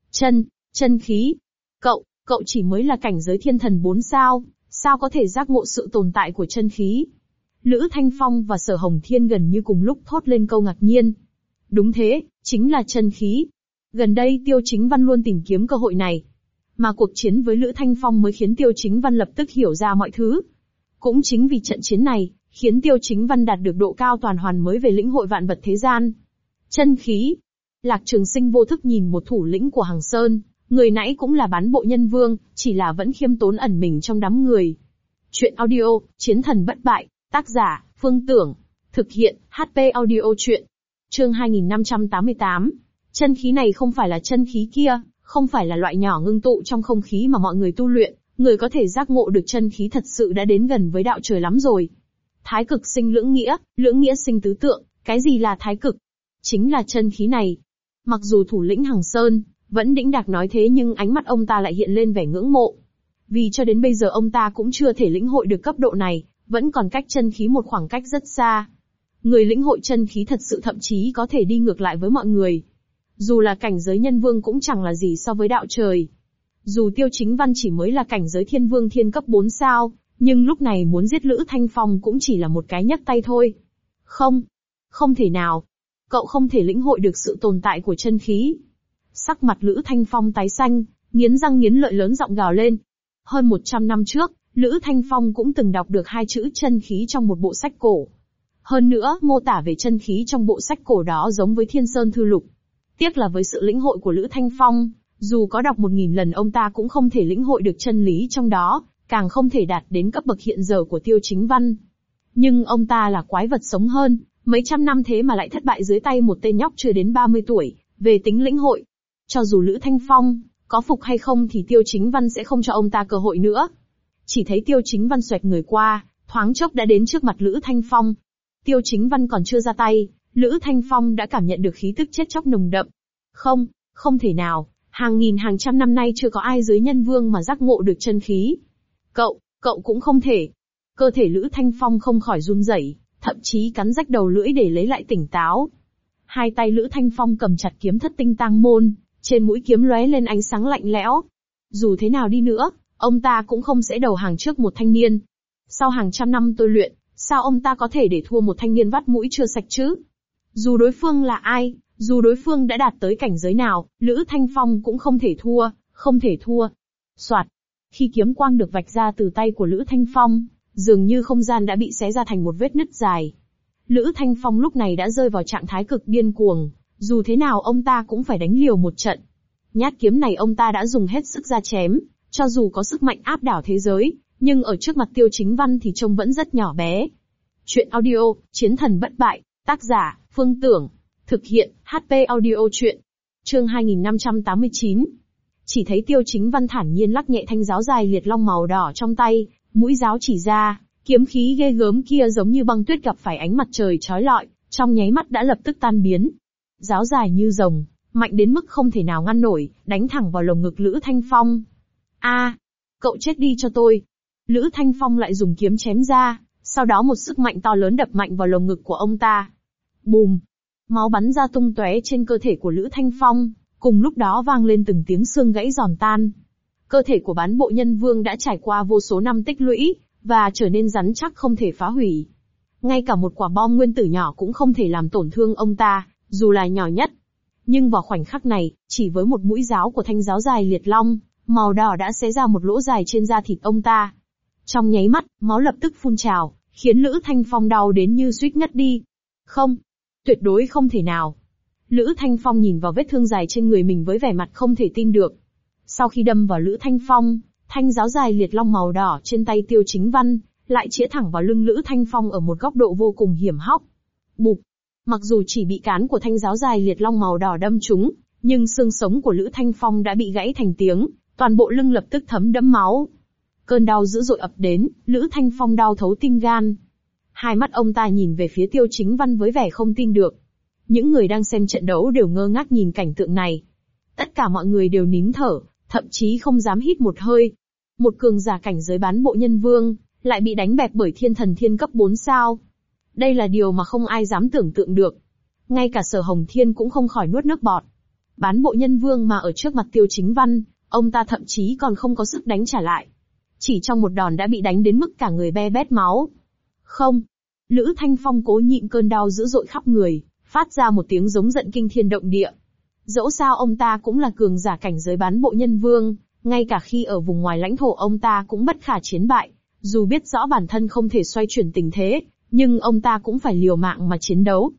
S1: Chân khí. Cậu chỉ mới là cảnh giới thiên thần 4 sao, sao có thể giác ngộ sự tồn tại của chân khí? Lữ Thanh Phong và Sở Hồng Thiên gần như cùng lúc thốt lên câu ngạc nhiên. Đúng thế, chính là chân khí. Gần đây Tiêu Chính Văn luôn tìm kiếm cơ hội này. Mà cuộc chiến với Lữ Thanh Phong mới khiến Tiêu Chính Văn lập tức hiểu ra mọi thứ. Cũng chính vì trận chiến này, khiến Tiêu Chính Văn đạt được độ cao toàn hoàn mới về lĩnh hội vạn vật thế gian. Chân khí. Lạc Trường Sinh vô thức nhìn một thủ lĩnh của Hằng Sơn, người nãy cũng là bán bộ nhân vương, chỉ là vẫn khiêm tốn ẩn mình trong đám người. Chuyện audio, Chiến thần bất bại, tác giả, Phương Tưởng, thực hiện, HP audio truyện. Chương 2588. Chân khí này không phải là chân khí kia, không phải là loại nhỏ ngưng tụ trong không khí mà mọi người tu luyện, người có thể giác ngộ được chân khí thật sự đã đến gần với đạo trời lắm rồi. Thái cực sinh lưỡng nghĩa sinh tứ tượng, cái gì là thái cực? Chính là chân khí này. Mặc dù thủ lĩnh Hằng Sơn vẫn đĩnh đạc nói thế nhưng ánh mắt ông ta lại hiện lên vẻ ngưỡng mộ. Vì cho đến bây giờ ông ta cũng chưa thể lĩnh hội được cấp độ này, vẫn còn cách chân khí một khoảng cách rất xa. Người lĩnh hội chân khí thật sự thậm chí có thể đi ngược lại với mọi người. Dù là cảnh giới nhân vương cũng chẳng là gì so với đạo trời. Dù Tiêu Chính Văn chỉ mới là cảnh giới thiên vương thiên cấp 4 sao, nhưng lúc này muốn giết Lữ Thanh Phong cũng chỉ là một cái nhấc tay thôi. Không thể nào. Cậu không thể lĩnh hội được sự tồn tại của chân khí. Sắc mặt Lữ Thanh Phong tái xanh, nghiến răng nghiến lợi lớn giọng gào lên. Hơn 100 năm trước, Lữ Thanh Phong cũng từng đọc được 2 chữ chân khí trong một bộ sách cổ. Hơn nữa, mô tả về chân khí trong bộ sách cổ đó giống với Thiên Sơn Thư Lục. Tiếc là với sự lĩnh hội của Lữ Thanh Phong, dù có đọc 1000 lần ông ta cũng không thể lĩnh hội được chân lý trong đó, càng không thể đạt đến cấp bậc hiện giờ của Tiêu Chính Văn. Nhưng ông ta là quái vật sống hơn, mấy trăm năm thế mà lại thất bại dưới tay một tên nhóc chưa đến 30 tuổi, về tính lĩnh hội. Cho dù Lữ Thanh Phong có phục hay không thì Tiêu Chính Văn sẽ không cho ông ta cơ hội nữa. Chỉ thấy Tiêu Chính Văn xoẹt người qua, thoáng chốc đã đến trước mặt Lữ Thanh Phong. Tiêu Chính Văn còn chưa ra tay, Lữ Thanh Phong đã cảm nhận được khí tức chết chóc nồng đậm. Không thể nào, hàng nghìn hàng trăm năm nay chưa có ai dưới nhân vương mà giác ngộ được chân khí. Cậu cũng không thể. Cơ thể Lữ Thanh Phong không khỏi run rẩy, thậm chí cắn rách đầu lưỡi để lấy lại tỉnh táo. Hai tay Lữ Thanh Phong cầm chặt kiếm Thất Tinh Tang Môn, trên mũi kiếm lóe lên ánh sáng lạnh lẽo. Dù thế nào đi nữa, ông ta cũng không sẽ đầu hàng trước một thanh niên. Sau hàng trăm năm tôi luyện, sao ông ta có thể để thua một thanh niên vắt mũi chưa sạch chứ? Dù đối phương là ai, dù đối phương đã đạt tới cảnh giới nào, Lữ Thanh Phong cũng không thể thua. Soạt. Khi kiếm quang được vạch ra từ tay của Lữ Thanh Phong, dường như không gian đã bị xé ra thành một vết nứt dài. Lữ Thanh Phong lúc này đã rơi vào trạng thái cực điên cuồng, dù thế nào ông ta cũng phải đánh liều một trận. Nhát kiếm này ông ta đã dùng hết sức ra chém, cho dù có sức mạnh áp đảo thế giới, nhưng ở trước mặt Tiêu Chính Văn thì trông vẫn rất nhỏ bé. Chuyện audio, Chiến thần bất bại, tác giả, Phương Tưởng, thực hiện, HP audio truyện. Chương 2589. Chỉ thấy Tiêu Chính Văn thản nhiên lắc nhẹ thanh giáo dài liệt long màu đỏ trong tay, mũi giáo chỉ ra, Kiếm khí ghê gớm kia giống như băng tuyết gặp phải ánh mặt trời chói lọi, trong nháy mắt đã lập tức tan biến. Giáo dài như rồng, mạnh đến mức không thể nào ngăn nổi, đánh thẳng vào lồng ngực Lữ Thanh Phong. A, cậu chết đi cho tôi. Lữ Thanh Phong lại dùng kiếm chém ra, sau đó một sức mạnh to lớn đập mạnh vào lồng ngực của ông ta. Bùm! Máu bắn ra tung tóe trên cơ thể của Lữ Thanh Phong, cùng lúc đó vang lên từng tiếng xương gãy giòn tan. Cơ thể của Bán Bộ Nhân Vương đã trải qua vô số năm tích lũy, và trở nên rắn chắc không thể phá hủy. Ngay cả một quả bom nguyên tử nhỏ cũng không thể làm tổn thương ông ta, dù là nhỏ nhất. Nhưng vào khoảnh khắc này, chỉ với một mũi giáo của thanh giáo dài liệt long, màu đỏ đã xé ra một lỗ dài trên da thịt ông ta. Trong nháy mắt, máu lập tức phun trào, khiến Lữ Thanh Phong đau đến như suýt ngất đi. Không, tuyệt đối không thể nào. Lữ Thanh Phong nhìn vào vết thương dài trên người mình với vẻ mặt không thể tin được. Sau khi đâm vào Lữ Thanh Phong, thanh giáo dài liệt long màu đỏ trên tay Tiêu Chính Văn, lại chĩa thẳng vào lưng Lữ Thanh Phong ở một góc độ vô cùng hiểm hóc. Bụp! Mặc dù chỉ bị cán của thanh giáo dài liệt long màu đỏ đâm trúng, nhưng xương sống của Lữ Thanh Phong đã bị gãy thành tiếng, toàn bộ lưng lập tức thấm đẫm máu. Cơn đau dữ dội ập đến, Lữ Thanh Phong đau thấu tim gan. Hai mắt ông ta nhìn về phía Tiêu Chính Văn với vẻ không tin được. Những người đang xem trận đấu đều ngơ ngác nhìn cảnh tượng này. Tất cả mọi người đều nín thở, thậm chí không dám hít một hơi. Một cường giả cảnh giới Bán Bộ Nhân Vương, lại bị đánh bẹp bởi thiên thần thiên cấp 4 sao. Đây là điều mà không ai dám tưởng tượng được. Ngay cả Sở Hồng Thiên cũng không khỏi nuốt nước bọt. Bán Bộ Nhân Vương mà ở trước mặt Tiêu Chính Văn, ông ta thậm chí còn không có sức đánh trả lại. Chỉ trong một đòn đã bị đánh đến mức cả người be bét máu. Không. Lữ Thanh Phong cố nhịn cơn đau dữ dội khắp người, phát ra một tiếng giống giận kinh thiên động địa. Dẫu sao ông ta cũng là cường giả cảnh giới Bán Bộ Nhân Vương, ngay cả khi ở vùng ngoài lãnh thổ ông ta cũng bất khả chiến bại. Dù biết rõ bản thân không thể xoay chuyển tình thế, nhưng ông ta cũng phải liều mạng mà chiến đấu.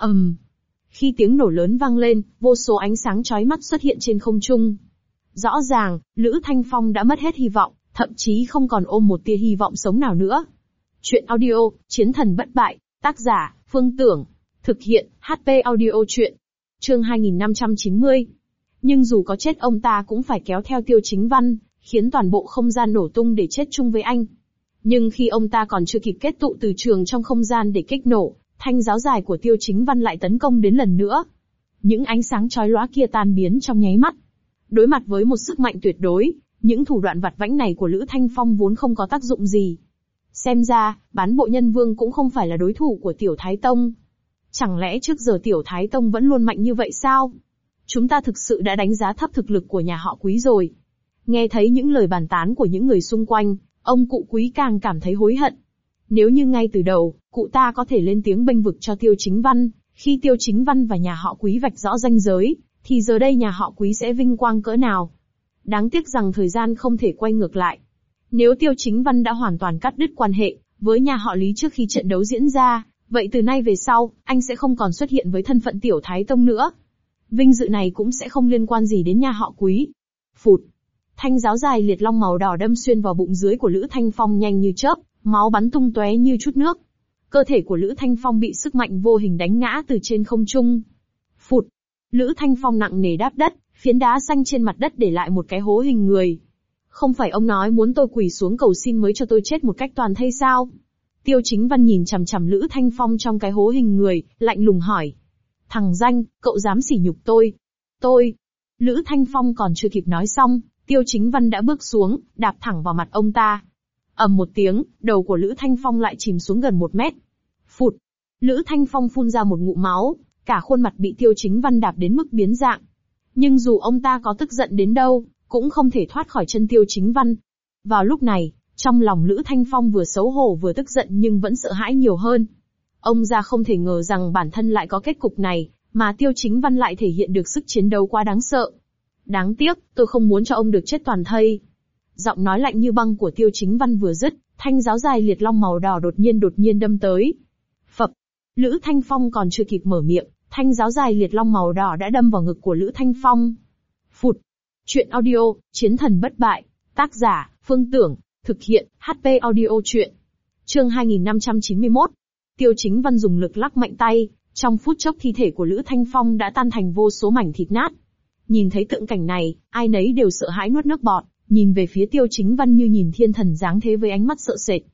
S1: Khi tiếng nổ lớn vang lên, vô số ánh sáng chói mắt xuất hiện trên không trung. Rõ ràng, Lữ Thanh Phong đã mất hết hy vọng, thậm chí không còn ôm một tia hy vọng sống nào nữa. Chuyện audio, Chiến Thần Bất Bại, tác giả, Phương Tưởng, thực hiện, HP Audio Chuyện. Chương 2590. Nhưng dù có chết ông ta cũng phải kéo theo Tiêu Chính Văn, khiến toàn bộ không gian nổ tung để chết chung với anh. Nhưng khi ông ta còn chưa kịp kết tụ từ trường trong không gian để kích nổ, thanh giáo dài của Tiêu Chính Văn lại tấn công đến lần nữa. Những ánh sáng chói lóa kia tan biến trong nháy mắt. Đối mặt với một sức mạnh tuyệt đối, những thủ đoạn vặt vãnh này của Lữ Thanh Phong vốn không có tác dụng gì. Xem ra, Bán Bộ Nhân Vương cũng không phải là đối thủ của Tiểu Thái Tông. Chẳng lẽ trước giờ Tiểu Thái Tông vẫn luôn mạnh như vậy sao? Chúng ta thực sự đã đánh giá thấp thực lực của nhà họ Quý rồi. Nghe thấy những lời bàn tán của những người xung quanh, ông cụ Quý càng cảm thấy hối hận. Nếu như ngay từ đầu, cụ ta có thể lên tiếng bênh vực cho Tiêu Chính Văn, khi Tiêu Chính Văn và nhà họ Quý vạch rõ ranh giới, thì giờ đây nhà họ Quý sẽ vinh quang cỡ nào. Đáng tiếc rằng thời gian không thể quay ngược lại. Nếu Tiêu Chính Văn đã hoàn toàn cắt đứt quan hệ với nhà họ Lý trước khi trận đấu diễn ra, vậy từ nay về sau, anh sẽ không còn xuất hiện với thân phận Tiểu Thái Tông nữa. Vinh dự này cũng sẽ không liên quan gì đến nhà họ Quý. Phụt. Thanh giáo dài liệt long màu đỏ đâm xuyên vào bụng dưới của Lữ Thanh Phong nhanh như chớp, máu bắn tung tóe như chút nước. Cơ thể của Lữ Thanh Phong bị sức mạnh vô hình đánh ngã từ trên không trung. Phụt. Lữ Thanh Phong nặng nề đáp đất, phiến đá xanh trên mặt đất để lại một cái hố hình người. Không phải ông nói muốn tôi quỳ xuống cầu xin mới cho tôi chết một cách toàn thây sao? Tiêu Chính Văn nhìn chằm chằm Lữ Thanh Phong trong cái hố hình người, lạnh lùng hỏi. Thằng danh, cậu dám sỉ nhục tôi? Tôi. Lữ Thanh Phong còn chưa kịp nói xong, Tiêu Chính Văn đã bước xuống, đạp thẳng vào mặt ông ta. Ầm một tiếng, đầu của Lữ Thanh Phong lại chìm xuống gần 1 mét. Phụt. Lữ Thanh Phong phun ra một ngụm máu, cả khuôn mặt bị Tiêu Chính Văn đạp đến mức biến dạng. Nhưng dù ông ta có tức giận đến đâu, cũng không thể thoát khỏi chân Tiêu Chính Văn. Vào lúc này, trong lòng Lữ Thanh Phong vừa xấu hổ vừa tức giận nhưng vẫn sợ hãi nhiều hơn. Ông già không thể ngờ rằng bản thân lại có kết cục này, mà Tiêu Chính Văn lại thể hiện được sức chiến đấu quá đáng sợ. Đáng tiếc, tôi không muốn cho ông được chết toàn thây. Giọng nói lạnh như băng của Tiêu Chính Văn vừa dứt, thanh giáo dài liệt long màu đỏ đột nhiên đâm tới. Phập. Lữ Thanh Phong còn chưa kịp mở miệng, thanh giáo dài liệt long màu đỏ đã đâm vào ngực của Lữ Thanh Phong. Phụt. Chuyện audio, Chiến Thần Bất Bại, tác giả, Phương Tưởng, thực hiện, HP Audio Chuyện. Chương 2591. Tiêu Chính Văn dùng lực lắc mạnh tay, trong phút chốc thi thể của Lữ Thanh Phong đã tan thành vô số mảnh thịt nát. Nhìn thấy tượng cảnh này, ai nấy đều sợ hãi nuốt nước bọt, nhìn về phía Tiêu Chính Văn như nhìn thiên thần giáng thế với ánh mắt sợ sệt.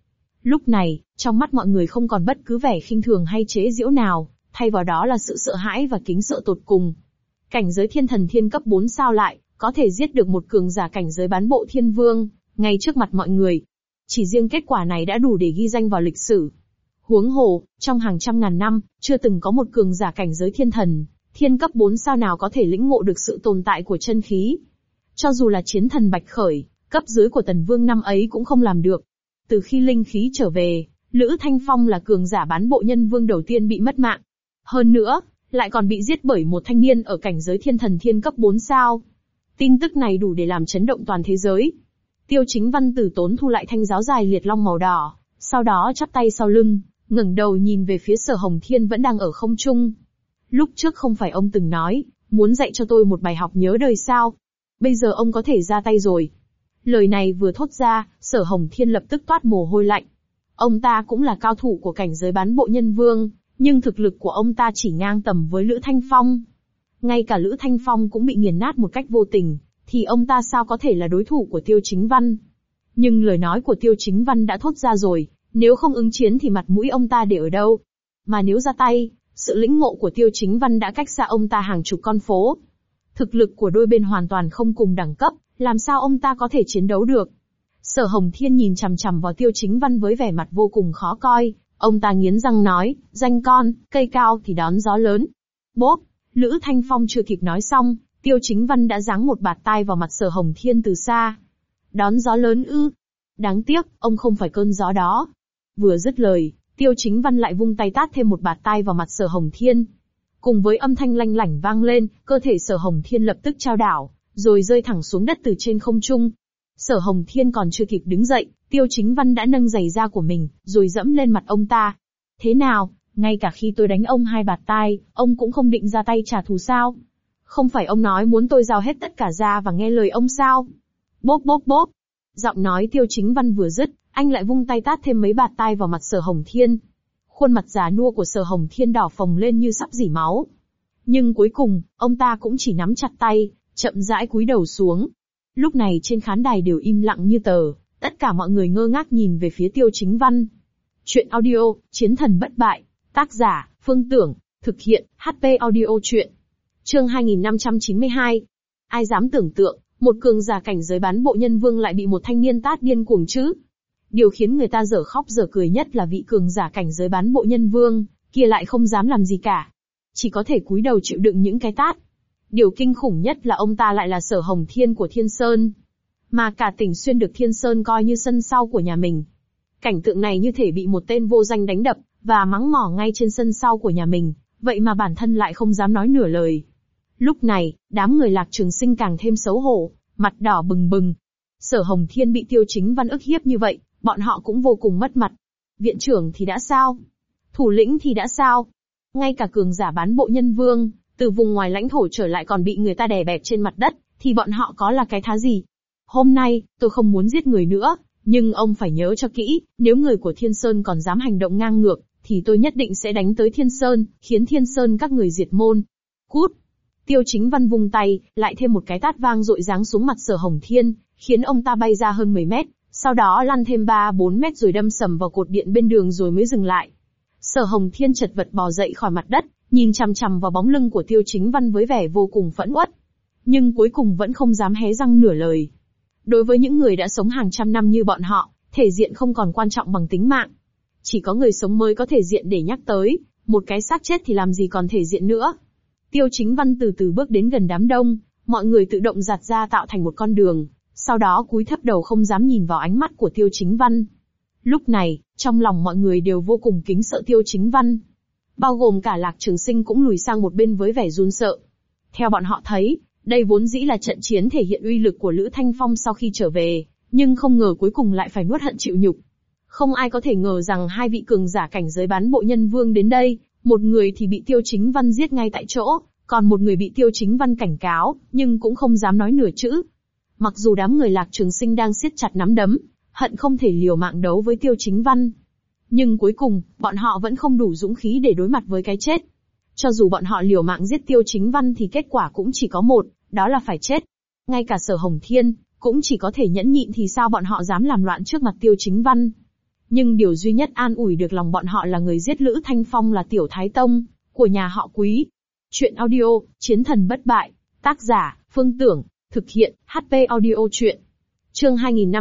S1: Lúc này, trong mắt mọi người không còn bất cứ vẻ khinh thường hay chế giễu nào, thay vào đó là sự sợ hãi và kính sợ tột cùng. Cảnh giới thiên thần thiên cấp 4 sao lại, có thể giết được một cường giả cảnh giới bán bộ thiên vương, ngay trước mặt mọi người. Chỉ riêng kết quả này đã đủ để ghi danh vào lịch sử. Huống hồ, trong hàng trăm ngàn năm, chưa từng có một cường giả cảnh giới thiên thần, thiên cấp 4 sao nào có thể lĩnh ngộ được sự tồn tại của chân khí. Cho dù là chiến thần Bạch Khởi, cấp dưới của Tần Vương năm ấy cũng không làm được. Từ khi linh khí trở về, Lữ Thanh Phong là cường giả bán bộ nhân vương đầu tiên bị mất mạng. Hơn nữa, lại còn bị giết bởi một thanh niên ở cảnh giới thiên thần thiên cấp 4 sao. Tin tức này đủ để làm chấn động toàn thế giới. Tiêu Chính Văn từ tốn thu lại thanh giáo dài liệt long màu đỏ, sau đó chắp tay sau lưng, ngẩng đầu nhìn về phía Sở Hồng Thiên vẫn đang ở không trung. Lúc trước không phải ông từng nói, muốn dạy cho tôi một bài học nhớ đời sao? Bây giờ ông có thể ra tay rồi. Lời này vừa thốt ra, Sở Hồng Thiên lập tức toát mồ hôi lạnh. Ông ta cũng là cao thủ của cảnh giới bán bộ nhân vương, nhưng thực lực của ông ta chỉ ngang tầm với Lữ Thanh Phong. Ngay cả Lữ Thanh Phong cũng bị nghiền nát một cách vô tình, thì ông ta sao có thể là đối thủ của Tiêu Chính Văn? Nhưng lời nói của Tiêu Chính Văn đã thốt ra rồi, nếu không ứng chiến thì mặt mũi ông ta để ở đâu? Mà nếu ra tay, sự lĩnh ngộ của Tiêu Chính Văn đã cách xa ông ta hàng chục con phố. Thực lực của đôi bên hoàn toàn không cùng đẳng cấp, làm sao ông ta có thể chiến đấu được? Sở Hồng Thiên nhìn chằm chằm vào Tiêu Chính Văn với vẻ mặt vô cùng khó coi, ông ta nghiến răng nói, danh con, cây cao thì đón gió lớn. Bốp, Lữ Thanh Phong chưa kịp nói xong, Tiêu Chính Văn đã giáng một bạt tai vào mặt Sở Hồng Thiên từ xa. Đón gió lớn ư? Đáng tiếc, ông không phải cơn gió đó. Vừa dứt lời, Tiêu Chính Văn lại vung tay tát thêm một bạt tai vào mặt Sở Hồng Thiên. Cùng với âm thanh lanh lảnh vang lên, cơ thể Sở Hồng Thiên lập tức chao đảo, rồi rơi thẳng xuống đất từ trên không trung. Sở Hồng Thiên còn chưa kịp đứng dậy, Tiêu Chính Văn đã nâng giày da của mình, rồi dẫm lên mặt ông ta. Thế nào, ngay cả khi tôi đánh ông 2 bạt tai, ông cũng không định ra tay trả thù sao? Không phải ông nói muốn tôi giao hết tất cả ra và nghe lời ông sao? Bốp bốp bốp. Giọng nói Tiêu Chính Văn vừa dứt, anh lại vung tay tát thêm mấy bạt tai vào mặt Sở Hồng Thiên. Khuôn mặt già nua của Sở Hồng Thiên đỏ phồng lên như sắp rỉ máu. Nhưng cuối cùng, ông ta cũng chỉ nắm chặt tay, chậm rãi cúi đầu xuống. Lúc này trên khán đài đều im lặng như tờ, tất cả mọi người ngơ ngác nhìn về phía Tiêu Chính Văn. Chuyện audio, Chiến thần bất bại, tác giả, Phương Tưởng, thực hiện, HP Audio Chuyện. Chương 2592. Ai dám tưởng tượng, một cường giả cảnh giới bán bộ nhân vương lại bị một thanh niên tát điên cuồng chứ? Điều khiến người ta dở khóc dở cười nhất là vị cường giả cảnh giới bán bộ nhân vương, kia lại không dám làm gì cả. Chỉ có thể cúi đầu chịu đựng những cái tát. Điều kinh khủng nhất là ông ta lại là Sở Hồng Thiên của Thiên Sơn. Mà cả Tỉnh Xuyên được Thiên Sơn coi như sân sau của nhà mình. Cảnh tượng này như thể bị một tên vô danh đánh đập, và mắng mỏ ngay trên sân sau của nhà mình, vậy mà bản thân lại không dám nói nửa lời. Lúc này, đám người Lạc Trường Sinh càng thêm xấu hổ, mặt đỏ bừng bừng. Sở Hồng Thiên bị Tiêu Chính Văn ức hiếp như vậy, bọn họ cũng vô cùng mất mặt. Viện trưởng thì đã sao? Thủ lĩnh thì đã sao? Ngay cả cường giả bán bộ nhân vương, từ vùng ngoài lãnh thổ trở lại còn bị người ta đè bẹp trên mặt đất, thì bọn họ có là cái thá gì? Hôm nay, tôi không muốn giết người nữa, nhưng ông phải nhớ cho kỹ, nếu người của Thiên Sơn còn dám hành động ngang ngược, thì tôi nhất định sẽ đánh tới Thiên Sơn, khiến Thiên Sơn các người diệt môn. Cút! Tiêu Chính Văn vung tay, lại thêm một cái tát vang dội giáng xuống mặt Sở Hồng Thiên, khiến ông ta bay ra hơn 10 mét, sau đó lăn thêm 3-4 mét rồi đâm sầm vào cột điện bên đường rồi mới dừng lại. Sở Hồng Thiên chật vật bò dậy khỏi mặt đất, nhìn chằm chằm vào bóng lưng của Tiêu Chính Văn với vẻ vô cùng phẫn uất. Nhưng cuối cùng vẫn không dám hé răng nửa lời. Đối với những người đã sống hàng trăm năm như bọn họ, thể diện không còn quan trọng bằng tính mạng. Chỉ có người sống mới có thể diện để nhắc tới, một cái xác chết thì làm gì còn thể diện nữa. Tiêu Chính Văn từ từ bước đến gần đám đông, mọi người tự động giạt ra tạo thành một con đường, sau đó cúi thấp đầu không dám nhìn vào ánh mắt của Tiêu Chính Văn. Lúc này, trong lòng mọi người đều vô cùng kính sợ Tiêu Chính Văn. Bao gồm cả Lạc Trường Sinh cũng lùi sang một bên với vẻ run sợ. Theo bọn họ thấy, đây vốn dĩ là trận chiến thể hiện uy lực của Lữ Thanh Phong sau khi trở về, nhưng không ngờ cuối cùng lại phải nuốt hận chịu nhục. Không ai có thể ngờ rằng hai vị cường giả cảnh giới bán bộ nhân vương đến đây, một người thì bị Tiêu Chính Văn giết ngay tại chỗ, còn một người bị Tiêu Chính Văn cảnh cáo, nhưng cũng không dám nói nửa chữ. Mặc dù đám người Lạc Trường Sinh đang siết chặt nắm đấm, hận không thể liều mạng đấu với Tiêu Chính Văn. Nhưng cuối cùng, bọn họ vẫn không đủ dũng khí để đối mặt với cái chết. Cho dù bọn họ liều mạng giết Tiêu Chính Văn thì kết quả cũng chỉ có một, đó là phải chết. Ngay cả Sở Hồng Thiên, cũng chỉ có thể nhẫn nhịn thì sao bọn họ dám làm loạn trước mặt Tiêu Chính Văn. Nhưng điều duy nhất an ủi được lòng bọn họ là người giết Lữ Thanh Phong là Tiểu Thái Tông, của nhà họ Quý. Chuyện audio, Chiến thần bất bại. Tác giả, Phương Tưởng. Thực hiện, HP Audio Chuyện. Chương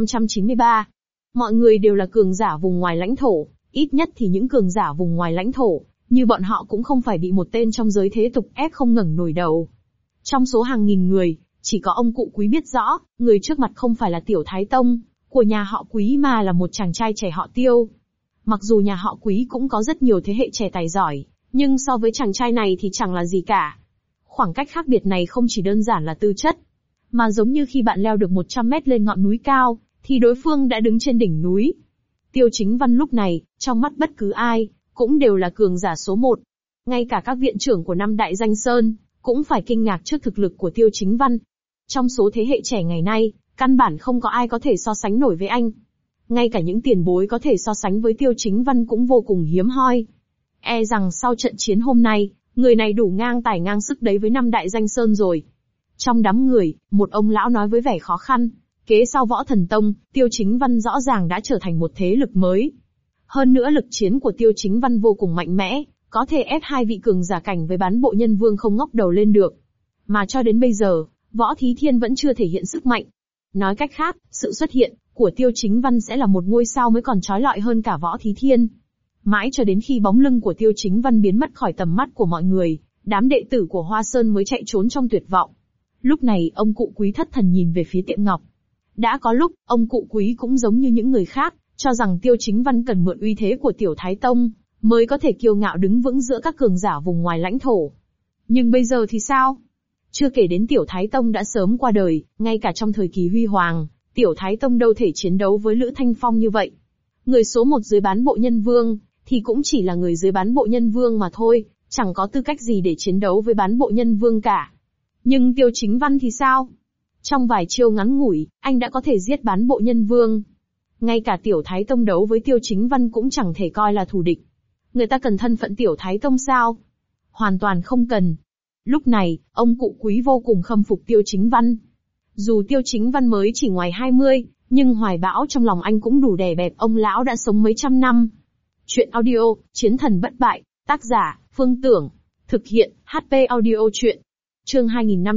S1: 2593. Mọi người đều là cường giả vùng ngoài lãnh thổ, ít nhất thì những cường giả vùng ngoài lãnh thổ, như bọn họ cũng không phải bị một tên trong giới thế tục ép không ngẩng nổi đầu. Trong số hàng nghìn người, chỉ có ông cụ Quý biết rõ, người trước mặt không phải là Tiểu Thái Tông, của nhà họ Quý mà là một chàng trai trẻ họ Tiêu. Mặc dù nhà họ Quý cũng có rất nhiều thế hệ trẻ tài giỏi, nhưng so với chàng trai này thì chẳng là gì cả. Khoảng cách khác biệt này không chỉ đơn giản là tư chất, mà giống như khi bạn leo được 100 mét lên ngọn núi cao, thì đối phương đã đứng trên đỉnh núi. Tiêu Chính Văn lúc này, trong mắt bất cứ ai, cũng đều là cường giả số 1. Ngay cả các viện trưởng của năm Đại Danh Sơn, cũng phải kinh ngạc trước thực lực của Tiêu Chính Văn. Trong số thế hệ trẻ ngày nay, căn bản không có ai có thể so sánh nổi với anh. Ngay cả những tiền bối có thể so sánh với Tiêu Chính Văn cũng vô cùng hiếm hoi. E rằng sau trận chiến hôm nay, người này đủ ngang tài ngang sức đấy với năm Đại Danh Sơn rồi. Trong đám người, một ông lão nói với vẻ khó khăn, kế sau Võ Thần Tông, Tiêu Chính Văn rõ ràng đã trở thành một thế lực mới. Hơn nữa lực chiến của Tiêu Chính Văn vô cùng mạnh mẽ, có thể ép hai vị cường giả cảnh với Bán Bộ Nhân Vương không ngóc đầu lên được. Mà cho đến bây giờ, Võ Thí Thiên vẫn chưa thể hiện sức mạnh. Nói cách khác, sự xuất hiện của Tiêu Chính Văn sẽ là một ngôi sao mới còn chói lọi hơn cả Võ Thí Thiên. Mãi cho đến khi bóng lưng của Tiêu Chính Văn biến mất khỏi tầm mắt của mọi người, đám đệ tử của Hoa Sơn mới chạy trốn trong tuyệt vọng. Lúc này, ông cụ Quý thất thần nhìn về phía Tiệm Ngọc. Đã có lúc, ông cụ Quý cũng giống như những người khác, cho rằng Tiêu Chính Văn cần mượn uy thế của Tiểu Thái Tông, mới có thể kiêu ngạo đứng vững giữa các cường giả vùng ngoài lãnh thổ. Nhưng bây giờ thì sao? Chưa kể đến Tiểu Thái Tông đã sớm qua đời, ngay cả trong thời kỳ huy hoàng, Tiểu Thái Tông đâu thể chiến đấu với Lữ Thanh Phong như vậy. Người số 1 dưới Bán Bộ Nhân Vương, thì cũng chỉ là người dưới Bán Bộ Nhân Vương mà thôi, chẳng có tư cách gì để chiến đấu với Bán Bộ Nhân Vương cả. Nhưng Tiêu Chính Văn thì sao? Trong vài chiêu ngắn ngủi, anh đã có thể giết Bán Bộ Nhân Vương. Ngay cả Tiểu Thái Tông đấu với Tiêu Chính Văn cũng chẳng thể coi là thù địch. Người ta cần thân phận Tiểu Thái Tông sao? Hoàn toàn không cần. Lúc này, ông cụ Quý vô cùng khâm phục Tiêu Chính Văn. Dù Tiêu Chính Văn mới chỉ ngoài 20, nhưng hoài bão trong lòng anh cũng đủ đè bẹp ông lão đã sống mấy trăm năm. Chuyện audio, Chiến thần bất bại, tác giả, Phương Tưởng. Thực hiện, HP Audio Chuyện. Chương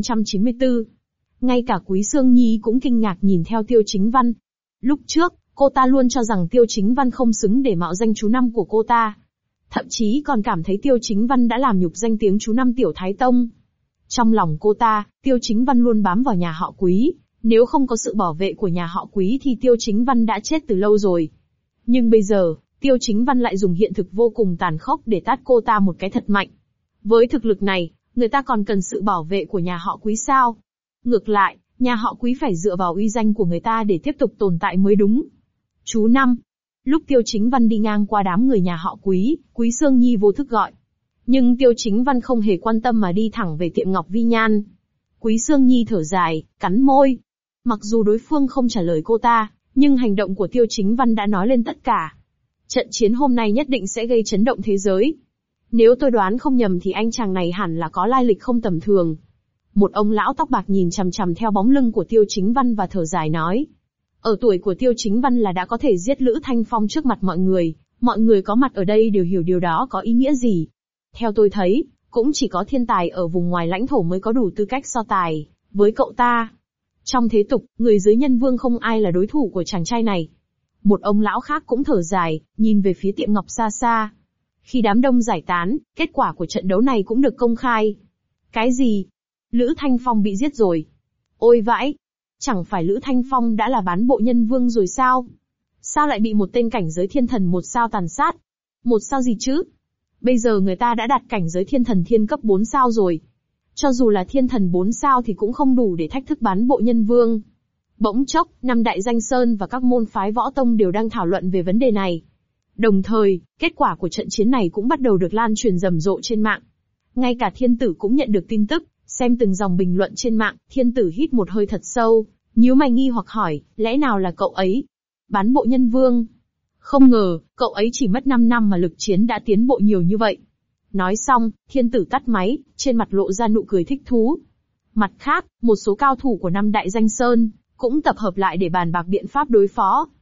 S1: 2594. Ngay cả Quý Sương Nhi cũng kinh ngạc nhìn theo Tiêu Chính Văn. Lúc trước, cô ta luôn cho rằng Tiêu Chính Văn không xứng để mạo danh chú năm của cô ta. Thậm chí còn cảm thấy Tiêu Chính Văn đã làm nhục danh tiếng chú năm Tiểu Thái Tông. Trong lòng cô ta, Tiêu Chính Văn luôn bám vào nhà họ Quý, nếu không có sự bảo vệ của nhà họ Quý thì Tiêu Chính Văn đã chết từ lâu rồi. Nhưng bây giờ, Tiêu Chính Văn lại dùng hiện thực vô cùng tàn khốc để tát cô ta một cái thật mạnh. Với thực lực này, người ta còn cần sự bảo vệ của nhà họ Quý sao? Ngược lại, nhà họ Quý phải dựa vào uy danh của người ta để tiếp tục tồn tại mới đúng. Chú năm. Lúc Tiêu Chính Văn đi ngang qua đám người nhà họ Quý, Quý Sương Nhi vô thức gọi. Nhưng Tiêu Chính Văn không hề quan tâm mà đi thẳng về tiệm Ngọc Vi Nhan. Quý Sương Nhi thở dài, cắn môi. Mặc dù đối phương không trả lời cô ta, nhưng hành động của Tiêu Chính Văn đã nói lên tất cả. Trận chiến hôm nay nhất định sẽ gây chấn động thế giới. Nếu tôi đoán không nhầm thì anh chàng này hẳn là có lai lịch không tầm thường. Một ông lão tóc bạc nhìn chằm chằm theo bóng lưng của Tiêu Chính Văn và thở dài nói. Ở tuổi của Tiêu Chính Văn là đã có thể giết Lữ Thanh Phong trước mặt mọi người có mặt ở đây đều hiểu điều đó có ý nghĩa gì. Theo tôi thấy, cũng chỉ có thiên tài ở vùng ngoài lãnh thổ mới có đủ tư cách so tài với cậu ta. Trong thế tục, người dưới Nhân Vương không ai là đối thủ của chàng trai này. Một ông lão khác cũng thở dài, nhìn về phía Tiệm Ngọc xa xa. Khi đám đông giải tán, kết quả của trận đấu này cũng được công khai. Cái gì? Lữ Thanh Phong bị giết rồi. Ôi vãi! Chẳng phải Lữ Thanh Phong đã là Bán Bộ Nhân Vương rồi sao? Sao lại bị một tên cảnh giới thiên thần 1 sao tàn sát? 1 sao gì chứ? Bây giờ người ta đã đạt cảnh giới thiên thần thiên cấp 4 sao rồi. Cho dù là thiên thần 4 sao thì cũng không đủ để thách thức Bán Bộ Nhân Vương. Bỗng chốc, năm Đại Danh Sơn và các môn phái võ tông đều đang thảo luận về vấn đề này. Đồng thời, kết quả của trận chiến này cũng bắt đầu được lan truyền rầm rộ trên mạng. Ngay cả Thiên Tử cũng nhận được tin tức, xem từng dòng bình luận trên mạng, Thiên Tử hít một hơi thật sâu, nhíu mày nghi hoặc hỏi, lẽ nào là cậu ấy? Bán Bộ Nhân Vương? Không ngờ, cậu ấy chỉ mất 5 năm mà lực chiến đã tiến bộ nhiều như vậy. Nói xong, Thiên Tử tắt máy, trên mặt lộ ra nụ cười thích thú. Mặt khác, một số cao thủ của năm Đại Danh Sơn cũng tập hợp lại để bàn bạc biện pháp đối phó.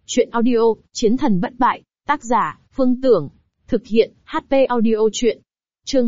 S1: Chuyện audio, Chiến thần bất bại, tác giả, Phương Tưởng. Thực hiện, HP Audio Chuyện. Chương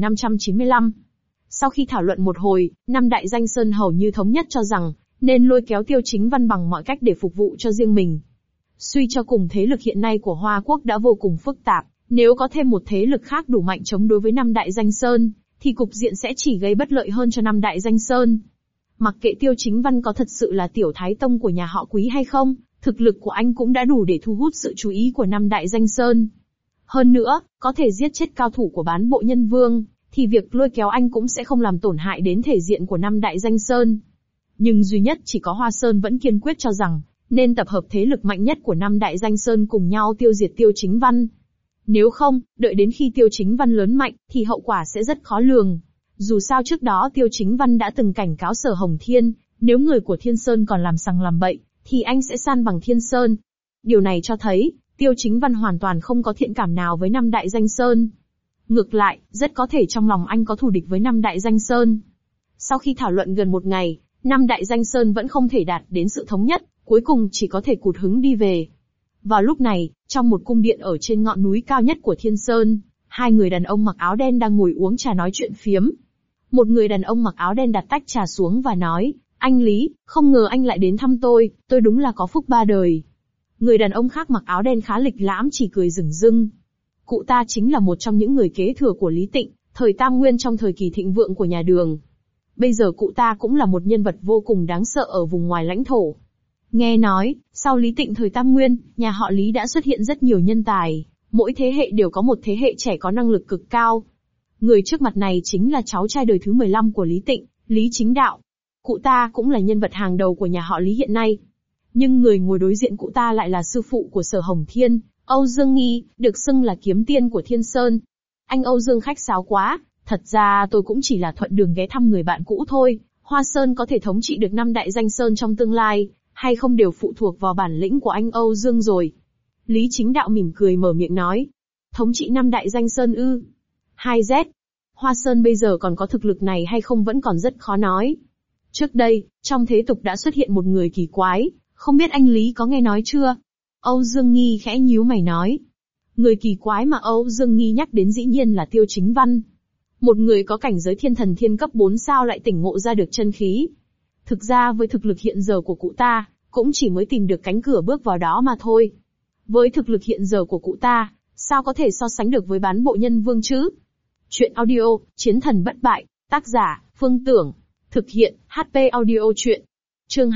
S1: 2595. Sau khi thảo luận một hồi, năm đại danh sơn hầu như thống nhất cho rằng, nên lôi kéo Tiêu Chính Văn bằng mọi cách để phục vụ cho riêng mình. Suy cho cùng thế lực hiện nay của Hoa Quốc đã vô cùng phức tạp, nếu có thêm một thế lực khác đủ mạnh chống đối với năm đại danh sơn, thì cục diện sẽ chỉ gây bất lợi hơn cho năm đại danh sơn. Mặc kệ Tiêu Chính Văn có thật sự là tiểu thái tông của nhà họ Quý hay không, thực lực của anh cũng đã đủ để thu hút sự chú ý của năm đại danh sơn. Hơn nữa, có thể giết chết cao thủ của bán bộ nhân vương, thì việc lôi kéo anh cũng sẽ không làm tổn hại đến thể diện của năm đại danh sơn. Nhưng duy nhất chỉ có Hoa Sơn vẫn kiên quyết cho rằng, nên tập hợp thế lực mạnh nhất của năm đại danh sơn cùng nhau tiêu diệt Tiêu Chính Văn. Nếu không, đợi đến khi Tiêu Chính Văn lớn mạnh, thì hậu quả sẽ rất khó lường. Dù sao trước đó Tiêu Chính Văn đã từng cảnh cáo Sở Hồng Thiên, nếu người của Thiên Sơn còn làm sằng làm bậy, thì anh sẽ san bằng Thiên Sơn. Điều này cho thấy, Tiêu Chính Văn hoàn toàn không có thiện cảm nào với năm đại danh sơn. Ngược lại, rất có thể trong lòng anh có thù địch với năm đại danh sơn. Sau khi thảo luận gần một ngày, năm đại danh sơn vẫn không thể đạt đến sự thống nhất, cuối cùng chỉ có thể cụt hứng đi về. Vào lúc này, trong một cung điện ở trên ngọn núi cao nhất của Thiên Sơn, hai người đàn ông mặc áo đen đang ngồi uống trà nói chuyện phiếm. Một người đàn ông mặc áo đen đặt tách trà xuống và nói, anh Lý, không ngờ anh lại đến thăm tôi đúng là có phúc ba đời. Người đàn ông khác mặc áo đen khá lịch lãm chỉ cười rừng rưng. Cụ ta chính là một trong những người kế thừa của Lý Tịnh, thời Tam Nguyên trong thời kỳ thịnh vượng của nhà Đường. Bây giờ cụ ta cũng là một nhân vật vô cùng đáng sợ ở vùng ngoài lãnh thổ. Nghe nói, sau Lý Tịnh thời Tam Nguyên, nhà họ Lý đã xuất hiện rất nhiều nhân tài, mỗi thế hệ đều có một thế hệ trẻ có năng lực cực cao. Người trước mặt này chính là cháu trai đời thứ 15 của Lý Tịnh, Lý Chính Đạo. Cụ ta cũng là nhân vật hàng đầu của nhà họ Lý hiện nay. Nhưng người ngồi đối diện cụ ta lại là sư phụ của Sở Hồng Thiên, Âu Dương Nghi, được xưng là kiếm tiên của Thiên Sơn. Anh Âu Dương khách sáo quá, thật ra tôi cũng chỉ là thuận đường ghé thăm người bạn cũ thôi. Hoa Sơn có thể thống trị được năm đại danh sơn trong tương lai, hay không đều phụ thuộc vào bản lĩnh của anh Âu Dương rồi. Lý Chính Đạo mỉm cười mở miệng nói. Thống trị năm đại danh sơn ư? 2Z. Hoa Sơn bây giờ còn có thực lực này hay không vẫn còn rất khó nói. Trước đây, trong thế tục đã xuất hiện một người kỳ quái, không biết anh Lý có nghe nói chưa? Âu Dương Nghi khẽ nhíu mày nói. Người kỳ quái mà Âu Dương Nghi nhắc đến dĩ nhiên là Tiêu Chính Văn. Một người có cảnh giới thiên thần thiên cấp 4 sao lại tỉnh ngộ ra được chân khí. Thực ra với thực lực hiện giờ của cụ ta, cũng chỉ mới tìm được cánh cửa bước vào đó mà thôi. Với thực lực hiện giờ của cụ ta, sao có thể so sánh được với bán bộ nhân vương chứ? Chuyện audio, Chiến thần bất bại, tác giả, Phương Tưởng. Thực hiện, HP Audio Chuyện. Chương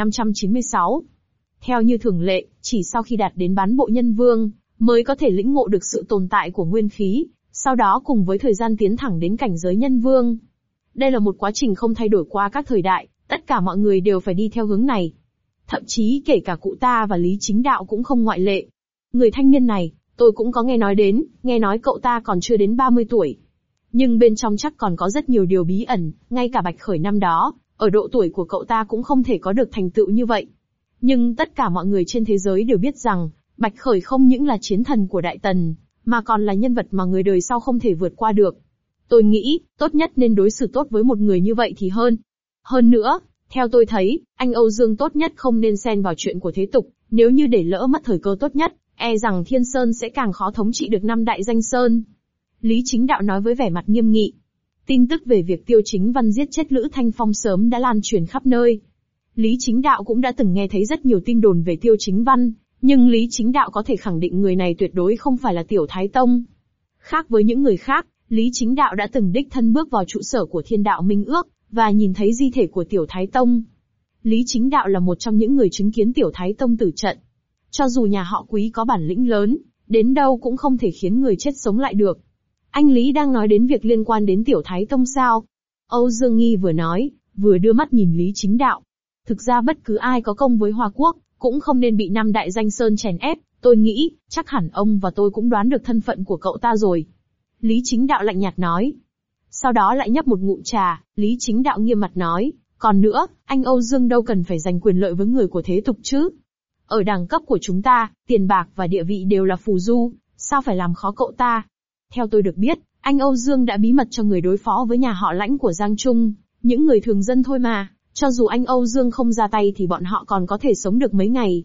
S1: 2596. Theo như thường lệ, chỉ sau khi đạt đến bán bộ nhân vương, mới có thể lĩnh ngộ được sự tồn tại của nguyên khí, sau đó cùng với thời gian tiến thẳng đến cảnh giới nhân vương. Đây là một quá trình không thay đổi qua các thời đại, tất cả mọi người đều phải đi theo hướng này. Thậm chí kể cả cụ ta và Lý Chính Đạo cũng không ngoại lệ. Người thanh niên này, tôi cũng có nghe nói đến, nghe nói cậu ta còn chưa đến 30 tuổi. Nhưng bên trong chắc còn có rất nhiều điều bí ẩn, ngay cả Bạch Khởi năm đó, ở độ tuổi của cậu ta cũng không thể có được thành tựu như vậy. Nhưng tất cả mọi người trên thế giới đều biết rằng, Bạch Khởi không những là chiến thần của Đại Tần, mà còn là nhân vật mà người đời sau không thể vượt qua được. Tôi nghĩ, tốt nhất nên đối xử tốt với một người như vậy thì hơn. Hơn nữa, theo tôi thấy, anh Âu Dương tốt nhất không nên xen vào chuyện của thế tục, nếu như để lỡ mất thời cơ tốt nhất, e rằng Thiên Sơn sẽ càng khó thống trị được năm đại danh sơn. Lý Chính Đạo nói với vẻ mặt nghiêm nghị. Tin tức về việc Tiêu Chính Văn giết chết Lữ Thanh Phong sớm đã lan truyền khắp nơi. Lý Chính Đạo cũng đã từng nghe thấy rất nhiều tin đồn về Tiêu Chính Văn, nhưng Lý Chính Đạo có thể khẳng định người này tuyệt đối không phải là Tiểu Thái Tông. Khác với những người khác, Lý Chính Đạo đã từng đích thân bước vào trụ sở của Thiên Đạo Minh Ước, và nhìn thấy di thể của Tiểu Thái Tông. Lý Chính Đạo là một trong những người chứng kiến Tiểu Thái Tông tử trận. Cho dù nhà họ Quý có bản lĩnh lớn, đến đâu cũng không thể khiến người chết sống lại được. Anh Lý đang nói đến việc liên quan đến Tiểu Thái Tông sao? Âu Dương Nghi vừa nói, vừa đưa mắt nhìn Lý Chính Đạo. Thực ra bất cứ ai có công với Hoa Quốc, cũng không nên bị năm đại danh sơn chèn ép, tôi nghĩ, chắc hẳn ông và tôi cũng đoán được thân phận của cậu ta rồi. Lý Chính Đạo lạnh nhạt nói. Sau đó lại nhấp một ngụm trà, Lý Chính Đạo nghiêm mặt nói, còn nữa, anh Âu Dương đâu cần phải giành quyền lợi với người của thế tục chứ. Ở đẳng cấp của chúng ta, tiền bạc và địa vị đều là phù du, sao phải làm khó cậu ta? Theo tôi được biết, anh Âu Dương đã bí mật cho người đối phó với nhà họ Lãnh của Giang Trung, những người thường dân thôi mà, cho dù anh Âu Dương không ra tay thì bọn họ còn có thể sống được mấy ngày.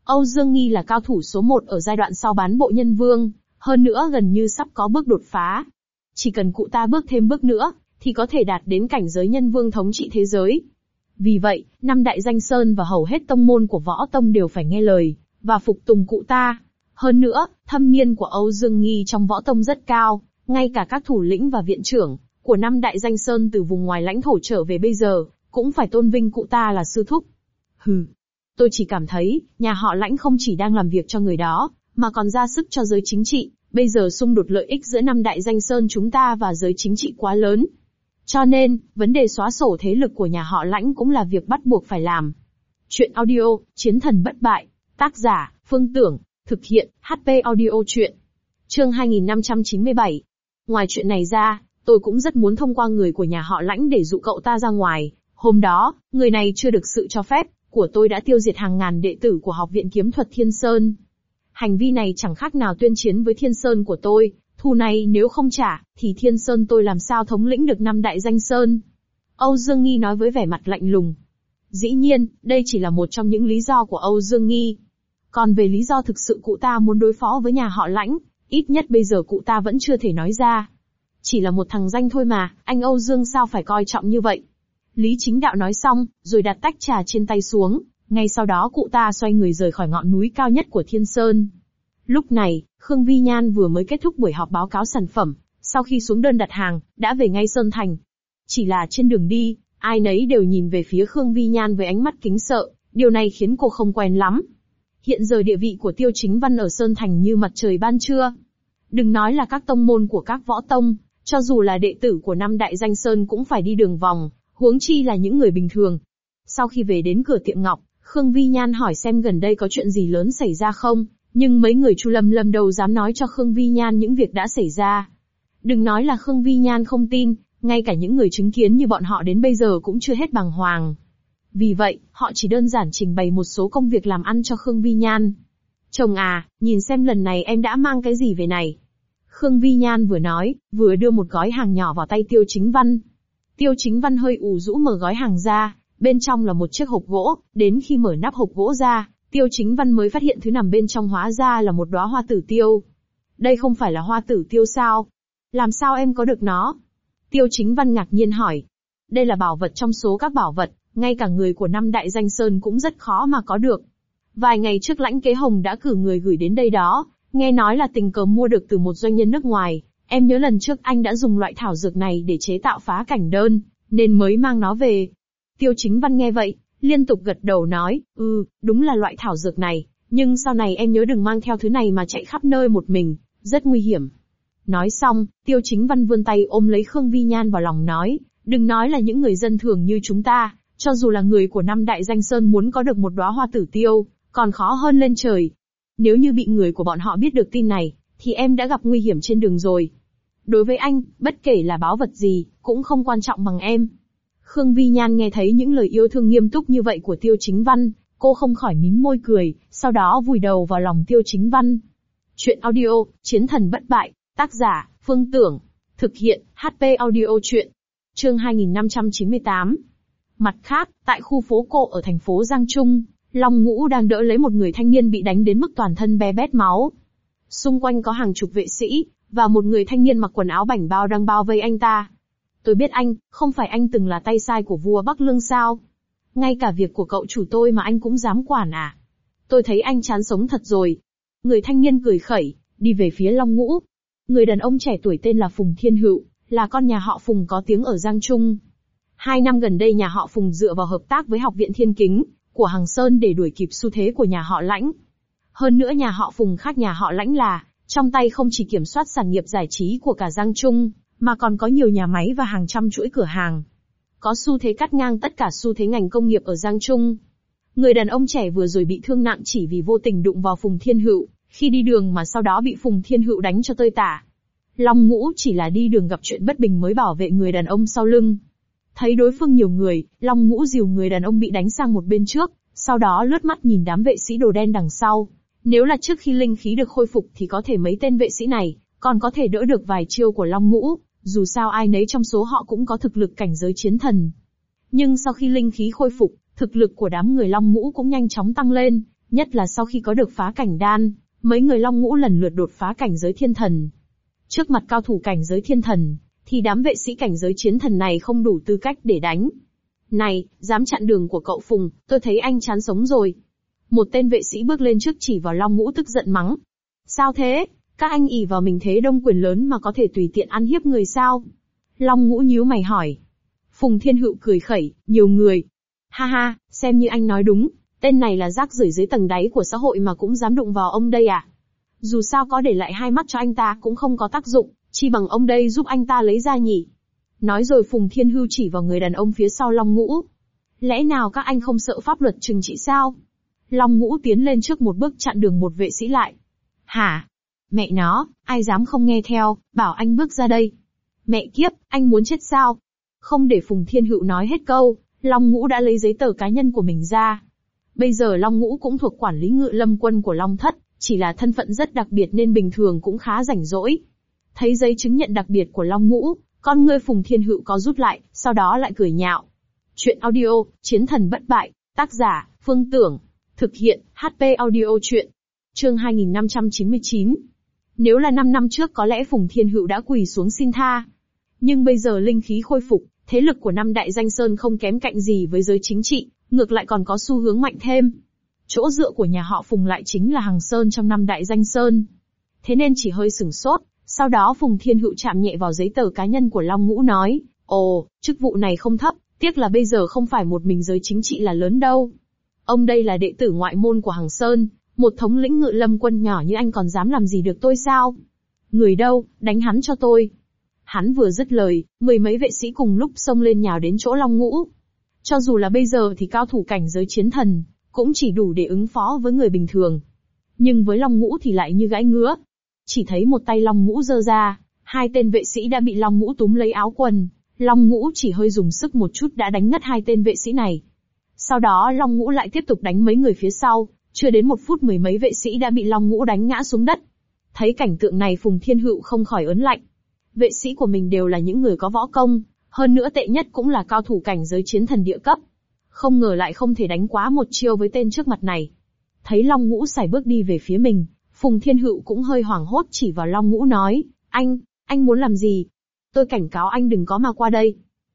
S1: Âu Dương Nghi là cao thủ số 1 ở giai đoạn sau bán bộ nhân vương, hơn nữa gần như sắp có bước đột phá. Chỉ cần cụ ta bước thêm bước nữa, thì có thể đạt đến cảnh giới nhân vương thống trị thế giới. Vì vậy, 5 đại danh sơn và hầu hết tông môn của võ tông đều phải nghe lời, và phục tùng cụ ta. Hơn nữa, thâm niên của Âu Dương Nghi trong võ tông rất cao, ngay cả các thủ lĩnh và viện trưởng của 5 đại danh sơn từ vùng ngoài lãnh thổ trở về bây giờ, cũng phải tôn vinh cụ ta là sư thúc. Hừ, tôi chỉ cảm thấy, nhà họ Lãnh không chỉ đang làm việc cho người đó, mà còn ra sức cho giới chính trị. Bây giờ xung đột lợi ích giữa 5 đại danh sơn chúng ta và giới chính trị quá lớn. Cho nên, vấn đề xóa sổ thế lực của nhà họ Lãnh cũng là việc bắt buộc phải làm. Chuyện audio, Chiến thần bất bại. Tác giả, Phương Tưởng. Thực hiện, HP Audio Chuyện. Chương 2597. Ngoài chuyện này ra, tôi cũng rất muốn thông qua người của nhà họ Lãnh để dụ cậu ta ra ngoài. Hôm đó, người này chưa được sự cho phép của tôi đã tiêu diệt hàng ngàn đệ tử của Học viện Kiếm thuật Thiên Sơn. Hành vi này chẳng khác nào tuyên chiến với Thiên Sơn của tôi, thù này nếu không trả, thì Thiên Sơn tôi làm sao thống lĩnh được 5 đại danh sơn. Âu Dương Nghi nói với vẻ mặt lạnh lùng. Dĩ nhiên, đây chỉ là một trong những lý do của Âu Dương Nghi. Còn về lý do thực sự cụ ta muốn đối phó với nhà họ Lãnh, ít nhất bây giờ cụ ta vẫn chưa thể nói ra. Chỉ là một thằng danh thôi mà, anh Âu Dương sao phải coi trọng như vậy. Lý Chính Đạo nói xong, rồi đặt tách trà trên tay xuống, ngay sau đó cụ ta xoay người rời khỏi ngọn núi cao nhất của Thiên Sơn. Lúc này, Khương Vi Nhan vừa mới kết thúc buổi họp báo cáo sản phẩm, sau khi xuống đơn đặt hàng, đã về ngay Sơn Thành. Chỉ là trên đường đi, ai nấy đều nhìn về phía Khương Vi Nhan với ánh mắt kính sợ, điều này khiến cô không quen lắm. Hiện giờ địa vị của Tiêu Chính Văn ở Sơn Thành như mặt trời ban trưa. Đừng nói là các tông môn của các võ tông, cho dù là đệ tử của 5 đại danh sơn cũng phải đi đường vòng, huống chi là những người bình thường. Sau khi về đến cửa tiệm ngọc, Khương Vi Nhan hỏi xem gần đây có chuyện gì lớn xảy ra không, nhưng mấy người Chu Lâm đâu dám nói cho Khương Vi Nhan những việc đã xảy ra. Đừng nói là Khương Vi Nhan không tin, ngay cả những người chứng kiến như bọn họ đến bây giờ cũng chưa hết bàng hoàng. Vì vậy, họ chỉ đơn giản trình bày một số công việc làm ăn cho Khương Vi Nhan. Chồng à, nhìn xem lần này em đã mang cái gì về này. Khương Vi Nhan vừa nói, vừa đưa một gói hàng nhỏ vào tay Tiêu Chính Văn. Tiêu Chính Văn hơi ủ rũ mở gói hàng ra, bên trong là một chiếc hộp gỗ, đến khi mở nắp hộp gỗ ra, Tiêu Chính Văn mới phát hiện thứ nằm bên trong hóa ra là một đóa hoa tử tiêu. Đây không phải là hoa tử tiêu sao? Làm sao em có được nó? Tiêu Chính Văn ngạc nhiên hỏi. Đây là bảo vật trong số các bảo vật, ngay cả người của 5 đại danh sơn cũng rất khó mà có được. Vài ngày trước Lãnh Kế Hồng đã cử người gửi đến đây đó, nghe nói là tình cờ mua được từ một doanh nhân nước ngoài. Em nhớ lần trước anh đã dùng loại thảo dược này để chế tạo phá cảnh đơn, nên mới mang nó về. Tiêu Chính Văn nghe vậy, liên tục gật đầu nói, đúng là loại thảo dược này, nhưng sau này em nhớ đừng mang theo thứ này mà chạy khắp nơi một mình, rất nguy hiểm. Nói xong, Tiêu Chính Văn vươn tay ôm lấy Khương Vi Nhan vào lòng nói, đừng nói là những người dân thường như chúng ta, cho dù là người của 5 đại danh sơn muốn có được một đóa hoa tử tiêu, còn khó hơn lên trời. Nếu như bị người của bọn họ biết được tin này, thì em đã gặp nguy hiểm trên đường rồi. Đối với anh, bất kể là báu vật gì, cũng không quan trọng bằng em. Khương Vi Nhan nghe thấy những lời yêu thương nghiêm túc như vậy của Tiêu Chính Văn, cô không khỏi mím môi cười, sau đó vùi đầu vào lòng Tiêu Chính Văn. Chuyện audio, Chiến thần bất bại, tác giả, Phương Tưởng. Thực hiện, HP Audio Chuyện. Chương 2598. Mặt khác, tại khu phố cổ ở thành phố Giang Trung, Long Ngũ đang đỡ lấy một người thanh niên bị đánh đến mức toàn thân be bét máu. Xung quanh có hàng chục vệ sĩ, và một người thanh niên mặc quần áo bảnh bao đang bao vây anh ta. Tôi biết anh, không phải anh từng là tay sai của vua Bắc Lương sao? Ngay cả việc của cậu chủ tôi mà anh cũng dám quản à? Tôi thấy anh chán sống thật rồi. Người thanh niên cười khẩy, đi về phía Long Ngũ. Người đàn ông trẻ tuổi tên là Phùng Thiên Hựu, là con nhà họ Phùng có tiếng ở Giang Trung. 2 năm gần đây nhà họ Phùng dựa vào hợp tác với Học viện Thiên Kính của Hằng Sơn để đuổi kịp xu thế của nhà họ Lãnh. Hơn nữa nhà họ Phùng khác nhà họ Lãnh là, trong tay không chỉ kiểm soát sản nghiệp giải trí của cả Giang Trung, mà còn có nhiều nhà máy và hàng trăm chuỗi cửa hàng. Có xu thế cắt ngang tất cả xu thế ngành công nghiệp ở Giang Trung. Người đàn ông trẻ vừa rồi bị thương nặng chỉ vì vô tình đụng vào Phùng Thiên Hựu, khi đi đường mà sau đó bị Phùng Thiên Hựu đánh cho tơi tả. Long Ngũ chỉ là đi đường gặp chuyện bất bình mới bảo vệ người đàn ông sau lưng. Thấy đối phương nhiều người, Long Ngũ dìu người đàn ông bị đánh sang một bên trước, sau đó lướt mắt nhìn đám vệ sĩ đồ đen đằng sau. Nếu là trước khi linh khí được khôi phục thì có thể mấy tên vệ sĩ này còn có thể đỡ được vài chiêu của Long Ngũ, dù sao ai nấy trong số họ cũng có thực lực cảnh giới chiến thần. Nhưng sau khi linh khí khôi phục, thực lực của đám người Long Ngũ cũng nhanh chóng tăng lên, Nhất là sau khi có được phá cảnh đan, mấy người Long Ngũ lần lượt đột phá cảnh giới thiên thần. Trước mặt cao thủ cảnh giới thiên thần, thì đám vệ sĩ cảnh giới chiến thần này không đủ tư cách để đánh. Này, dám chặn đường của cậu Phùng, tôi thấy anh chán sống rồi. Một tên vệ sĩ bước lên trước chỉ vào Long Ngũ tức giận mắng. Sao thế? Các anh ỷ vào mình thế đông quyền lớn mà có thể tùy tiện ăn hiếp người sao? Long Ngũ nhíu mày hỏi. Phùng Thiên Hựu cười khẩy, nhiều người. Ha ha, xem như anh nói đúng, tên này là rác rưởi dưới tầng đáy của xã hội mà cũng dám đụng vào ông đây à? Dù sao có để lại hai mắt cho anh ta cũng không có tác dụng, chi bằng ông đây giúp anh ta lấy ra nhỉ? Nói rồi Phùng Thiên Hưu chỉ vào người đàn ông phía sau Long Ngũ. Lẽ nào các anh không sợ pháp luật trừng trị sao? Long Ngũ tiến lên trước một bước chặn đường một vệ sĩ lại. Hả? Mẹ nó, ai dám không nghe theo, bảo anh bước ra đây. Mẹ kiếp, anh muốn chết sao? Không để Phùng Thiên Hựu nói hết câu, Long Ngũ đã lấy giấy tờ cá nhân của mình ra. Bây giờ Long Ngũ cũng thuộc quản lý ngự lâm quân của Long Thất, chỉ là thân phận rất đặc biệt nên bình thường cũng khá rảnh rỗi. Thấy giấy chứng nhận đặc biệt của Long Ngũ, con ngươi Phùng Thiên Hựu có rút lại, sau đó lại cười nhạo. Chuyện audio, Chiến thần bất bại, tác giả, Phương Tưởng. Thực hiện, HP audio chuyện. Chương 2599. Nếu là 5 năm trước có lẽ Phùng Thiên Hựu đã quỳ xuống xin tha. Nhưng bây giờ linh khí khôi phục, thế lực của năm đại danh sơn không kém cạnh gì với giới chính trị, ngược lại còn có xu hướng mạnh thêm. Chỗ dựa của nhà họ Phùng lại chính là Hằng Sơn trong năm đại danh sơn. Thế nên chỉ hơi sửng sốt, sau đó Phùng Thiên Hựu chạm nhẹ vào giấy tờ cá nhân của Long Ngũ nói, ồ, chức vụ này không thấp, tiếc là bây giờ không phải một mình giới chính trị là lớn đâu. Ông đây là đệ tử ngoại môn của Hằng Sơn, một thống lĩnh ngự lâm quân nhỏ như anh còn dám làm gì được tôi sao? Người đâu, đánh hắn cho tôi. Hắn vừa dứt lời, mười mấy vệ sĩ cùng lúc xông lên nhào đến chỗ Long Ngũ. Cho dù là bây giờ thì cao thủ cảnh giới chiến thần, cũng chỉ đủ để ứng phó với người bình thường. Nhưng với Long Ngũ thì lại như gãi ngứa. Chỉ thấy một tay Long Ngũ giơ ra, hai tên vệ sĩ đã bị Long Ngũ túm lấy áo quần. Long Ngũ chỉ hơi dùng sức một chút đã đánh ngất hai tên vệ sĩ này. Sau đó Long Ngũ lại tiếp tục đánh mấy người phía sau, chưa đến 1 phút mười mấy vệ sĩ đã bị Long Ngũ đánh ngã xuống đất. Thấy cảnh tượng này Phùng Thiên Hựu không khỏi ớn lạnh. Vệ sĩ của mình đều là những người có võ công, hơn nữa tệ nhất cũng là cao thủ cảnh giới chiến thần địa cấp. Không ngờ lại không thể đánh quá một chiêu với tên trước mặt này. Thấy Long Ngũ sải bước đi về phía mình, Phùng Thiên Hựu cũng hơi hoảng hốt chỉ vào Long Ngũ nói, anh muốn làm gì? Tôi cảnh cáo anh đừng có mà qua đây.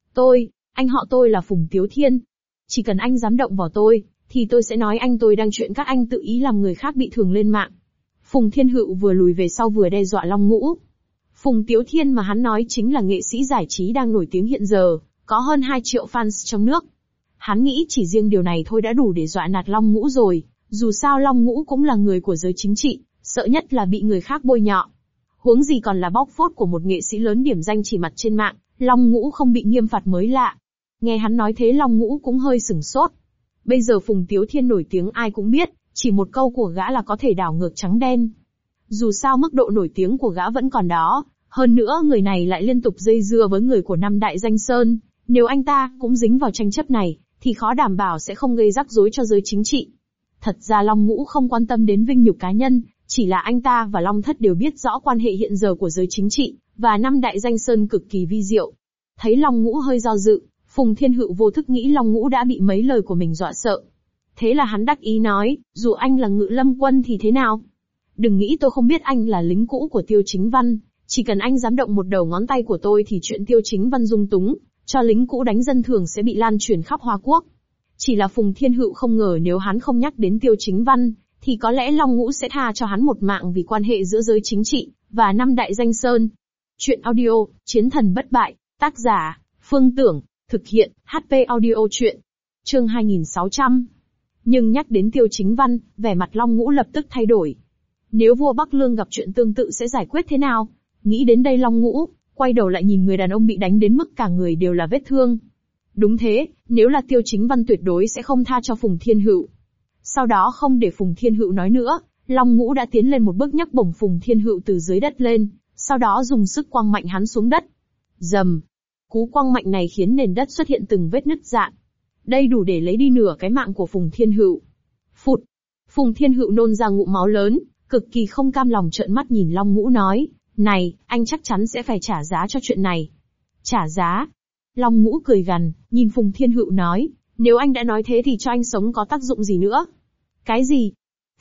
S1: Anh họ tôi là Phùng Tiếu Thiên. Chỉ cần anh dám động vào tôi, thì tôi sẽ nói anh tôi đang chuyện các anh tự ý làm người khác bị thương lên mạng. Phùng Thiên Hựu vừa lùi về sau vừa đe dọa Long Ngũ. Phùng Tiếu Thiên mà hắn nói chính là nghệ sĩ giải trí đang nổi tiếng hiện giờ, có hơn 2 triệu fans trong nước. Hắn nghĩ chỉ riêng điều này thôi đã đủ để dọa nạt Long Ngũ rồi, dù sao Long Ngũ cũng là người của giới chính trị, sợ nhất là bị người khác bôi nhọ. Huống gì còn là bóc phốt của một nghệ sĩ lớn điểm danh chỉ mặt trên mạng, Long Ngũ không bị nghiêm phạt mới lạ. Nghe hắn nói thế Long Ngũ cũng hơi sửng sốt. Bây giờ Phùng Tiếu Thiên nổi tiếng ai cũng biết, chỉ một câu của gã là có thể đảo ngược trắng đen. Dù sao mức độ nổi tiếng của gã vẫn còn đó, hơn nữa người này lại liên tục dây dưa với người của năm đại danh sơn, nếu anh ta cũng dính vào tranh chấp này, thì khó đảm bảo sẽ không gây rắc rối cho giới chính trị. Thật ra Long Ngũ không quan tâm đến vinh nhục cá nhân, chỉ là anh ta và Long Thất đều biết rõ quan hệ hiện giờ của giới chính trị, và năm đại danh sơn cực kỳ vi diệu. Thấy Long Ngũ hơi do dự, Phùng Thiên Hựu vô thức nghĩ Long Ngũ đã bị mấy lời của mình dọa sợ. Thế là hắn đắc ý nói, dù anh là ngự lâm quân thì thế nào? Đừng nghĩ tôi không biết anh là lính cũ của Tiêu Chính Văn, chỉ cần anh dám động một đầu ngón tay của tôi thì chuyện Tiêu Chính Văn dung túng, cho lính cũ đánh dân thường sẽ bị lan truyền khắp Hoa Quốc. Chỉ là Phùng Thiên Hựu không ngờ nếu hắn không nhắc đến Tiêu Chính Văn, thì có lẽ Long Ngũ sẽ tha cho hắn một mạng vì quan hệ giữa giới chính trị và năm đại danh sơn. Chuyện audio, Chiến thần bất bại, tác giả, Phương Tưởng, thực hiện, HP audio chuyện. Chương 2600. Nhưng nhắc đến Tiêu Chính Văn, vẻ mặt Long Ngũ lập tức thay đổi. Nếu vua Bắc Lương gặp chuyện tương tự sẽ giải quyết thế nào? Nghĩ đến đây Long Ngũ quay đầu lại nhìn người đàn ông bị đánh đến mức cả người đều là vết thương. Đúng thế, nếu là Tiêu Chính Văn tuyệt đối sẽ không tha cho Phùng Thiên Hựu. Sau đó không để Phùng Thiên Hựu nói nữa, Long Ngũ đã tiến lên một bước nhấc bổng Phùng Thiên Hựu từ dưới đất lên, sau đó dùng sức quăng mạnh hắn xuống đất. Rầm. Cú quăng mạnh này khiến nền đất xuất hiện từng vết nứt rạn. Đây đủ để lấy đi nửa cái mạng của Phùng Thiên Hựu. Phụt. Phùng Thiên Hựu nôn ra ngụm máu lớn, cực kỳ không cam lòng trợn mắt nhìn Long Ngũ nói, này, anh chắc chắn sẽ phải trả giá cho chuyện này. Trả giá? Long Ngũ cười gằn, nhìn Phùng Thiên Hựu nói, nếu anh đã nói thế thì cho anh sống có tác dụng gì nữa? Cái gì?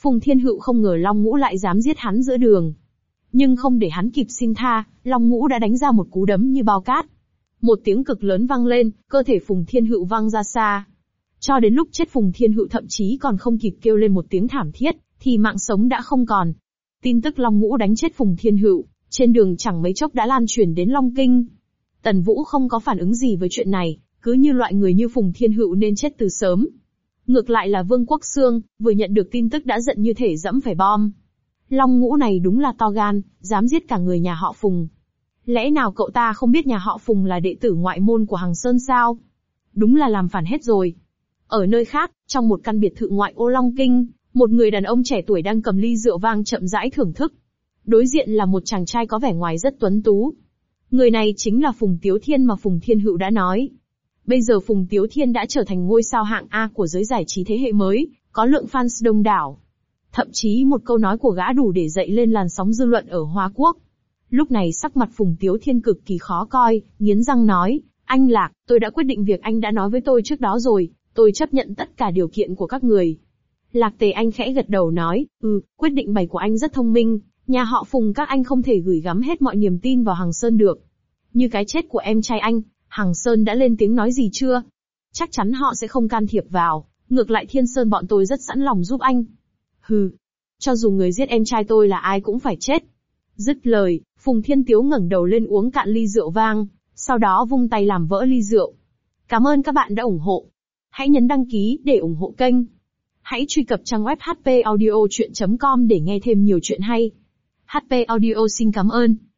S1: Phùng Thiên Hựu không ngờ Long Ngũ lại dám giết hắn giữa đường. Nhưng không để hắn kịp xin tha, Long Ngũ đã đánh ra một cú đấm như bao cát. Một tiếng cực lớn vang lên, cơ thể Phùng Thiên Hựu văng ra xa. Cho đến lúc chết Phùng Thiên Hựu thậm chí còn không kịp kêu lên một tiếng thảm thiết, thì mạng sống đã không còn. Tin tức Long Ngũ đánh chết Phùng Thiên Hựu, trên đường chẳng mấy chốc đã lan truyền đến Long Kinh. Tần Vũ không có phản ứng gì với chuyện này, cứ như loại người như Phùng Thiên Hựu nên chết từ sớm. Ngược lại là Vương Quốc Xương, vừa nhận được tin tức đã giận như thể dẫm phải bom. Long Ngũ này đúng là to gan, dám giết cả người nhà họ Phùng. Lẽ nào cậu ta không biết nhà họ Phùng là đệ tử ngoại môn của Hằng Sơn sao? Đúng là làm phản hết rồi. Ở nơi khác, trong một căn biệt thự ngoại ô Long Kinh, một người đàn ông trẻ tuổi đang cầm ly rượu vang chậm rãi thưởng thức. Đối diện là một chàng trai có vẻ ngoài rất tuấn tú. Người này chính là Phùng Tiếu Thiên mà Phùng Thiên Hựu đã nói. Bây giờ Phùng Tiếu Thiên đã trở thành ngôi sao hạng A của giới giải trí thế hệ mới, có lượng fans đông đảo. Thậm chí một câu nói của gã đủ để dậy lên làn sóng dư luận ở Hoa Quốc. Lúc này sắc mặt Phùng Tiếu Thiên cực kỳ khó coi, nghiến răng nói, anh Lạc, tôi đã quyết định việc anh đã nói với tôi trước đó rồi, tôi chấp nhận tất cả điều kiện của các người. Lạc Tề Anh khẽ gật đầu nói, quyết định bày của anh rất thông minh, nhà họ Phùng các anh không thể gửi gắm hết mọi niềm tin vào Hằng Sơn được. Như cái chết của em trai anh, Hằng Sơn đã lên tiếng nói gì chưa? Chắc chắn họ sẽ không can thiệp vào, ngược lại Thiên Sơn bọn tôi rất sẵn lòng giúp anh. Cho dù người giết em trai tôi là ai cũng phải chết. Dứt lời, Phùng Thiên Tiếu ngẩng đầu lên uống cạn ly rượu vang, sau đó vung tay làm vỡ ly rượu. Cảm ơn các bạn đã ủng hộ. Hãy nhấn đăng ký để ủng hộ kênh. Hãy truy cập trang web hpaudiochuyen.com để nghe thêm nhiều chuyện hay. HP Audio xin cảm ơn.